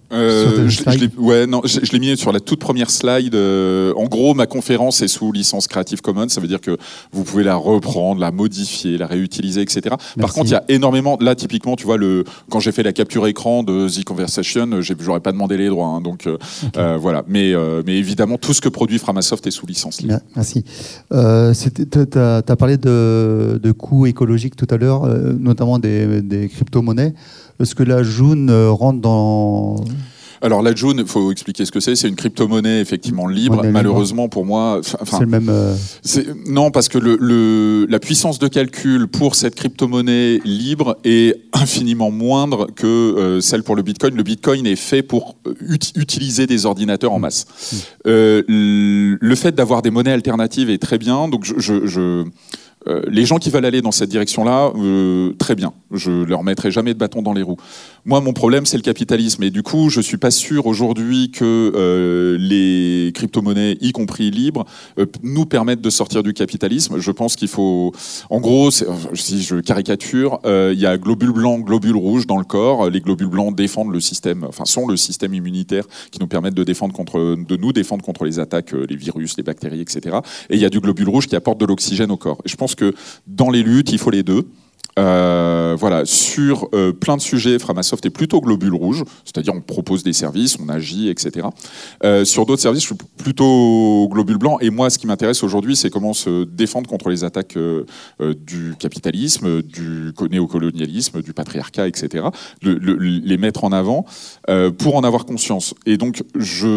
Je l'ai mis sur la toute première slide. En gros, ma conférence est sous licence Creative Commons. Ça veut dire que vous pouvez la reprendre, la modifier, la réutiliser, etc. Merci. Par contre, il y a énormément... Là, typiquement, tu vois, quand j'ai fait la capture écran de The Conversation, j'aurais pas demandé les droits. Donc, voilà. Mais évidemment, tout ce que produit Framasoft est sous licence libre. Merci. Tu as parlé de coûts écologiques tout à l'heure, notamment des crypto-monnaies. Est-ce que la June rentre dans... Alors la June, il faut expliquer ce que c'est. C'est une crypto-monnaie effectivement libre. Malheureusement pour moi... c'est le même... Non, parce que la puissance de calcul pour cette crypto-monnaie libre est infiniment moindre que celle pour le Bitcoin. Le Bitcoin est fait pour utiliser des ordinateurs en masse. Le fait d'avoir des monnaies alternatives est très bien. Donc les gens qui veulent aller dans cette direction-là, très bien. Je leur mettrai jamais de bâton dans les roues. Moi, mon problème, c'est le capitalisme. Et du coup, je suis pas sûr aujourd'hui que les crypto-monnaies, y compris libres, nous permettent de sortir du capitalisme. Je pense qu'il faut... En gros, si je caricature, il y a globules blancs, globules rouges dans le corps. Les globules blancs défendent le système, sont le système immunitaire qui nous permettent de nous défendre contre les attaques, les virus, les bactéries, etc. Et il y a du globule rouge qui apporte de l'oxygène au corps. Et je pense que dans les luttes, il faut les deux. Voilà, sur plein de sujets, Framasoft est plutôt globule rouge, c'est-à-dire on propose des services, on agit, etc. Sur d'autres services, je suis plutôt globule blanc. Et moi, ce qui m'intéresse aujourd'hui, c'est comment se défendre contre les attaques du capitalisme, du néocolonialisme, du patriarcat, etc. Les mettre en avant pour en avoir conscience. Et donc,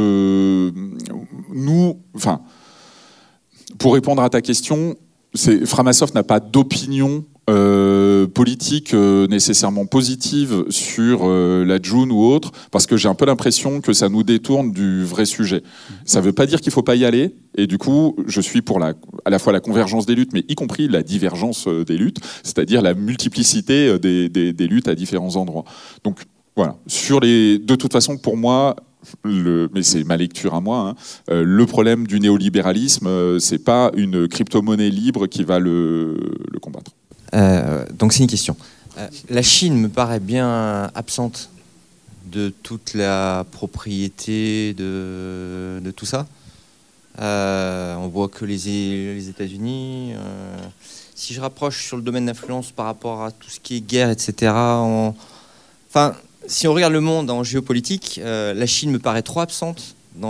pour répondre à ta question, Framasoft n'a pas d'opinion politique nécessairement positive sur la June ou autre, parce que j'ai un peu l'impression que ça nous détourne du vrai sujet. Ça ne veut pas dire qu'il ne faut pas y aller, et du coup, je suis pour à la fois la convergence des luttes, mais y compris la divergence des luttes, c'est-à-dire la multiplicité des luttes à différents endroits. Donc voilà, de toute façon, pour moi... mais c'est ma lecture à moi, le problème du néolibéralisme, c'est pas une crypto-monnaie libre qui va le combattre. Donc c'est une question. La Chine me paraît bien absente de toute la propriété de tout ça. On voit que les États-Unis. Si je rapproche sur le domaine d'influence par rapport à tout ce qui est guerre, etc. Si on regarde le monde en géopolitique, la Chine me paraît trop absente dans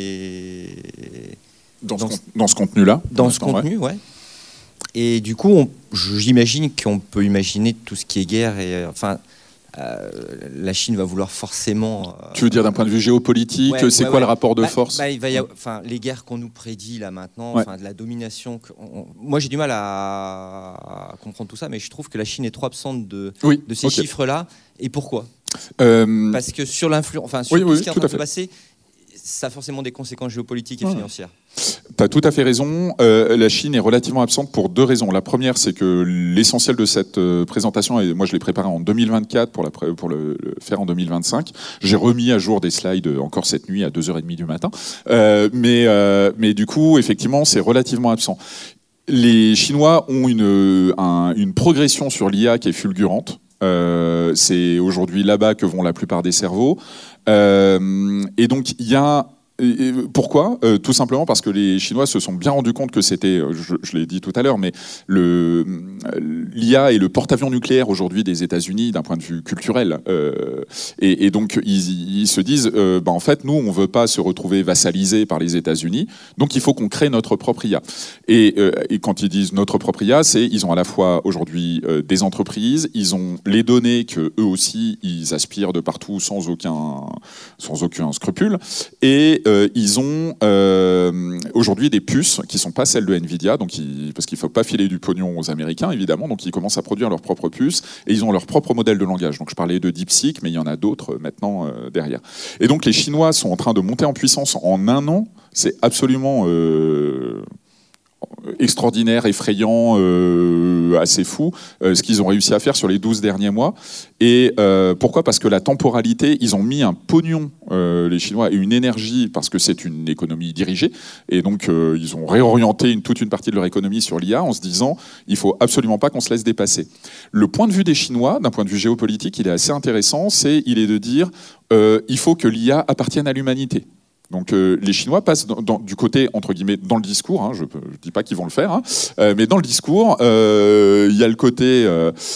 ce contenu-là. Dans ce contenu, ouais. Et du coup, j'imagine qu'on peut imaginer tout ce qui est guerre. Et la Chine va vouloir forcément... Tu veux dire d'un point de vue géopolitique, le rapport de force les guerres qu'on nous prédit là maintenant, de la domination... Moi, j'ai du mal à comprendre tout ça, mais je trouve que la Chine est trop absente de ces chiffres-là. Et pourquoi ? Parce que sur l'influence, sur tout ce qui est en train de se passer, ça a forcément des conséquences géopolitiques et financières. Tu as tout à fait raison. La Chine est relativement absente pour deux raisons. La première, c'est que l'essentiel de cette présentation, et moi je l'ai préparé en 2024 pour le faire en 2025. J'ai remis à jour des slides encore cette nuit à 2h30 du matin. Mais du coup, effectivement, c'est relativement absent. Les Chinois ont une progression sur l'IA qui est fulgurante. C'est aujourd'hui là-bas que vont la plupart des cerveaux. Et donc, il y a Pourquoi ? Tout simplement parce que les Chinois se sont bien rendus compte que c'était, je l'ai dit tout à l'heure, mais l'IA est le porte-avions nucléaire aujourd'hui des États-Unis d'un point de vue culturel. Et donc ils se disent, en fait, nous, on veut pas se retrouver vassalisés par les États-Unis, donc il faut qu'on crée notre propre IA. Et quand ils disent notre propre IA, ils ont à la fois aujourd'hui des entreprises, ils ont les données que eux aussi ils aspirent de partout sans aucun scrupule, et ils ont aujourd'hui des puces qui ne sont pas celles de Nvidia, parce qu'il ne faut pas filer du pognon aux Américains, évidemment, donc ils commencent à produire leurs propres puces, et ils ont leur propre modèle de langage. Donc je parlais de DeepSeek, mais il y en a d'autres maintenant derrière. Et donc les Chinois sont en train de monter en puissance en un an, c'est absolument extraordinaire, effrayant, assez fou, ce qu'ils ont réussi à faire sur les 12 derniers mois. Et pourquoi ? Parce que la temporalité, ils ont mis un pognon, les Chinois, et une énergie, parce que c'est une économie dirigée, et donc ils ont réorienté toute une partie de leur économie sur l'IA en se disant, il faut absolument pas qu'on se laisse dépasser. Le point de vue des Chinois, d'un point de vue géopolitique, il est assez intéressant, il est de dire, il faut que l'IA appartienne à l'humanité. Donc les Chinois passent du côté, entre guillemets, dans le discours, hein, je ne dis pas qu'ils vont le faire, hein, mais dans le discours, il y a le côté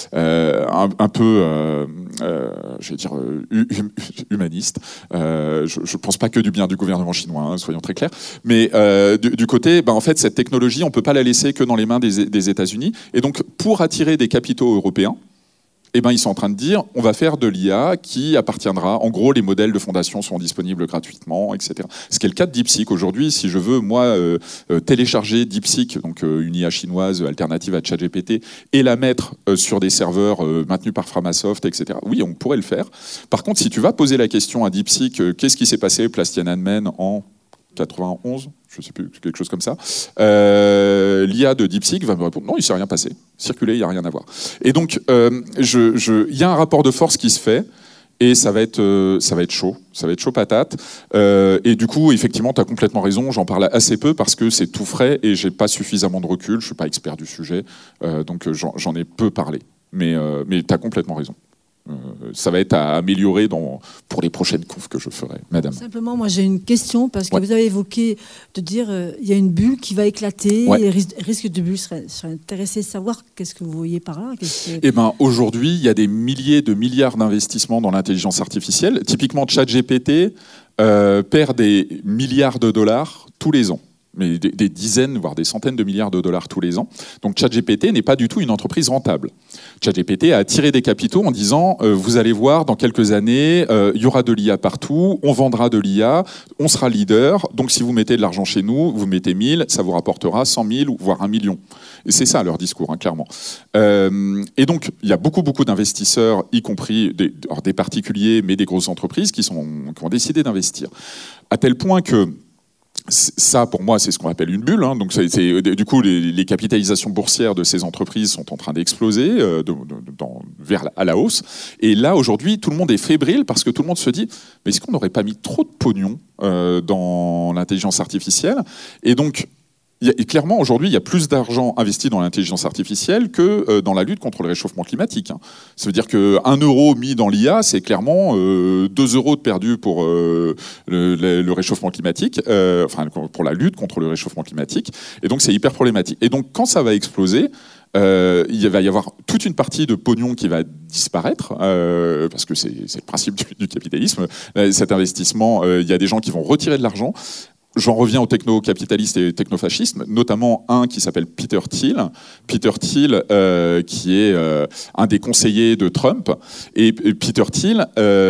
un peu, je vais dire, humaniste. Je ne pense pas que du bien du gouvernement chinois, hein, soyons très clairs, mais du côté, en fait, cette technologie, on ne peut pas la laisser que dans les mains des États-Unis. Et donc, pour attirer des capitaux européens, ils sont en train de dire, on va faire de l'IA qui appartiendra, en gros, les modèles de fondation sont disponibles gratuitement, etc. Ce qui est le cas de DeepSeek. Aujourd'hui, si je veux, moi, télécharger DeepSeek, donc une IA chinoise alternative à ChatGPT, et la mettre sur des serveurs maintenus par Framasoft, etc., oui, on pourrait le faire. Par contre, si tu vas poser la question à DeepSeek, qu'est-ce qui s'est passé place Tiananmen en 91, je ne sais plus, quelque chose comme ça, l'IA de DeepSeek va me répondre non, il ne s'est rien passé. Circuler, il n'y a rien à voir. Et donc, il y a un rapport de force qui se fait, et ça va être chaud. Ça va être chaud patate. Et du coup, effectivement, tu as complètement raison, j'en parle assez peu parce que c'est tout frais et je n'ai pas suffisamment de recul, je ne suis pas expert du sujet, donc j'en ai peu parlé. Mais tu as complètement raison. Ça va être à améliorer pour les prochaines confs que je ferai. Madame. Simplement, moi j'ai une question, parce que vous avez évoqué de dire il y a une bulle qui va éclater, et risque de bulle, je serais intéressé de savoir qu'est-ce que vous voyez par là. Aujourd'hui, il y a des milliers de milliards d'investissements dans l'intelligence artificielle. Typiquement, ChatGPT perd des milliards de dollars tous les ans. Mais des dizaines, voire des centaines de milliards de dollars tous les ans. Donc ChatGPT n'est pas du tout une entreprise rentable. ChatGPT a attiré des capitaux en disant vous allez voir, dans quelques années, il y aura de l'IA partout, on vendra de l'IA, on sera leader, donc si vous mettez de l'argent chez nous, vous mettez 1000, ça vous rapportera 100 000, voire 1 million. Et c'est ça leur discours, hein, clairement. Et donc, il y a beaucoup d'investisseurs, y compris des particuliers, mais des grosses entreprises, qui ont décidé d'investir. À tel point que ça, pour moi, c'est ce qu'on appelle une bulle. Hein. Donc, du coup, les capitalisations boursières de ces entreprises sont en train d'exploser à la hausse. Et là, aujourd'hui, tout le monde est fébrile parce que tout le monde se dit mais est-ce qu'on n'aurait pas mis trop de pognon dans l'intelligence artificielle ? Et donc, clairement, aujourd'hui, il y a plus d'argent investi dans l'intelligence artificielle que dans la lutte contre le réchauffement climatique. Ça veut dire qu'un euro mis dans l'IA, c'est clairement 2 euros de perdu pour le réchauffement climatique, pour la lutte contre le réchauffement climatique. Et donc, c'est hyper problématique. Et donc, quand ça va exploser, il va y avoir toute une partie de pognon qui va disparaître, parce que c'est le principe du capitalisme. Cet investissement, il y a des gens qui vont retirer de l'argent. J'en reviens aux techno-capitalistes et techno-fascistes, notamment un qui s'appelle Peter Thiel. Peter Thiel, qui est un des conseillers de Trump. Et Peter Thiel,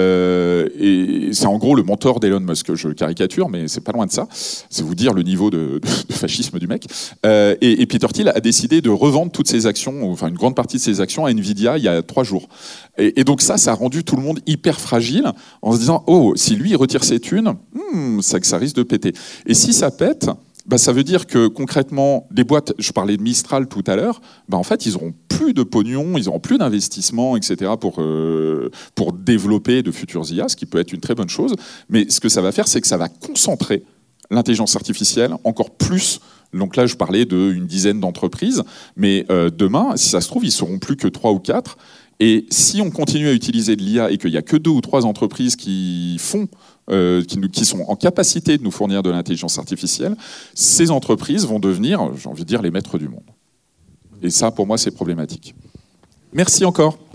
c'est en gros le mentor d'Elon Musk. Je caricature, mais c'est pas loin de ça. C'est vous dire le niveau de fascisme du mec. Et Peter Thiel a décidé de revendre toutes ses actions, enfin une grande partie de ses actions à Nvidia il y a 3 jours. Et donc ça a rendu tout le monde hyper fragile en se disant oh, si lui il retire ses thunes, ça risque de péter. Et si ça pète, ça veut dire que concrètement, des boîtes, je parlais de Mistral tout à l'heure, en fait, ils n'auront plus de pognon, ils n'auront plus d'investissement, etc. pour développer de futures IA, ce qui peut être une très bonne chose. Mais ce que ça va faire, c'est que ça va concentrer l'intelligence artificielle encore plus. Donc là, je parlais d'une dizaine d'entreprises, mais demain, si ça se trouve, ils ne seront plus que 3 ou 4. Et si on continue à utiliser de l'IA et qu'il n'y a que 2 ou 3 entreprises qui sont en capacité de nous fournir de l'intelligence artificielle, ces entreprises vont devenir, j'ai envie de dire, les maîtres du monde. Et ça, pour moi, c'est problématique. Merci encore.